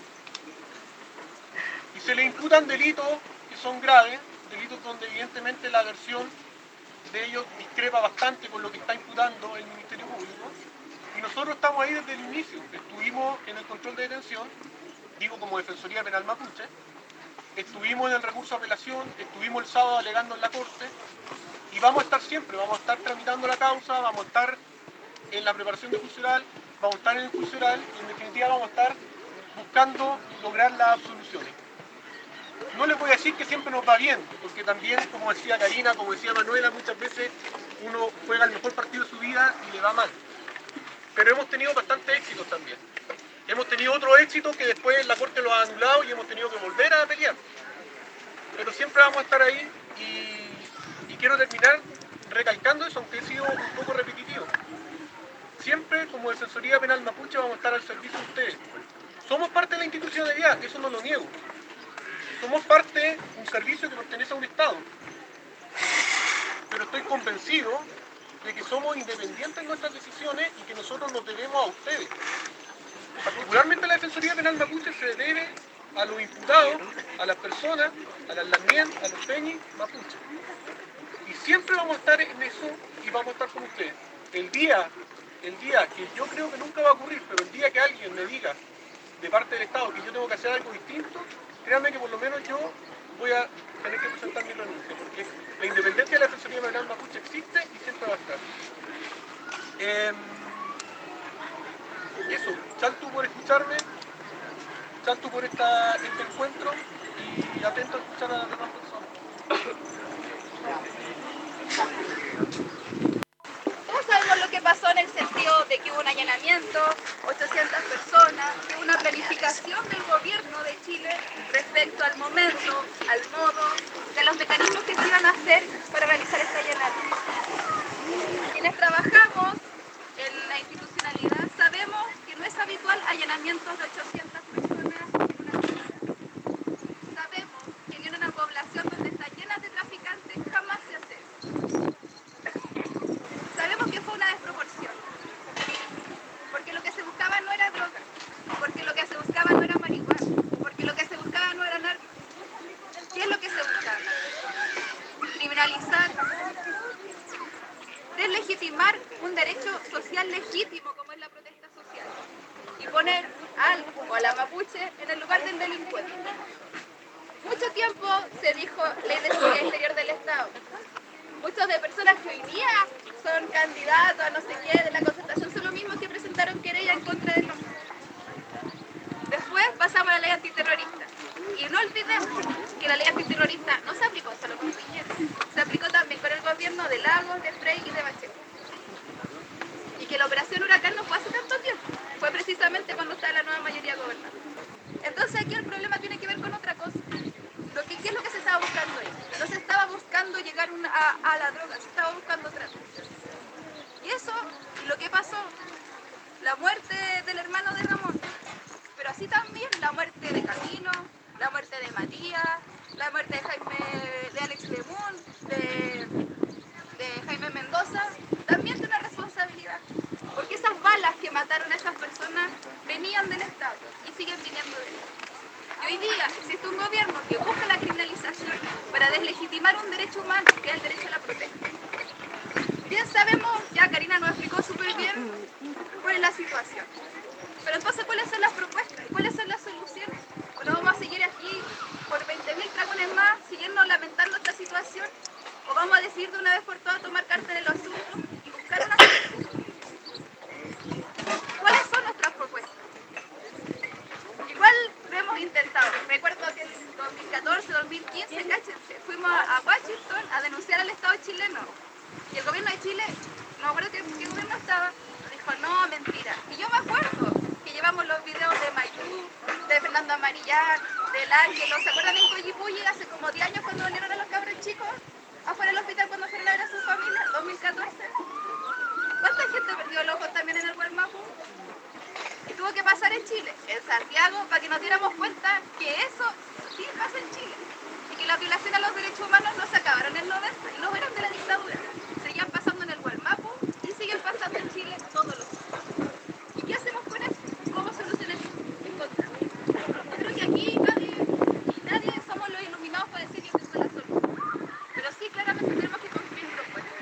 Y se le imputan delitos que son graves, delitos donde evidentemente la versión de ellos discrepa bastante con lo que está imputando el Ministerio Público. Y nosotros estamos ahí desde el inicio. Estuvimos en el control de detención, digo como Defensoría Penal Mapuche, estuvimos en el recurso de apelación, estuvimos el sábado alegando en la Corte, y vamos a estar siempre, vamos a estar tramitando la causa, vamos a estar en la preparación de juicio oral, vamos a estar en el juicio oral, y en definitiva vamos a estar buscando lograr las absoluciones. No les voy a decir que siempre nos va bien, porque también, como decía Karina, como decía Manuela, muchas veces uno juega el mejor partido de su vida y le va mal. Pero hemos tenido bastantes éxitos también. Hemos tenido otros éxitos que después la Corte los ha anulado y hemos tenido que volver a pelear. Pero siempre vamos a estar ahí, y, y quiero terminar recalcando eso, aunque he sido un poco repetitivo. Siempre como Defensoría Penal Mapuche vamos a estar al servicio de ustedes. Somos parte de la institucionalidad, eso no lo niego. Somos parte de un servicio que pertenece a un Estado. Pero estoy convencido de que somos independientes en nuestras decisiones y que nosotros nos debemos a ustedes. Particularmente la Defensoría Penal Mapuche se debe a los imputados, a las personas, a las lamien, a los peñis mapuche. Y siempre vamos a estar en eso y vamos a estar con ustedes. El día, el día que yo creo que nunca va a ocurrir, pero el día que alguien me diga de parte del Estado que yo tengo que hacer algo distinto, créanme que por lo menos yo voy a tener que presentar mi renuncia, porque la independencia de la Defensoría Penal Mapuche existe y siempre va a estar. Eh, eso, Chaltu por escucharme, Chaltu por esta, este encuentro, y atento a escuchar a las demás personas. Todos sabemos lo que pasó en el sentido de que hubo un allanamiento, ochocientas personas, una planificación del gobierno de Chile respecto al momento, al modo, de los mecanismos que se iban a hacer para realizar este allanamiento. Quienes trabajamos en la institucionalidad sabemos que no es habitual allanamientos de ochocientas personas en una ciudad. Sabemos que en una población donde está llena de traficantes jamás se hace eso. Sabemos que fue una desproporción, porque lo que se buscaba no era droga, porque lo que se buscaba no era marihuana, porque lo que se buscaba no era narco. ¿Qué es lo que se buscaba? Criminalizar, deslegitimar un derecho social legítimo como es la protesta social y poner al o a la mapuche en el lugar del delincuente. Mucho tiempo se dijo ley de seguridad interior del Estado. Muchas de personas que hoy día son candidatos a no sé qué de la concertación son los mismos que presentaron querella en contra de nosotros. Después pasamos a la ley antiterrorista. Y no olvidemos que la ley antiterrorista no se aplicó solo con Piñera, se aplicó también con el gobierno de Lagos, de Frey y de Bachelet. Y que la operación Huracán no fue hace tanto tiempo, fue precisamente cuando estaba la nueva mayoría gobernando. Entonces aquí el problema tiene que ver con otra cosa. a, a la droga, se estaba buscando trato. Y eso, y lo que pasó, la muerte del hermano de Ramón, pero así también la muerte de Camino, la muerte de Matías, la muerte de Jaime, de Alex Lemun, de, de Jaime Mendoza, también tiene una responsabilidad. Porque esas balas que mataron a esas personas venían del Estado y siguen viniendo de él. Y hoy día existe un gobierno que busca la criminalización para deslegitimar un derecho humano, que es el derecho a la protesta. Bien sabemos, ya Karina nos explicó súper bien cuál es la situación. Pero entonces, ¿cuáles son las propuestas? ¿Cuáles son las soluciones? ¿O no vamos a seguir aquí por veinte mil dragones más, siguiendo lamentando esta situación? ¿O vamos a decidir de una vez por todas tomar carta en el asunto y buscar una solución? ¿Cuáles son nuestras propuestas? Igual lo hemos intentado. Recuerdo que en dos mil catorce, dos mil quince, cáchense, fuimos a Washington a denunciar al Estado chileno. Y el gobierno de Chile, no me acuerdo qué, qué gobierno estaba, dijo, no, mentira. Y yo me acuerdo que llevamos los videos de Maipú, de Fernando Amarillán, del Ángelo. ¿Se acuerdan en Coyipulli hace como diez años cuando vinieron a los cabros chicos afuera del hospital cuando fueron a ver a su familia? dos mil catorce. ¿Cuánta gente perdió el ojo también en el Gualmapu? Y tuvo que pasar en Chile, en Santiago, para que nos diéramos cuenta que eso sí pasa en Chile. Y que la violación a los derechos humanos no se acabaron en el noventa y no eran de la dictadura. Seguían pasando en el Gualmapu y siguen pasando en Chile todos los días. ¿Y qué hacemos con eso? ¿Cómo solucionar esto? Yo creo que aquí nadie, nadie somos los iluminados para decir que esta es la solución. Pero sí, claramente tenemos que construir propuestas.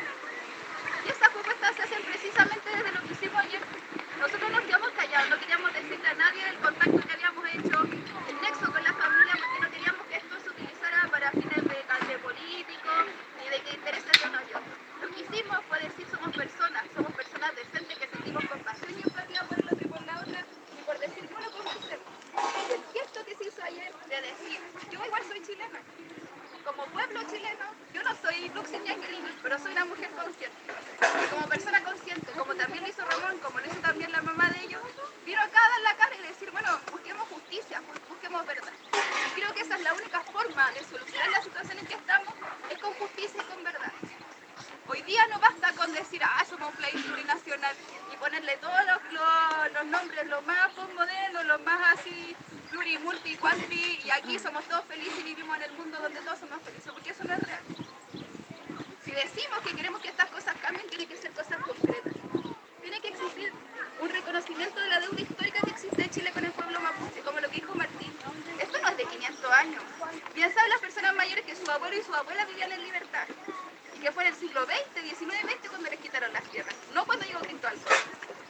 Y esas propuestas se hacen precisamente desde lo que hicimos ayer. Nosotros nos quedamos callados, no queríamos decirle a nadie el contacto que habíamos hecho, el nexo con la familia, porque no queríamos que esto se utilizara para fines de calde político ni de que intereses de uno y otro. Lo que hicimos fue decir somos personas, somos personas decentes que sentimos compasión y empatía por el otro y por la otra, y por decir no lo conocemos. Y el gesto que se hizo ayer de decir, yo igual soy chilena, como pueblo chileno, yo no soy Luxi ni Angelini, pero soy una mujer consciente. Y como persona consciente, como también lo hizo Ramón, como lo hizo también la mamá de ellos, vino acá a dar la cara y decir, bueno, busquemos justicia, busquemos verdad. Y creo que esa es la única forma de solucionar la situación en que estamos, es con justicia y con verdad. Hoy día no basta con decir, ah, somos un país plurinacional y ponerle todos los, los, los nombres, los más postmodernos, los más así, pluri, multi, cuanti, y aquí somos todos felices y vivimos en el mundo donde todos somos felices, porque eso no es real. Si decimos que queremos que estas cosas cambien, tiene que ser cosas concretas. Tiene que existir un reconocimiento de la deuda histórica que existe en Chile con el pueblo mapuche, como lo que dijo Martín. Esto no es de quinientos años. Bien saben las personas mayores que su abuelo y su abuela vivían en libertad. Y que fue en el siglo veinte, diecinueve, veinte cuando les quitaron las tierras, no cuando llegó Cristóbal Colón.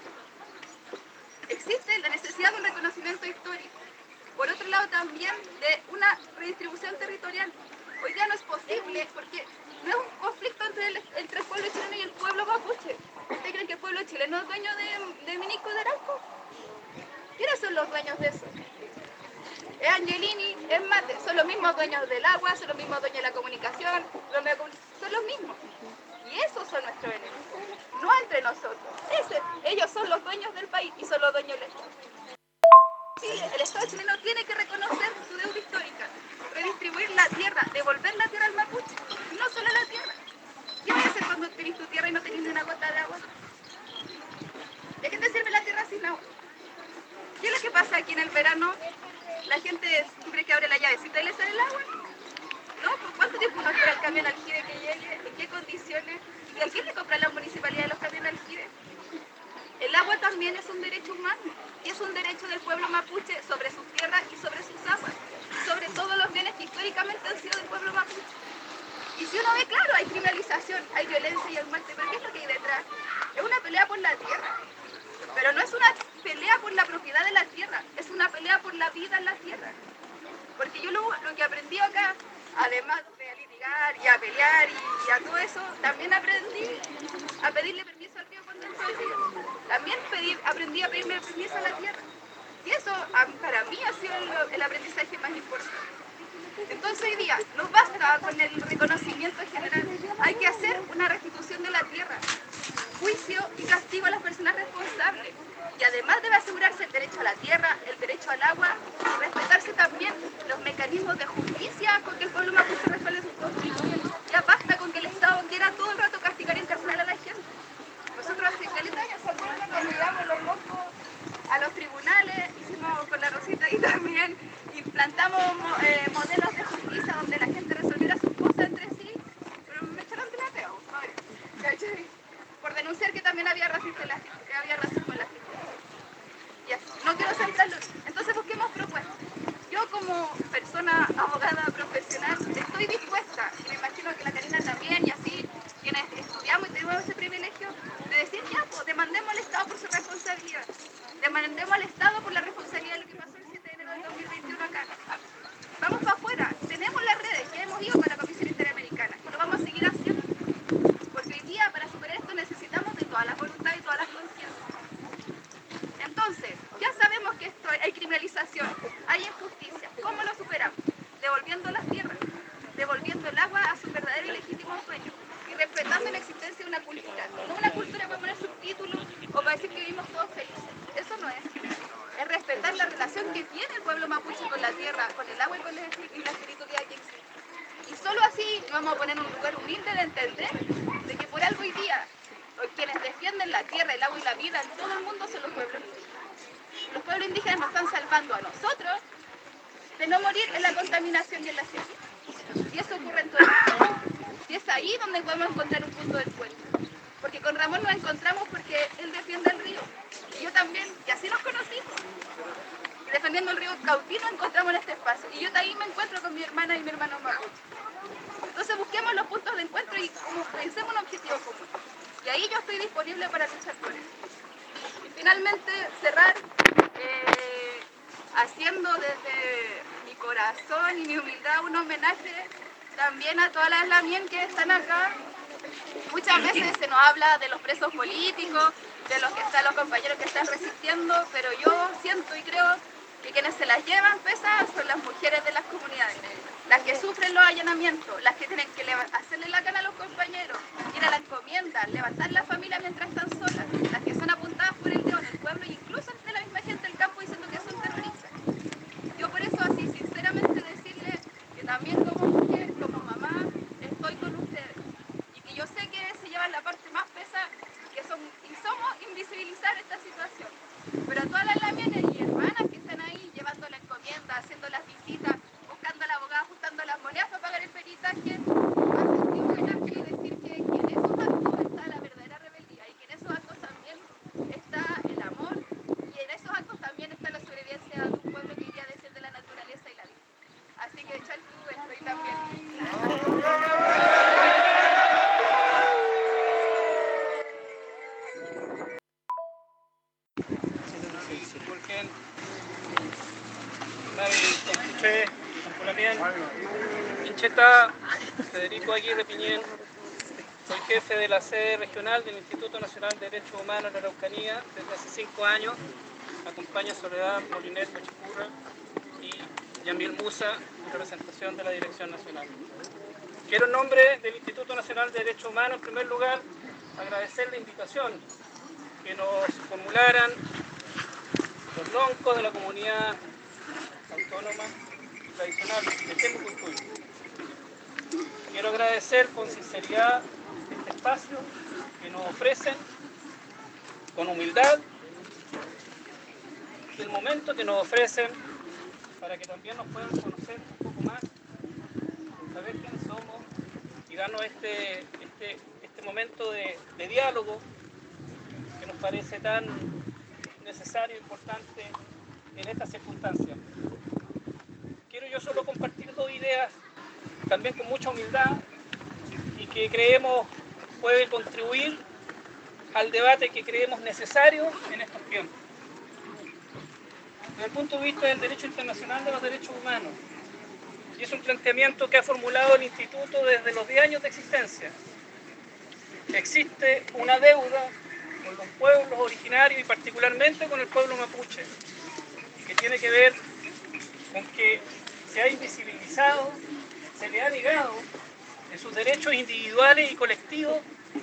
Existe la necesidad de un reconocimiento histórico. Por otro lado también de una redistribución territorial. Hoy día no es posible porque no es un conflicto entre el, entre el pueblo chileno y el pueblo mapuche. ¿Ustedes creen que el pueblo chileno es dueño de, de Minico de Arauco? ¿Quiénes son los dueños de eso? Es Angelini, es Mate, son los mismos dueños del agua, son los mismos dueños de la comunicación, los son los mismos. Y esos son nuestros enemigos, no entre nosotros. Ese, ellos son los dueños del país y son los dueños del Estado. Chile, el Estado chileno tiene que reconocer su deuda histórica, redistribuir la tierra, devolver la tierra al mapuche, no solo la tierra. ¿Qué vas a hacer cuando tenés tu tierra y no tenés ni una gota de agua? ¿De qué te sirve la tierra sin agua? ¿Qué es lo que pasa aquí en el verano? La gente siempre que abre la llavecita y le sale el agua. ¿No? ¿Por cuánto tiempo uno espera el camión aljibe que llegue? ¿En qué condiciones? ¿Y a quién le compra la municipalidad de los camiones aljibe? El agua también es un derecho humano y es un derecho del pueblo mapuche sobre sus tierras y sobre sus aguas, sobre todos los bienes que históricamente han sido del pueblo mapuche. Y si uno ve, claro, hay criminalización, hay violencia y hay muerte, pero ¿qué es lo que hay detrás? Es una pelea por la tierra, pero no es una pelea por la propiedad de la tierra, es una pelea por la vida en la tierra. Porque yo lo, lo que aprendí acá, además de litigar y a pelear y, y a todo eso, también aprendí a pedirle permiso al río cuando entró el río. También pedí, aprendí a pedirle permiso a la tierra. Y eso para mí ha sido el, el aprendizaje más importante. Entonces hoy día no basta con el reconocimiento general, hay que hacer una restitución de la tierra, juicio y castigo a las personas responsables. Y además debe asegurarse el derecho a la tierra, el derecho al agua y respetarse también los mecanismos de justicia con que el pueblo mapuche resuelve sus conflictos. Ya basta con que el Estado y también implantamos mo- eh, modelos de justicia donde la gente resolviera sus cosas entre sí, pero me echaron de la pega, ¿cachai? Por denunciar que también había racismo en la, que había racismo en la justicia. Y así, no quiero saltarlo. Entonces busquemos propuestas. Yo como persona abogada profesional estoy dispuesta, y me imagino que la Karina también, y así quienes estudiamos y tenemos ese privilegio, de decir ya, pues demandemos al Estado por su responsabilidad. Demandemos al Estado por la responsabilidad de lo que pasó el siete de enero del dos mil veintiuno acá. Vamos para afuera, tenemos las redes, ya hemos ido para la Comisión Interamericana y lo vamos a seguir haciendo. Porque hoy día para superar esto necesitamos de todas las voluntades y todas las conciencias. Entonces, ya sabemos que esto hay criminalización, hay injusticia. ¿Cómo lo superamos? Devolviendo las tierras, devolviendo el agua a su verdadero y legítimo dueño y respetando la existencia de una cultura. No una cultura para poner subtítulos o para decir que vivimos todos felices. Eso no es. Es respetar la relación que tiene el pueblo mapuche con la tierra, con el agua y con la, y la espiritualidad que existe. Y solo así vamos a poner un lugar humilde de entender de que por algo hoy día quienes defienden la tierra, el agua y la vida en todo el mundo son los pueblos indígenas. Los pueblos indígenas nos están salvando a nosotros de no morir en la contaminación y en la sequía. Y eso ocurre en todo el mundo. Y es ahí donde podemos encontrar un punto de encuentro. Porque con Ramón nos encontramos porque él defiende el río. Y yo también, y así nos conocimos. Y defendiendo el río Cautí nos encontramos en este espacio. Y yo también me encuentro con mi hermana y mi hermano mapuche. Entonces busquemos los puntos de encuentro y como pensemos un objetivo común. Y ahí yo estoy disponible para luchar por eso. Y finalmente cerrar eh, haciendo desde mi corazón y mi humildad un homenaje también a todas las lamien que están acá. Muchas veces se nos habla de los presos políticos, de los que están los compañeros que están resistiendo, pero yo siento y creo que quienes se las llevan pesas son las mujeres de las comunidades, las que sufren los allanamientos, las que tienen que hacerle la cana a los compañeros, ir a la encomienda, levantar la familia mientras están solas, las que son apuntadas por el dedo en el pueblo e incluso entre la misma gente del campo diciendo que son terroristas. Yo por eso así sinceramente decirle que también como mujer, como mamá, estoy con ustedes y que yo sé que se llevan la parte más pesada que son, y somos invisibilizar esta situación. Pero a todas las lamienes y hermanas que están ahí llevando la encomienda, haciendo las visitas, buscando a la abogada, ajustando las monedas para pagar el peritaje, hacer un homenaje y decir que, que en esos actos está la verdadera rebeldía y que en esos actos también está el amor y en esos actos también está la sobrevivencia de un pueblo que iría a decir de la naturaleza y la vida. Así que Chaltu, estoy también. Porque escuché, también, Incheta, Federico Aguirre Piñén, soy jefe de la sede regional del Instituto Nacional de Derechos Humanos en la Araucanía desde hace cinco años. Acompaña a Soledad Molinet Machicurra y Yamil Musa en representación de la Dirección Nacional. Quiero en nombre del Instituto Nacional de Derechos Humanos, en primer lugar, agradecer la invitación que nos formularan los loncos de la comunidad autónoma tradicional de Temucuicui. Quiero agradecer con sinceridad este espacio que nos ofrecen, con humildad, y el momento que nos ofrecen para que también nos puedan conocer un poco más, saber quiénes somos y darnos este, este, este momento de, de diálogo que nos parece tan necesario e importante en estas circunstancias. Quiero yo solo compartir dos ideas, también con mucha humildad, y que creemos puede contribuir al debate que creemos necesario en estos tiempos. Desde el punto de vista del derecho internacional de los derechos humanos, y es un planteamiento que ha formulado el Instituto desde los diez años de existencia. Existe una deuda con los pueblos originarios y particularmente con el pueblo mapuche, que tiene que ver con que se ha invisibilizado, se le ha negado en sus derechos individuales y colectivos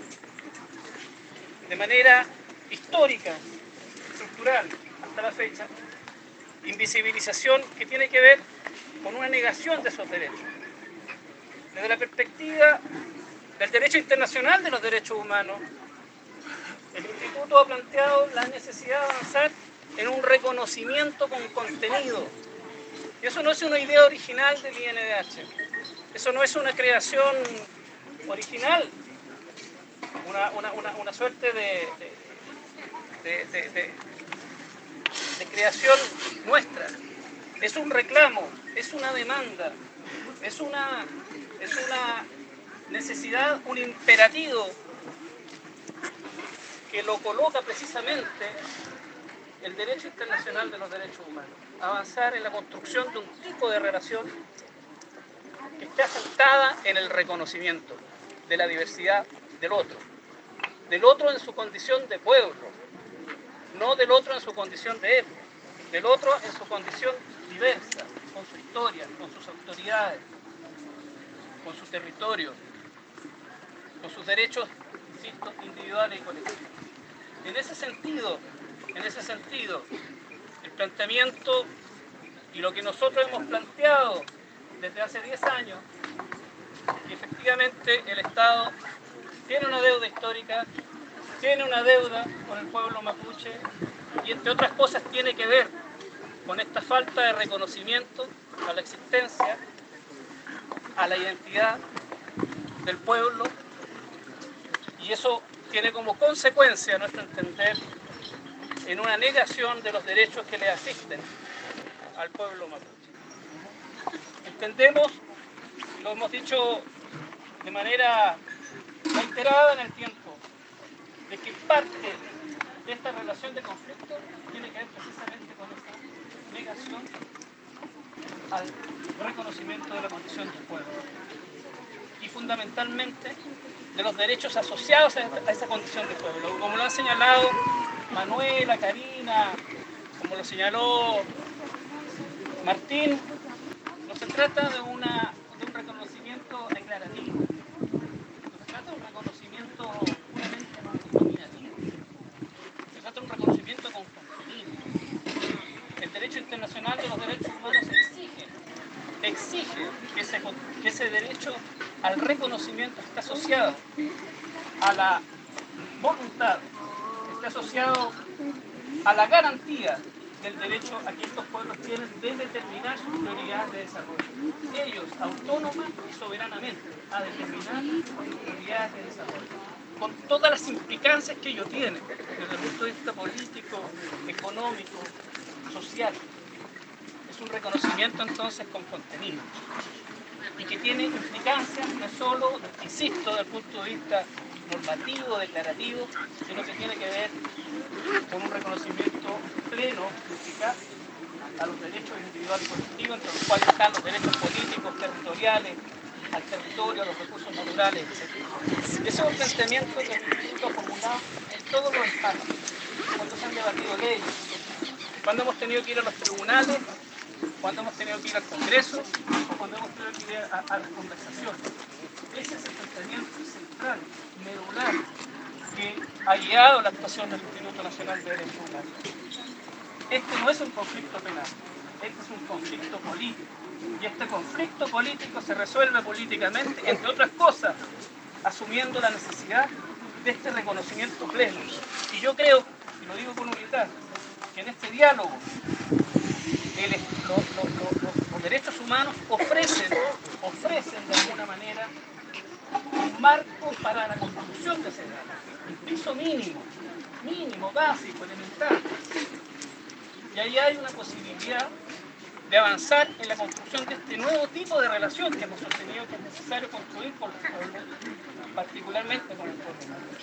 de manera histórica, estructural, hasta la fecha. Invisibilización que tiene que ver con una negación de esos derechos. Desde la perspectiva del derecho internacional de los derechos humanos, el Instituto ha planteado la necesidad de avanzar en un reconocimiento con contenido. Y eso no es una idea original del I N D H. Eso no es una creación original, una, una, una, una suerte de, de, de, de, de, de creación nuestra. Es un reclamo, es una demanda, es una, es una necesidad, un imperativo que lo coloca precisamente el derecho internacional de los derechos humanos. Avanzar en la construcción de un tipo de relación que esté asentada en el reconocimiento de la diversidad del otro, del otro en su condición de pueblo, no del otro en su condición de etnia, del otro en su condición diversa, con su historia, con sus autoridades, con su territorio, con sus derechos, insisto, individuales y colectivos. En ese sentido, en ese sentido, el planteamiento y lo que nosotros hemos planteado desde hace diez años, que efectivamente el Estado tiene una deuda histórica, tiene una deuda con el pueblo mapuche y entre otras cosas tiene que ver con esta falta de reconocimiento a la existencia, a la identidad del pueblo, y eso tiene como consecuencia, a nuestro entender, en una negación de los derechos que le asisten al pueblo mapuche. Entendemos, lo hemos dicho de manera reiterada en el tiempo, de que parte de esta relación de conflicto tiene que ver precisamente con esta negación al reconocimiento de la condición del pueblo y fundamentalmente de los derechos asociados a, esta, a esa condición de pueblo, como lo han señalado Manuela, Karina, como lo señaló Martín. No se trata de, una, de un reconocimiento declarativo, no se trata de un reconocimiento puramente nominativo, se trata de un reconocimiento con contenido. El derecho internacional de los derechos humanos exige, exige que ese, que ese derecho al reconocimiento esté asociado a la voluntad, esté asociado a la garantía del derecho a que estos pueblos tienen de determinar sus prioridades de desarrollo. Ellos, autónoma y soberanamente, a determinar sus prioridades de desarrollo, con todas las implicancias que ello tiene, desde el punto de vista político, económico, social. Es un reconocimiento entonces con contenido y que tiene implicancias no solo, insisto, desde el punto de vista normativo, declarativo, sino que tiene que ver con un reconocimiento pleno, eficaz, a los derechos individuales y colectivos, entre los cuales están los derechos políticos, territoriales, al territorio, a los recursos naturales, etcétera. Ese es un planteamiento que el Instituto ha formulado en todos los espacios, cuando se han debatido leyes, cuando hemos tenido que ir a los tribunales, cuando hemos tenido que ir al Congreso, o cuando hemos tenido que ir a, a las conversaciones. Ese es el planteamiento central, medular, que ha guiado la actuación del Instituto Nacional de Derechos Humanos. Este no es un conflicto penal, este es un conflicto político. Y este conflicto político se resuelve políticamente, entre otras cosas, asumiendo la necesidad de este reconocimiento pleno. Y yo creo, y lo digo con humildad, que en este diálogo el, lo, lo, lo, lo, los derechos humanos ofrecen, ofrecen de alguna manera un marco para la construcción de ese diálogo, un piso mínimo, mínimo, básico, elemental. Y ahí hay una posibilidad de avanzar en la construcción de este nuevo tipo de relación que hemos sostenido que es necesario construir con los pueblos, particularmente con el pueblo mapuche.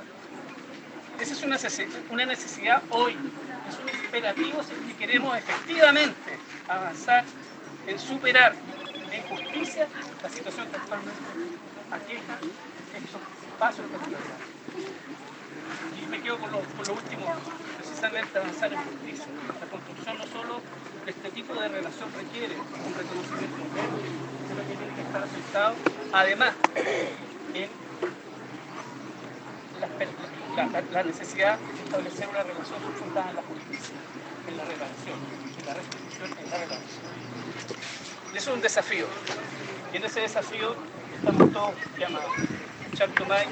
Esa es una necesidad, una necesidad hoy, es un imperativo si queremos efectivamente avanzar en superar en justicia la situación que actualmente aqueja estos espacios territoriales. Y me quedo con lo, con lo último, precisamente avanzar en justicia. La construcción no solo de este tipo de relación requiere un reconocimiento pleno, sino que tiene que estar asentado, además, en la, la, la necesidad de establecer una relación fundada en la justicia, en la reparación, en la restitución, en la reparación. Y eso es un desafío, y en ese desafío estamos todos llamados. Chantumay,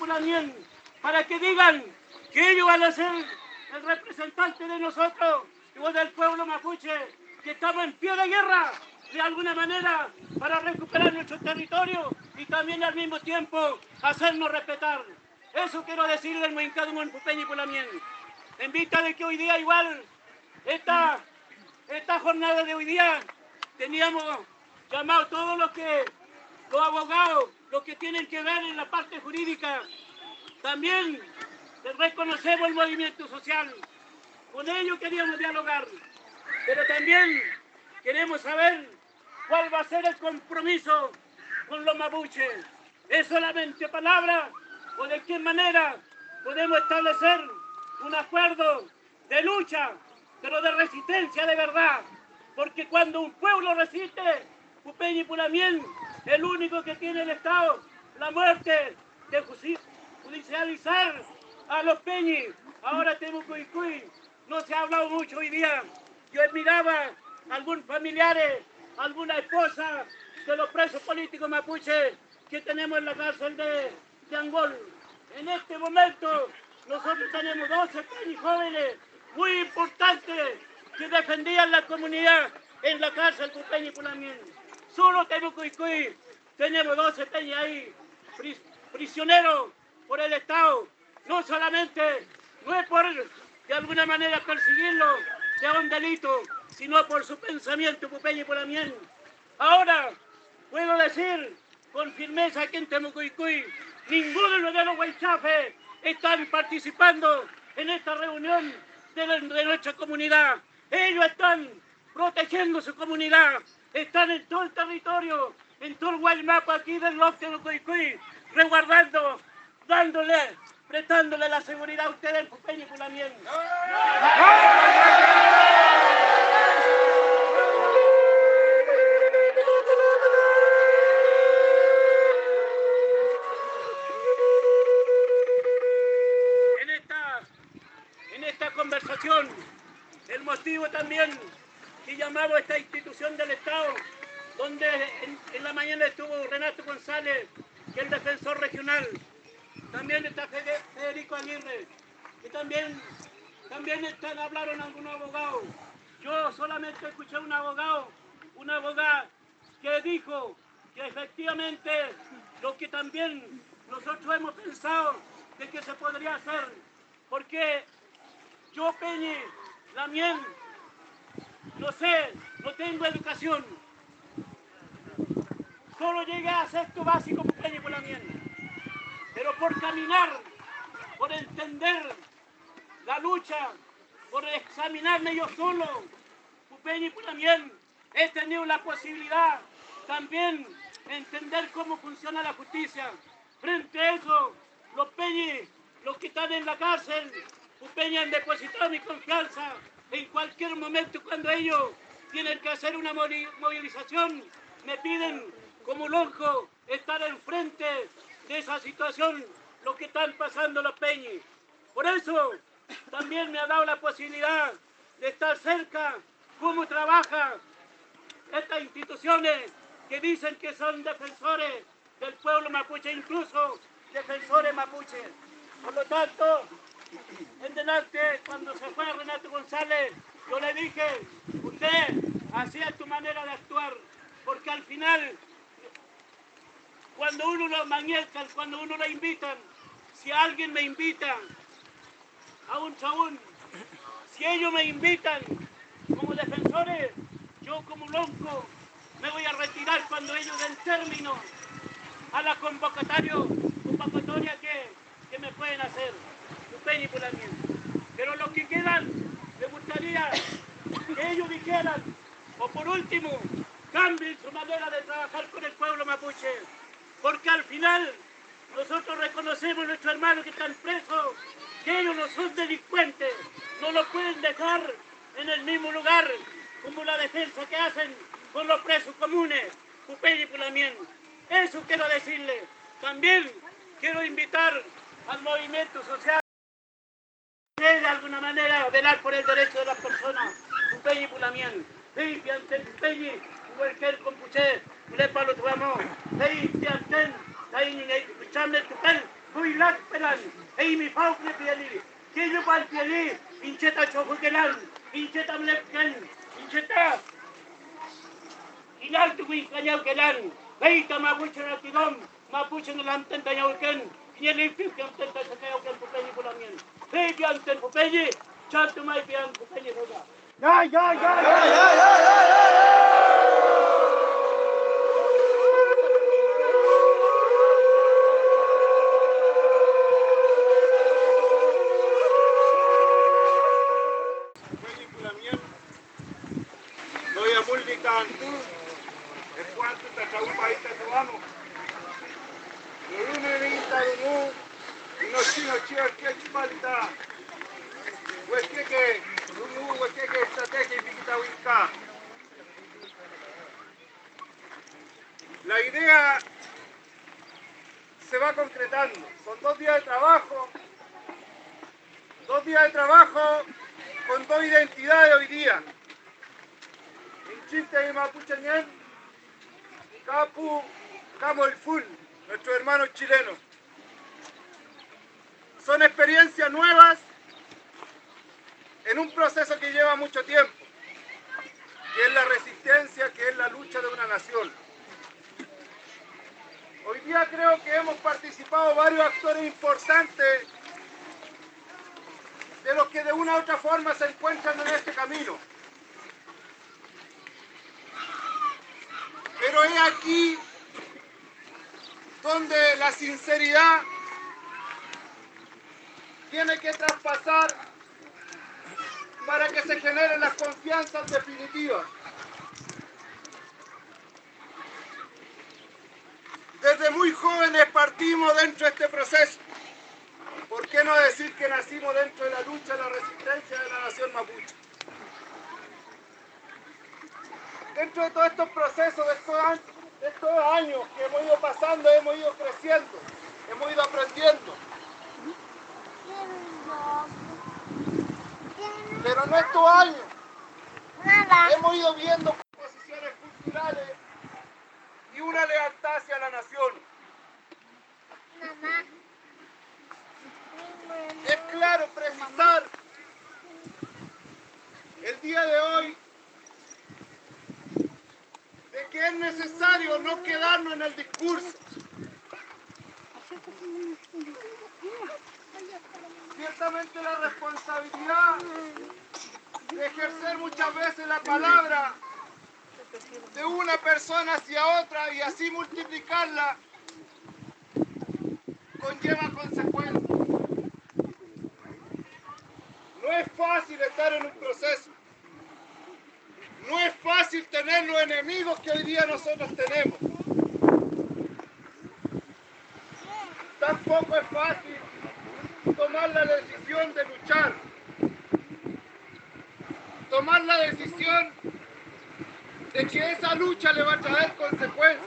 Pulamien, para que digan que ellos van a ser el representante de nosotros o del pueblo mapuche, que estamos en pie de guerra de alguna manera para recuperar nuestro territorio y también al mismo tiempo hacernos respetar. Eso quiero decirle al Moincado en Pupeña y Pulamien. En vista de que hoy día igual, esta, esta jornada de hoy día, teníamos llamado todos los que, los abogados, los que tienen que ver en la parte jurídica. También reconocemos el movimiento social. Con ellos queríamos dialogar, pero también queremos saber cuál va a ser el compromiso con los mapuches. ¿Es solamente palabra o de qué manera podemos establecer un acuerdo de lucha, pero de resistencia de verdad? Porque cuando un pueblo resiste, Pupeña y Pulamien, el único que tiene el Estado, la muerte de judicializar a los peñis. Ahora tenemos Cuicuy. No se ha hablado mucho hoy día. Yo admiraba a algunos familiares, alguna esposa de los presos políticos mapuches que tenemos en la cárcel de, de Angol. En este momento nosotros tenemos doce peñis jóvenes muy importantes que defendían la comunidad en la cárcel Pupeña y Pulamien. Solo tenemos Cuicuy, tenemos doce peñis ahí, pris, prisioneros por el Estado. No solamente, no es por de alguna manera perseguirlo sea un delito, sino por su pensamiento Pupeña y Pulamien. Ahora puedo decir con firmeza que en Temucuicuy ninguno de los huaychafes están participando en esta reunión de, la, de nuestra comunidad. Ellos están protegiendo su comunidad, están en todo el territorio, en todo el Guaymapa aquí del norte de Temucuicuy, resguardando, dándole, prestándole la seguridad a ustedes en Pupeña y Pulamien. En esta, en esta conversación, el motivo también que llamamos a esta institución del Estado, donde en, en la mañana estuvo Renato González, que es el defensor regional. También está Federico Aguirre, y también, también están, hablaron algunos abogados. Yo solamente escuché a un abogado, una abogada que dijo que efectivamente lo que también nosotros hemos pensado de que se podría hacer, porque yo, Peñi, Lamien, no sé, no tengo educación, solo llegué a sexto básico Pupeña y Pulamien. Pero por caminar, por entender la lucha, por examinarme yo solo, Pupeña y Pulamien, he tenido la posibilidad también de entender cómo funciona la justicia. Frente a eso, los peñis, los que están en la cárcel, Pupeña han depositado mi confianza. En cualquier momento cuando ellos tienen que hacer una movilización, me piden como lonco estar enfrente de esa situación, lo que están pasando los peñis. Por eso también me ha dado la posibilidad de estar cerca, cómo trabaja estas instituciones que dicen que son defensores del pueblo mapuche, incluso defensores mapuches. Por lo tanto, en delante, cuando se fue Renato González, yo le dije, usted, así es tu manera de actuar, porque al final, cuando uno lo manietan, cuando uno lo invitan, si alguien me invita a un chabún, si ellos me invitan como defensores, yo como lonco me voy a retirar cuando ellos den término a la convocatoria, convocatoria que, que me pueden hacer, Pupeña y Pulamien. Pero los que quedan, me gustaría que ellos dijeran, o por último, cambien su manera de trabajar con el pueblo mapuche, porque al final nosotros reconocemos a nuestros hermanos que están presos, que ellos no son delincuentes, no los pueden dejar en el mismo lugar como la defensa que hacen con los presos comunes, Pupeña y Pulamien. Eso quiero decirle. También quiero invitar al movimiento social de alguna manera velar por el derecho de las personas, Pupeña y Pulamien. Sí, pianten Pupeña, cualquier compuche, le palo tu amo, sí, pianten, ahí ni escucharme tu pel, muy lácperan, e mi faucle pieli, que yo pal pieli, pincheta chofuquelan, pincheta mlepken, pincheta, hilal tu cañao quelan, veita mapuche ratigón, mapuche en el tentayauken, y el ifio que tenta sacayauken pupeñi pulamien, veita anten pupeñi, chanto mai pian pupeñi roda. Ya, ya, ya, ya, ya, ya. Doy a multican, es cuanto te trae un país te subamos. Lurune vinta lunu, y no chino chino que chipalita. Pues que que, lunu, pues que que estrategia y piquita winca. La idea se va concretando. Son dos días de trabajo, dos días de trabajo con dos identidades hoy día. Chiste y Mapucheñén, Capu, Camo el Full, nuestros hermanos chilenos. Son experiencias nuevas en un proceso que lleva mucho tiempo, que es la resistencia, que es la lucha de una nación. Hoy día creo que hemos participado varios actores importantes de los que de una u otra forma se encuentran en este camino. Pero es aquí donde la sinceridad tiene que traspasar para que se generen las confianzas definitivas. Desde muy jóvenes partimos dentro de este proceso. ¿Por qué no decir que nacimos dentro de la lucha, la resistencia de la nación mapuche? Dentro de todos estos procesos, de estos, años, de estos años que hemos ido pasando, hemos ido creciendo, hemos ido aprendiendo. Pero en estos años hemos ido viendo posiciones culturales y una lealtad hacia la nación. Es claro precisar el día de hoy de que es necesario no quedarnos en el discurso. Ciertamente la responsabilidad de ejercer muchas veces la palabra de una persona hacia otra y así multiplicarla conlleva consecuencias. No es fácil estar en un proceso. No es fácil tener los enemigos que hoy día nosotros tenemos. Tampoco es fácil tomar la decisión de luchar. Tomar la decisión de que esa lucha le va a traer consecuencias.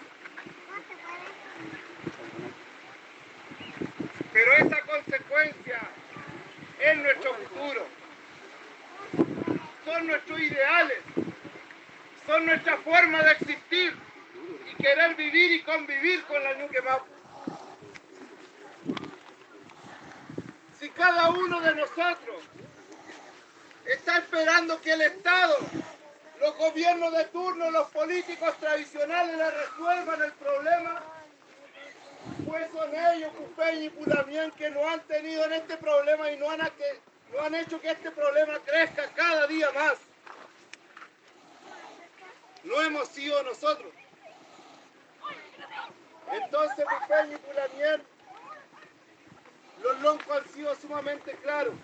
Pero esa consecuencia es nuestro futuro. Son nuestros ideales. Son nuestra forma de existir y querer vivir y convivir con la Ñuque Mapu. Si cada uno de nosotros está esperando que el Estado, los gobiernos de turno, los políticos tradicionales le resuelvan el problema, pues son ellos, Pupeñi y Pulamien, que nos han tenido en este problema y no han, que, no han hecho que este problema crezca cada día más. No hemos sido nosotros. Entonces, Pupeñi y Pulamien, los loncos han sido sumamente claros.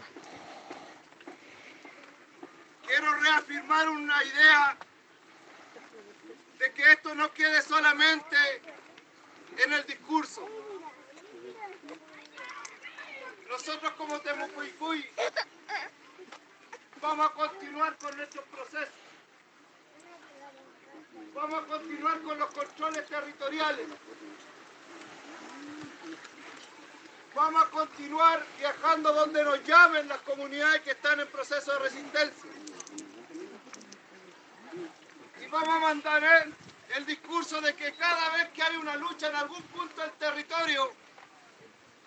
Quiero reafirmar una idea de que esto no quede solamente en el discurso. Nosotros como Temucuicui vamos a continuar con nuestros procesos. Vamos a continuar con los controles territoriales. Vamos a continuar viajando donde nos llamen las comunidades que están en proceso de resistencia. Y vamos a mantener el discurso de que cada vez que hay una lucha en algún punto del territorio,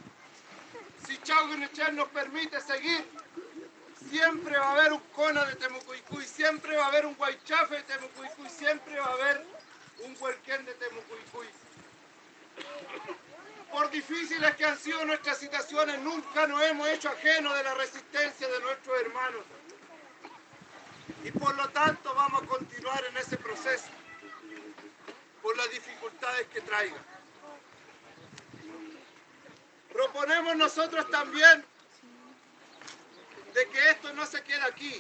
Chauguenechea nos permite seguir, siempre va a haber un Cona de Temucuicui, siempre va a haber un Guaychafe de Temucuicui, siempre va a haber un Huelquén de Temucuicui. Por difíciles que han sido nuestras situaciones, nunca nos hemos hecho ajenos de la resistencia de nuestros hermanos. Y por lo tanto vamos a continuar en ese proceso, por las dificultades que traiga. Proponemos nosotros también de que esto no se quede aquí.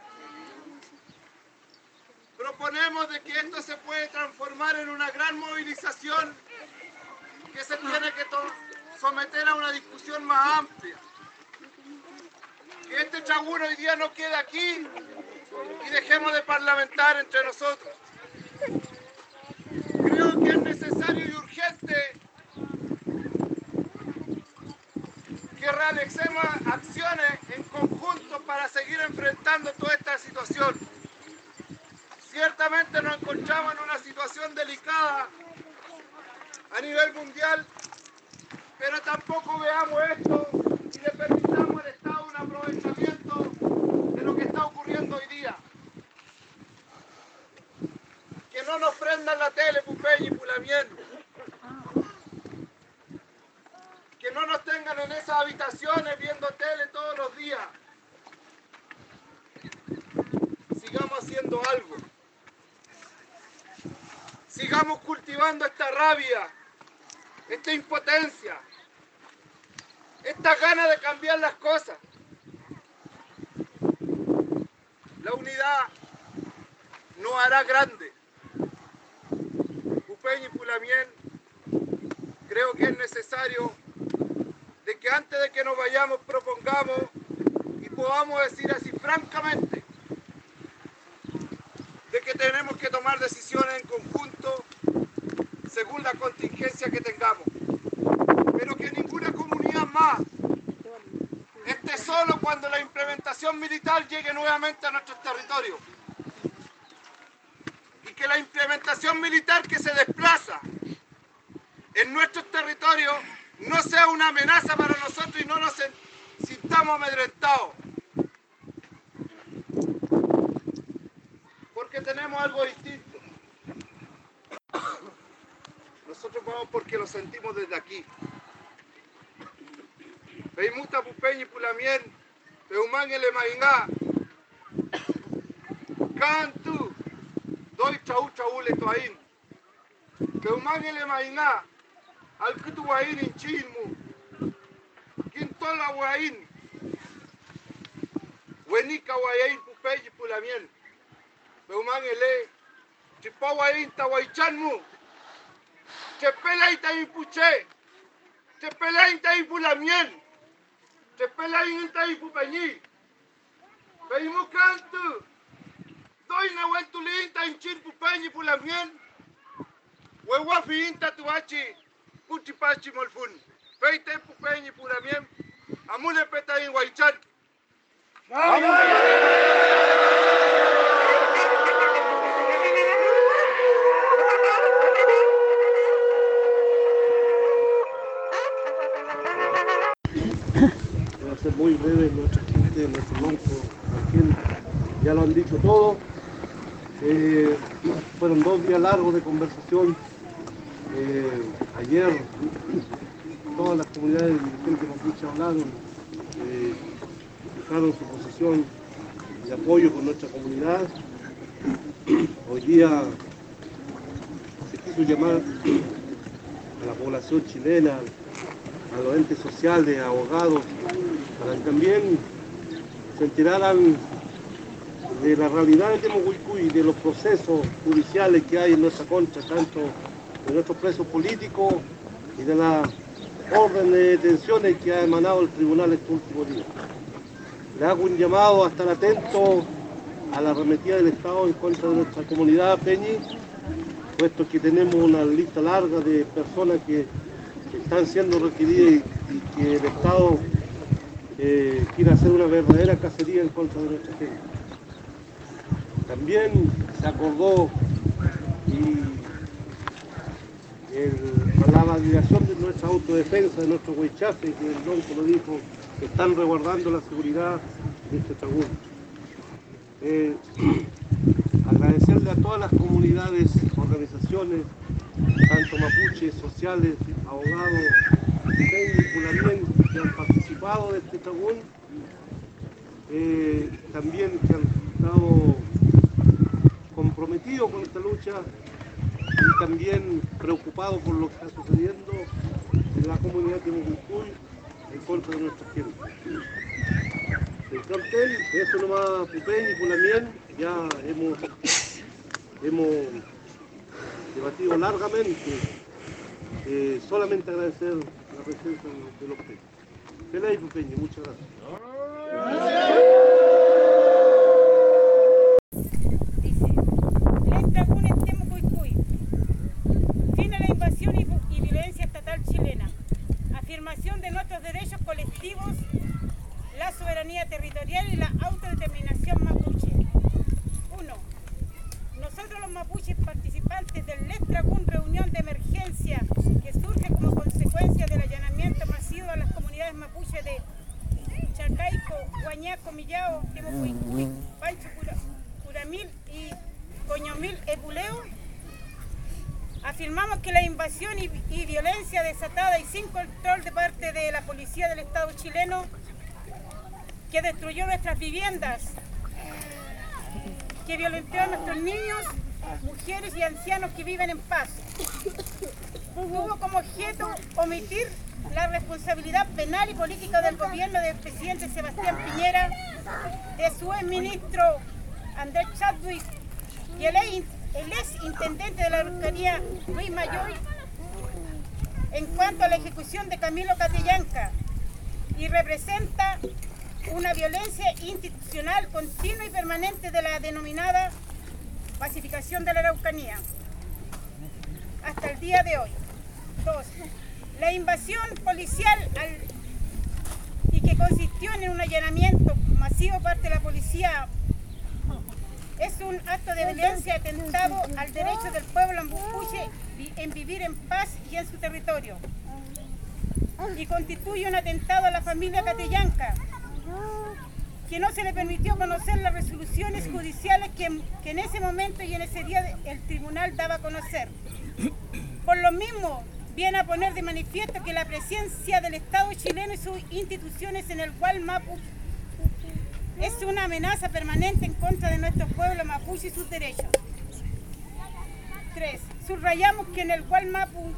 Proponemos de que esto se puede transformar en una gran movilización que se tiene que someter a una discusión más amplia. Que este chagún hoy día no quede aquí y dejemos de parlamentar entre nosotros. Creo que es necesario y urgente que realicemos acciones en conjunto para seguir enfrentando toda esta situación. Ciertamente nos encontramos en una situación delicada a nivel mundial, pero tampoco veamos esto y le permitamos al Estado un aprovechamiento de lo que está ocurriendo hoy día. Que no nos prendan la tele, Pupeñi y Pulamien. Que no nos tengan en esas habitaciones viendo tele todos los días. Sigamos haciendo algo. Sigamos cultivando esta rabia, esta impotencia, esta gana de cambiar las cosas. La unidad nos hará grande. Pupeñi y Pulamien, creo que es necesario de que antes de que nos vayamos propongamos y podamos decir así francamente de que tenemos que tomar decisiones en conjunto según la contingencia que tengamos, pero que ninguna comunidad más esté solo cuando la implementación militar llegue nuevamente a nuestros territorios, y que la implementación militar que se desplaza en nuestros territorios no sea una amenaza para nosotros y no nos sintamos amedrentados. Porque tenemos algo distinto. Nosotros vamos porque lo sentimos desde aquí. Peimuta, Pupeñi, Pulamien, Peumán, Elemaingá, Cantu, Doi, Chau, Chau, Letoaín, Peumán, Elemaingá, Alcutu, Guaín, Inchilmu, Quintola, Guaín, Huenica, Guayaín, Pupeñi, Pulamien, Peumán, Ele, Chipá, Guaín, Tahuaychanmu, Chepela, Itaí, Puché, Chepela, Itaí, Pulamien, Chepela, Itaí, Pupeñi, Peimu, Cantu, Doi, Nahuentulín, Inchil, Pupeñi, Pulamien, Huehuafi, Inta, Tuachi, Puchipachi, Molfun, Peite, Pupeñi, Pulamien, Amule, Petaín, Guaychan. Va a ser muy breve nuestra gente, nuestro banco, ya lo han dicho todo. Eh, fueron dos días largos de conversación. Eh, ayer todas las comunidades dirigentes mapuche hablaron, eh, fijaron su posición de apoyo con nuestra comunidad. Hoy día se quiso llamar a la población chilena, a los entes sociales, a abogados, para que también se enteraran de la realidad de Temucuicui, de los procesos judiciales que hay en nuestra contra, tanto de nuestros presos políticos y de las órdenes de detenciones que ha emanado el tribunal estos últimos días. Le hago un llamado a estar atento a la arremetida del Estado en contra de nuestra comunidad Peñi, puesto que tenemos una lista larga de personas que están siendo requeridas y, y que el Estado eh, quiere hacer una verdadera cacería en contra de nuestra gente. También se acordó y el, la validación de nuestra autodefensa, de nuestro huichafe, que el Lonco lo dijo, que están resguardando la seguridad de este tragún. Eh, agradecerle a todas las comunidades, organizaciones, tanto mapuches, sociales, abogados, técnicos también, que han participado de este tragún, eh, también que han estado comprometidos con esta lucha y también preocupados por lo que está sucediendo en la comunidad de Mucucuy en contra de nuestra gente. El cartel, eso nomás, Pupeñ y Pulamien, ya hemos, hemos debatido largamente, eh, solamente agradecer la presencia de los peñas. Feliz Pupeñ, muchas gracias. Dice, Les Tragún en Temucuicui, fin a la invasión y, y violencia estatal chilena, afirmación de nuestros derechos colectivos, la soberanía territorial y la autodeterminación mapuche. uno. Nosotros los mapuches participantes del Les Tragún reunión de emergencia que surge como consecuencia del allanamiento masivo a las comunidades mapuches de Chacaico, Huañaco, Millao, Temucuicui, Pancho Curamil y Coñomil Epuleo, afirmamos que la invasión y, y violencia desatada y sin control de parte de la policía del Estado chileno que destruyó nuestras viviendas, que violentó a nuestros niños, mujeres y ancianos que viven en paz, tuvo como objeto omitir la responsabilidad penal y política del gobierno del presidente Sebastián Piñera, de su exministro Andrés Chadwick y el, el ex intendente de la Araucanía Luis Mayoy en cuanto a la ejecución de Camilo Catrillanca, y representa una violencia institucional continua y permanente de la denominada pacificación de la Araucanía hasta el día de hoy. dos. La invasión policial al, y que consistió en un allanamiento masivo por parte de la policía es un acto de violencia atentado al derecho del pueblo mapuche en vivir en paz y en su territorio, y constituye un atentado a la familia Catrillanca, que no se le permitió conocer las resoluciones judiciales que, que en ese momento y en ese día el tribunal daba a conocer. Por lo mismo, viene a poner de manifiesto que la presencia del Estado chileno y sus instituciones en el Gualmapu es una amenaza permanente en contra de nuestro pueblo mapuche y sus derechos. tres. Subrayamos que en el Gualmapu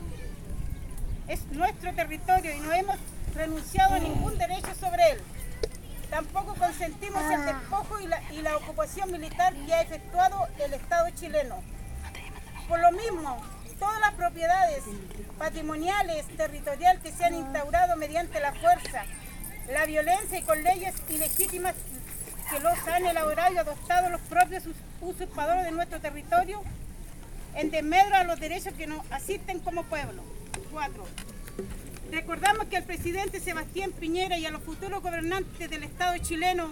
es nuestro territorio y no hemos renunciado a ningún derecho sobre él. Tampoco consentimos el despojo y la, y la ocupación militar que ha efectuado el Estado chileno. Por lo mismo, todas las propiedades patrimoniales, territoriales que se han instaurado mediante la fuerza, la violencia y con leyes ilegítimas que los han elaborado y adoptado los propios usurpadores de nuestro territorio, en desmedro a los derechos que nos asisten como pueblo. cuatro. Recordamos que al presidente Sebastián Piñera y a los futuros gobernantes del Estado chileno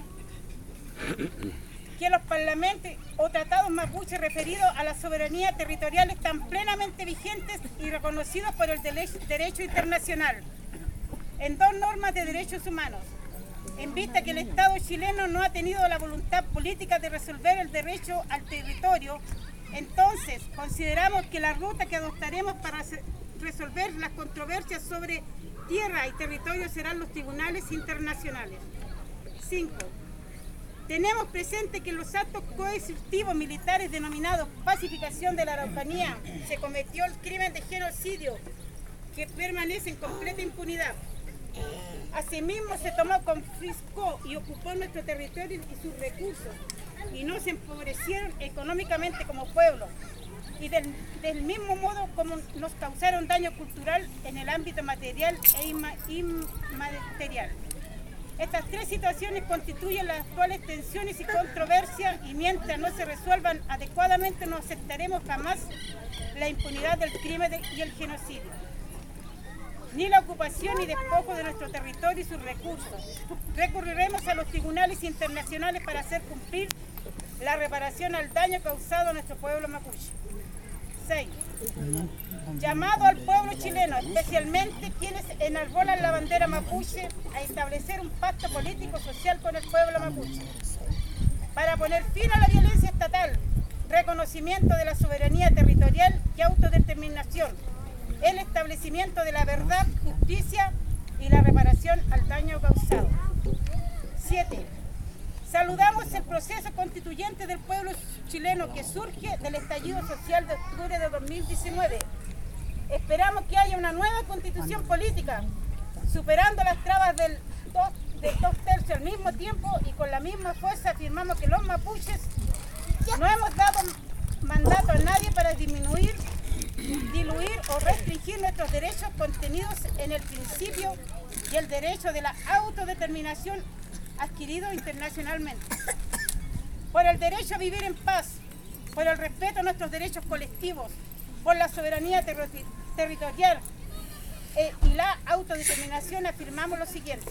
que los parlamentos o tratados mapuche referidos a la soberanía territorial están plenamente vigentes y reconocidos por el derecho internacional en dos normas de derechos humanos. En vista que el Estado chileno no ha tenido la voluntad política de resolver el derecho al territorio, entonces consideramos que la ruta que adoptaremos para resolver las controversias sobre tierra y territorio serán los tribunales internacionales. cinco. Tenemos presente que en los actos coercitivos militares denominados pacificación de la Araucanía se cometió el crimen de genocidio que permanece en completa impunidad. Asimismo se tomó, confiscó y ocupó nuestro territorio y sus recursos y nos empobrecieron económicamente como pueblo, y del, del mismo modo como nos causaron daño cultural en el ámbito material e inma, inmaterial. Estas tres situaciones constituyen las actuales tensiones y controversias, y mientras no se resuelvan adecuadamente no aceptaremos jamás la impunidad del crimen de, y el genocidio, ni la ocupación y despojo de nuestro territorio y sus recursos. Recurriremos a los tribunales internacionales para hacer cumplir la reparación al daño causado a nuestro pueblo mapuche. seis. Llamado al pueblo chileno, especialmente quienes enarbolan la bandera mapuche, a establecer un pacto político-social con el pueblo mapuche para poner fin a la violencia estatal, reconocimiento de la soberanía territorial y autodeterminación, el establecimiento de la verdad, justicia y la reparación al daño causado. siete. Saludamos el proceso constituyente del pueblo chileno que surge del estallido social de octubre de dos mil diecinueve. Esperamos que haya una nueva constitución política, superando las trabas del dos, del dos tercios al mismo tiempo, y con la misma fuerza afirmamos que los mapuches no hemos dado mandato a nadie para disminuir, diluir o restringir nuestros derechos contenidos en el principio y el derecho de la autodeterminación adquirido internacionalmente. Por el derecho a vivir en paz, por el respeto a nuestros derechos colectivos, por la soberanía ter territorial eh, y la autodeterminación, afirmamos lo siguiente.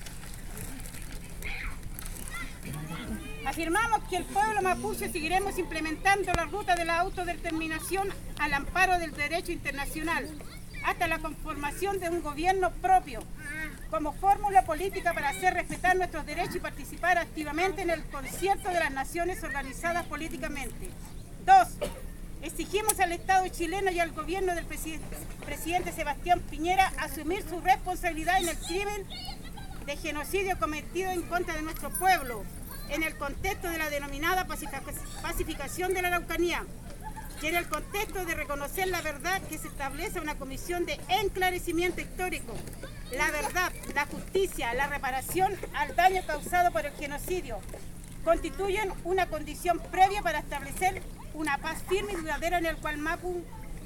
Afirmamos que el pueblo mapuche seguiremos implementando la ruta de la autodeterminación al amparo del derecho internacional, hasta la conformación de un gobierno propio, como fórmula política para hacer respetar nuestros derechos y participar activamente en el concierto de las naciones organizadas políticamente. Dos, exigimos al Estado chileno y al gobierno del presidente Sebastián Piñera asumir su responsabilidad en el crimen de genocidio cometido en contra de nuestro pueblo, en el contexto de la denominada pacificación de la Araucanía, y en el contexto de reconocer la verdad que se establece una comisión de enclarecimiento histórico, la verdad, la justicia, la reparación al daño causado por el genocidio, constituyen una condición previa para establecer una paz firme y duradera en el Gualmapuche.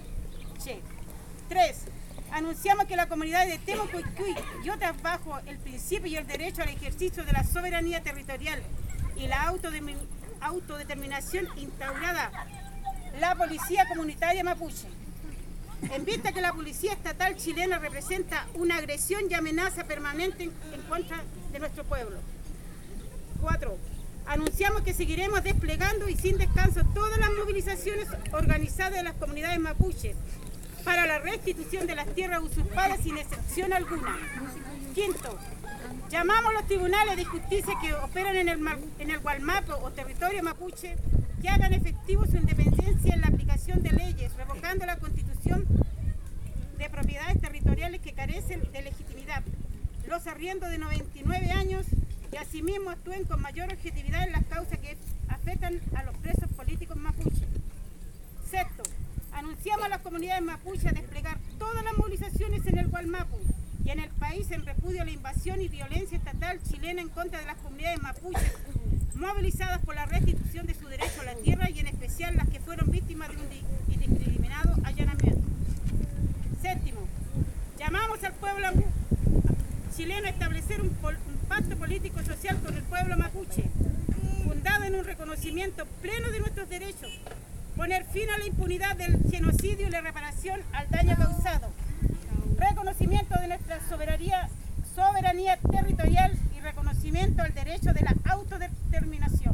Tres. Anunciamos que la comunidad de Temucuicui y otras bajo el principio y el derecho al ejercicio de la soberanía territorial y la autodeterminación instaurada la Policía Comunitaria Mapuche. En vista que la Policía Estatal chilena representa una agresión y amenaza permanente en, en contra de nuestro pueblo. Cuatro. Anunciamos que seguiremos desplegando y sin descanso todas las movilizaciones organizadas de las comunidades mapuches para la restitución de las tierras usurpadas sin excepción alguna. Quinto. Llamamos a los tribunales de justicia que operan en el, en el Gualmapu o territorio mapuche que hagan efectivo su independencia en la aplicación de leyes, revocando la constitución de propiedades territoriales que carecen de legitimidad, los arriendos de noventa y nueve años, y asimismo actúen con mayor objetividad en las causas que afectan a los presos políticos mapuches. Sexto, anunciamos a las comunidades mapuches a desplegar todas las movilizaciones en el Gualmapu y en el país en repudio a la invasión y violencia estatal chilena en contra de las comunidades mapuches, movilizadas por la restitución de su derecho a la tierra y en especial las que fueron víctimas de un indiscriminado allanamiento. Séptimo, llamamos al pueblo chileno a establecer un, un pacto político social con el pueblo mapuche, fundado en un reconocimiento pleno de nuestros derechos, poner fin a la impunidad del genocidio y la reparación al daño causado, reconocimiento de nuestra soberanía, soberanía territorial y reconocimiento al derecho de la autodeterminación.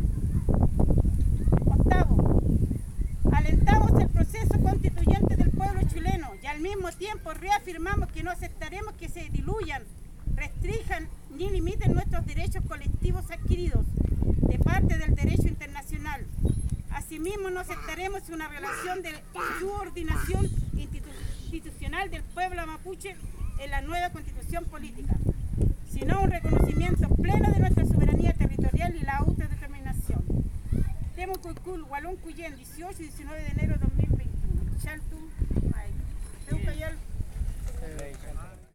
Octavo, alentamos el proceso constituyente del pueblo chileno y al mismo tiempo reafirmamos que no aceptaremos que se diluyan, restrinjan ni limiten nuestros derechos colectivos adquiridos de parte del derecho internacional. Asimismo, no aceptaremos una relación de subordinación institu institucional del pueblo mapuche en la nueva constitución política, sino un reconocimiento pleno de nuestra soberanía territorial y la autodeterminación. Temucuicul, Hualón Cuyén, dieciocho y diecinueve de enero de dos mil veintiuno. Chaltum, May.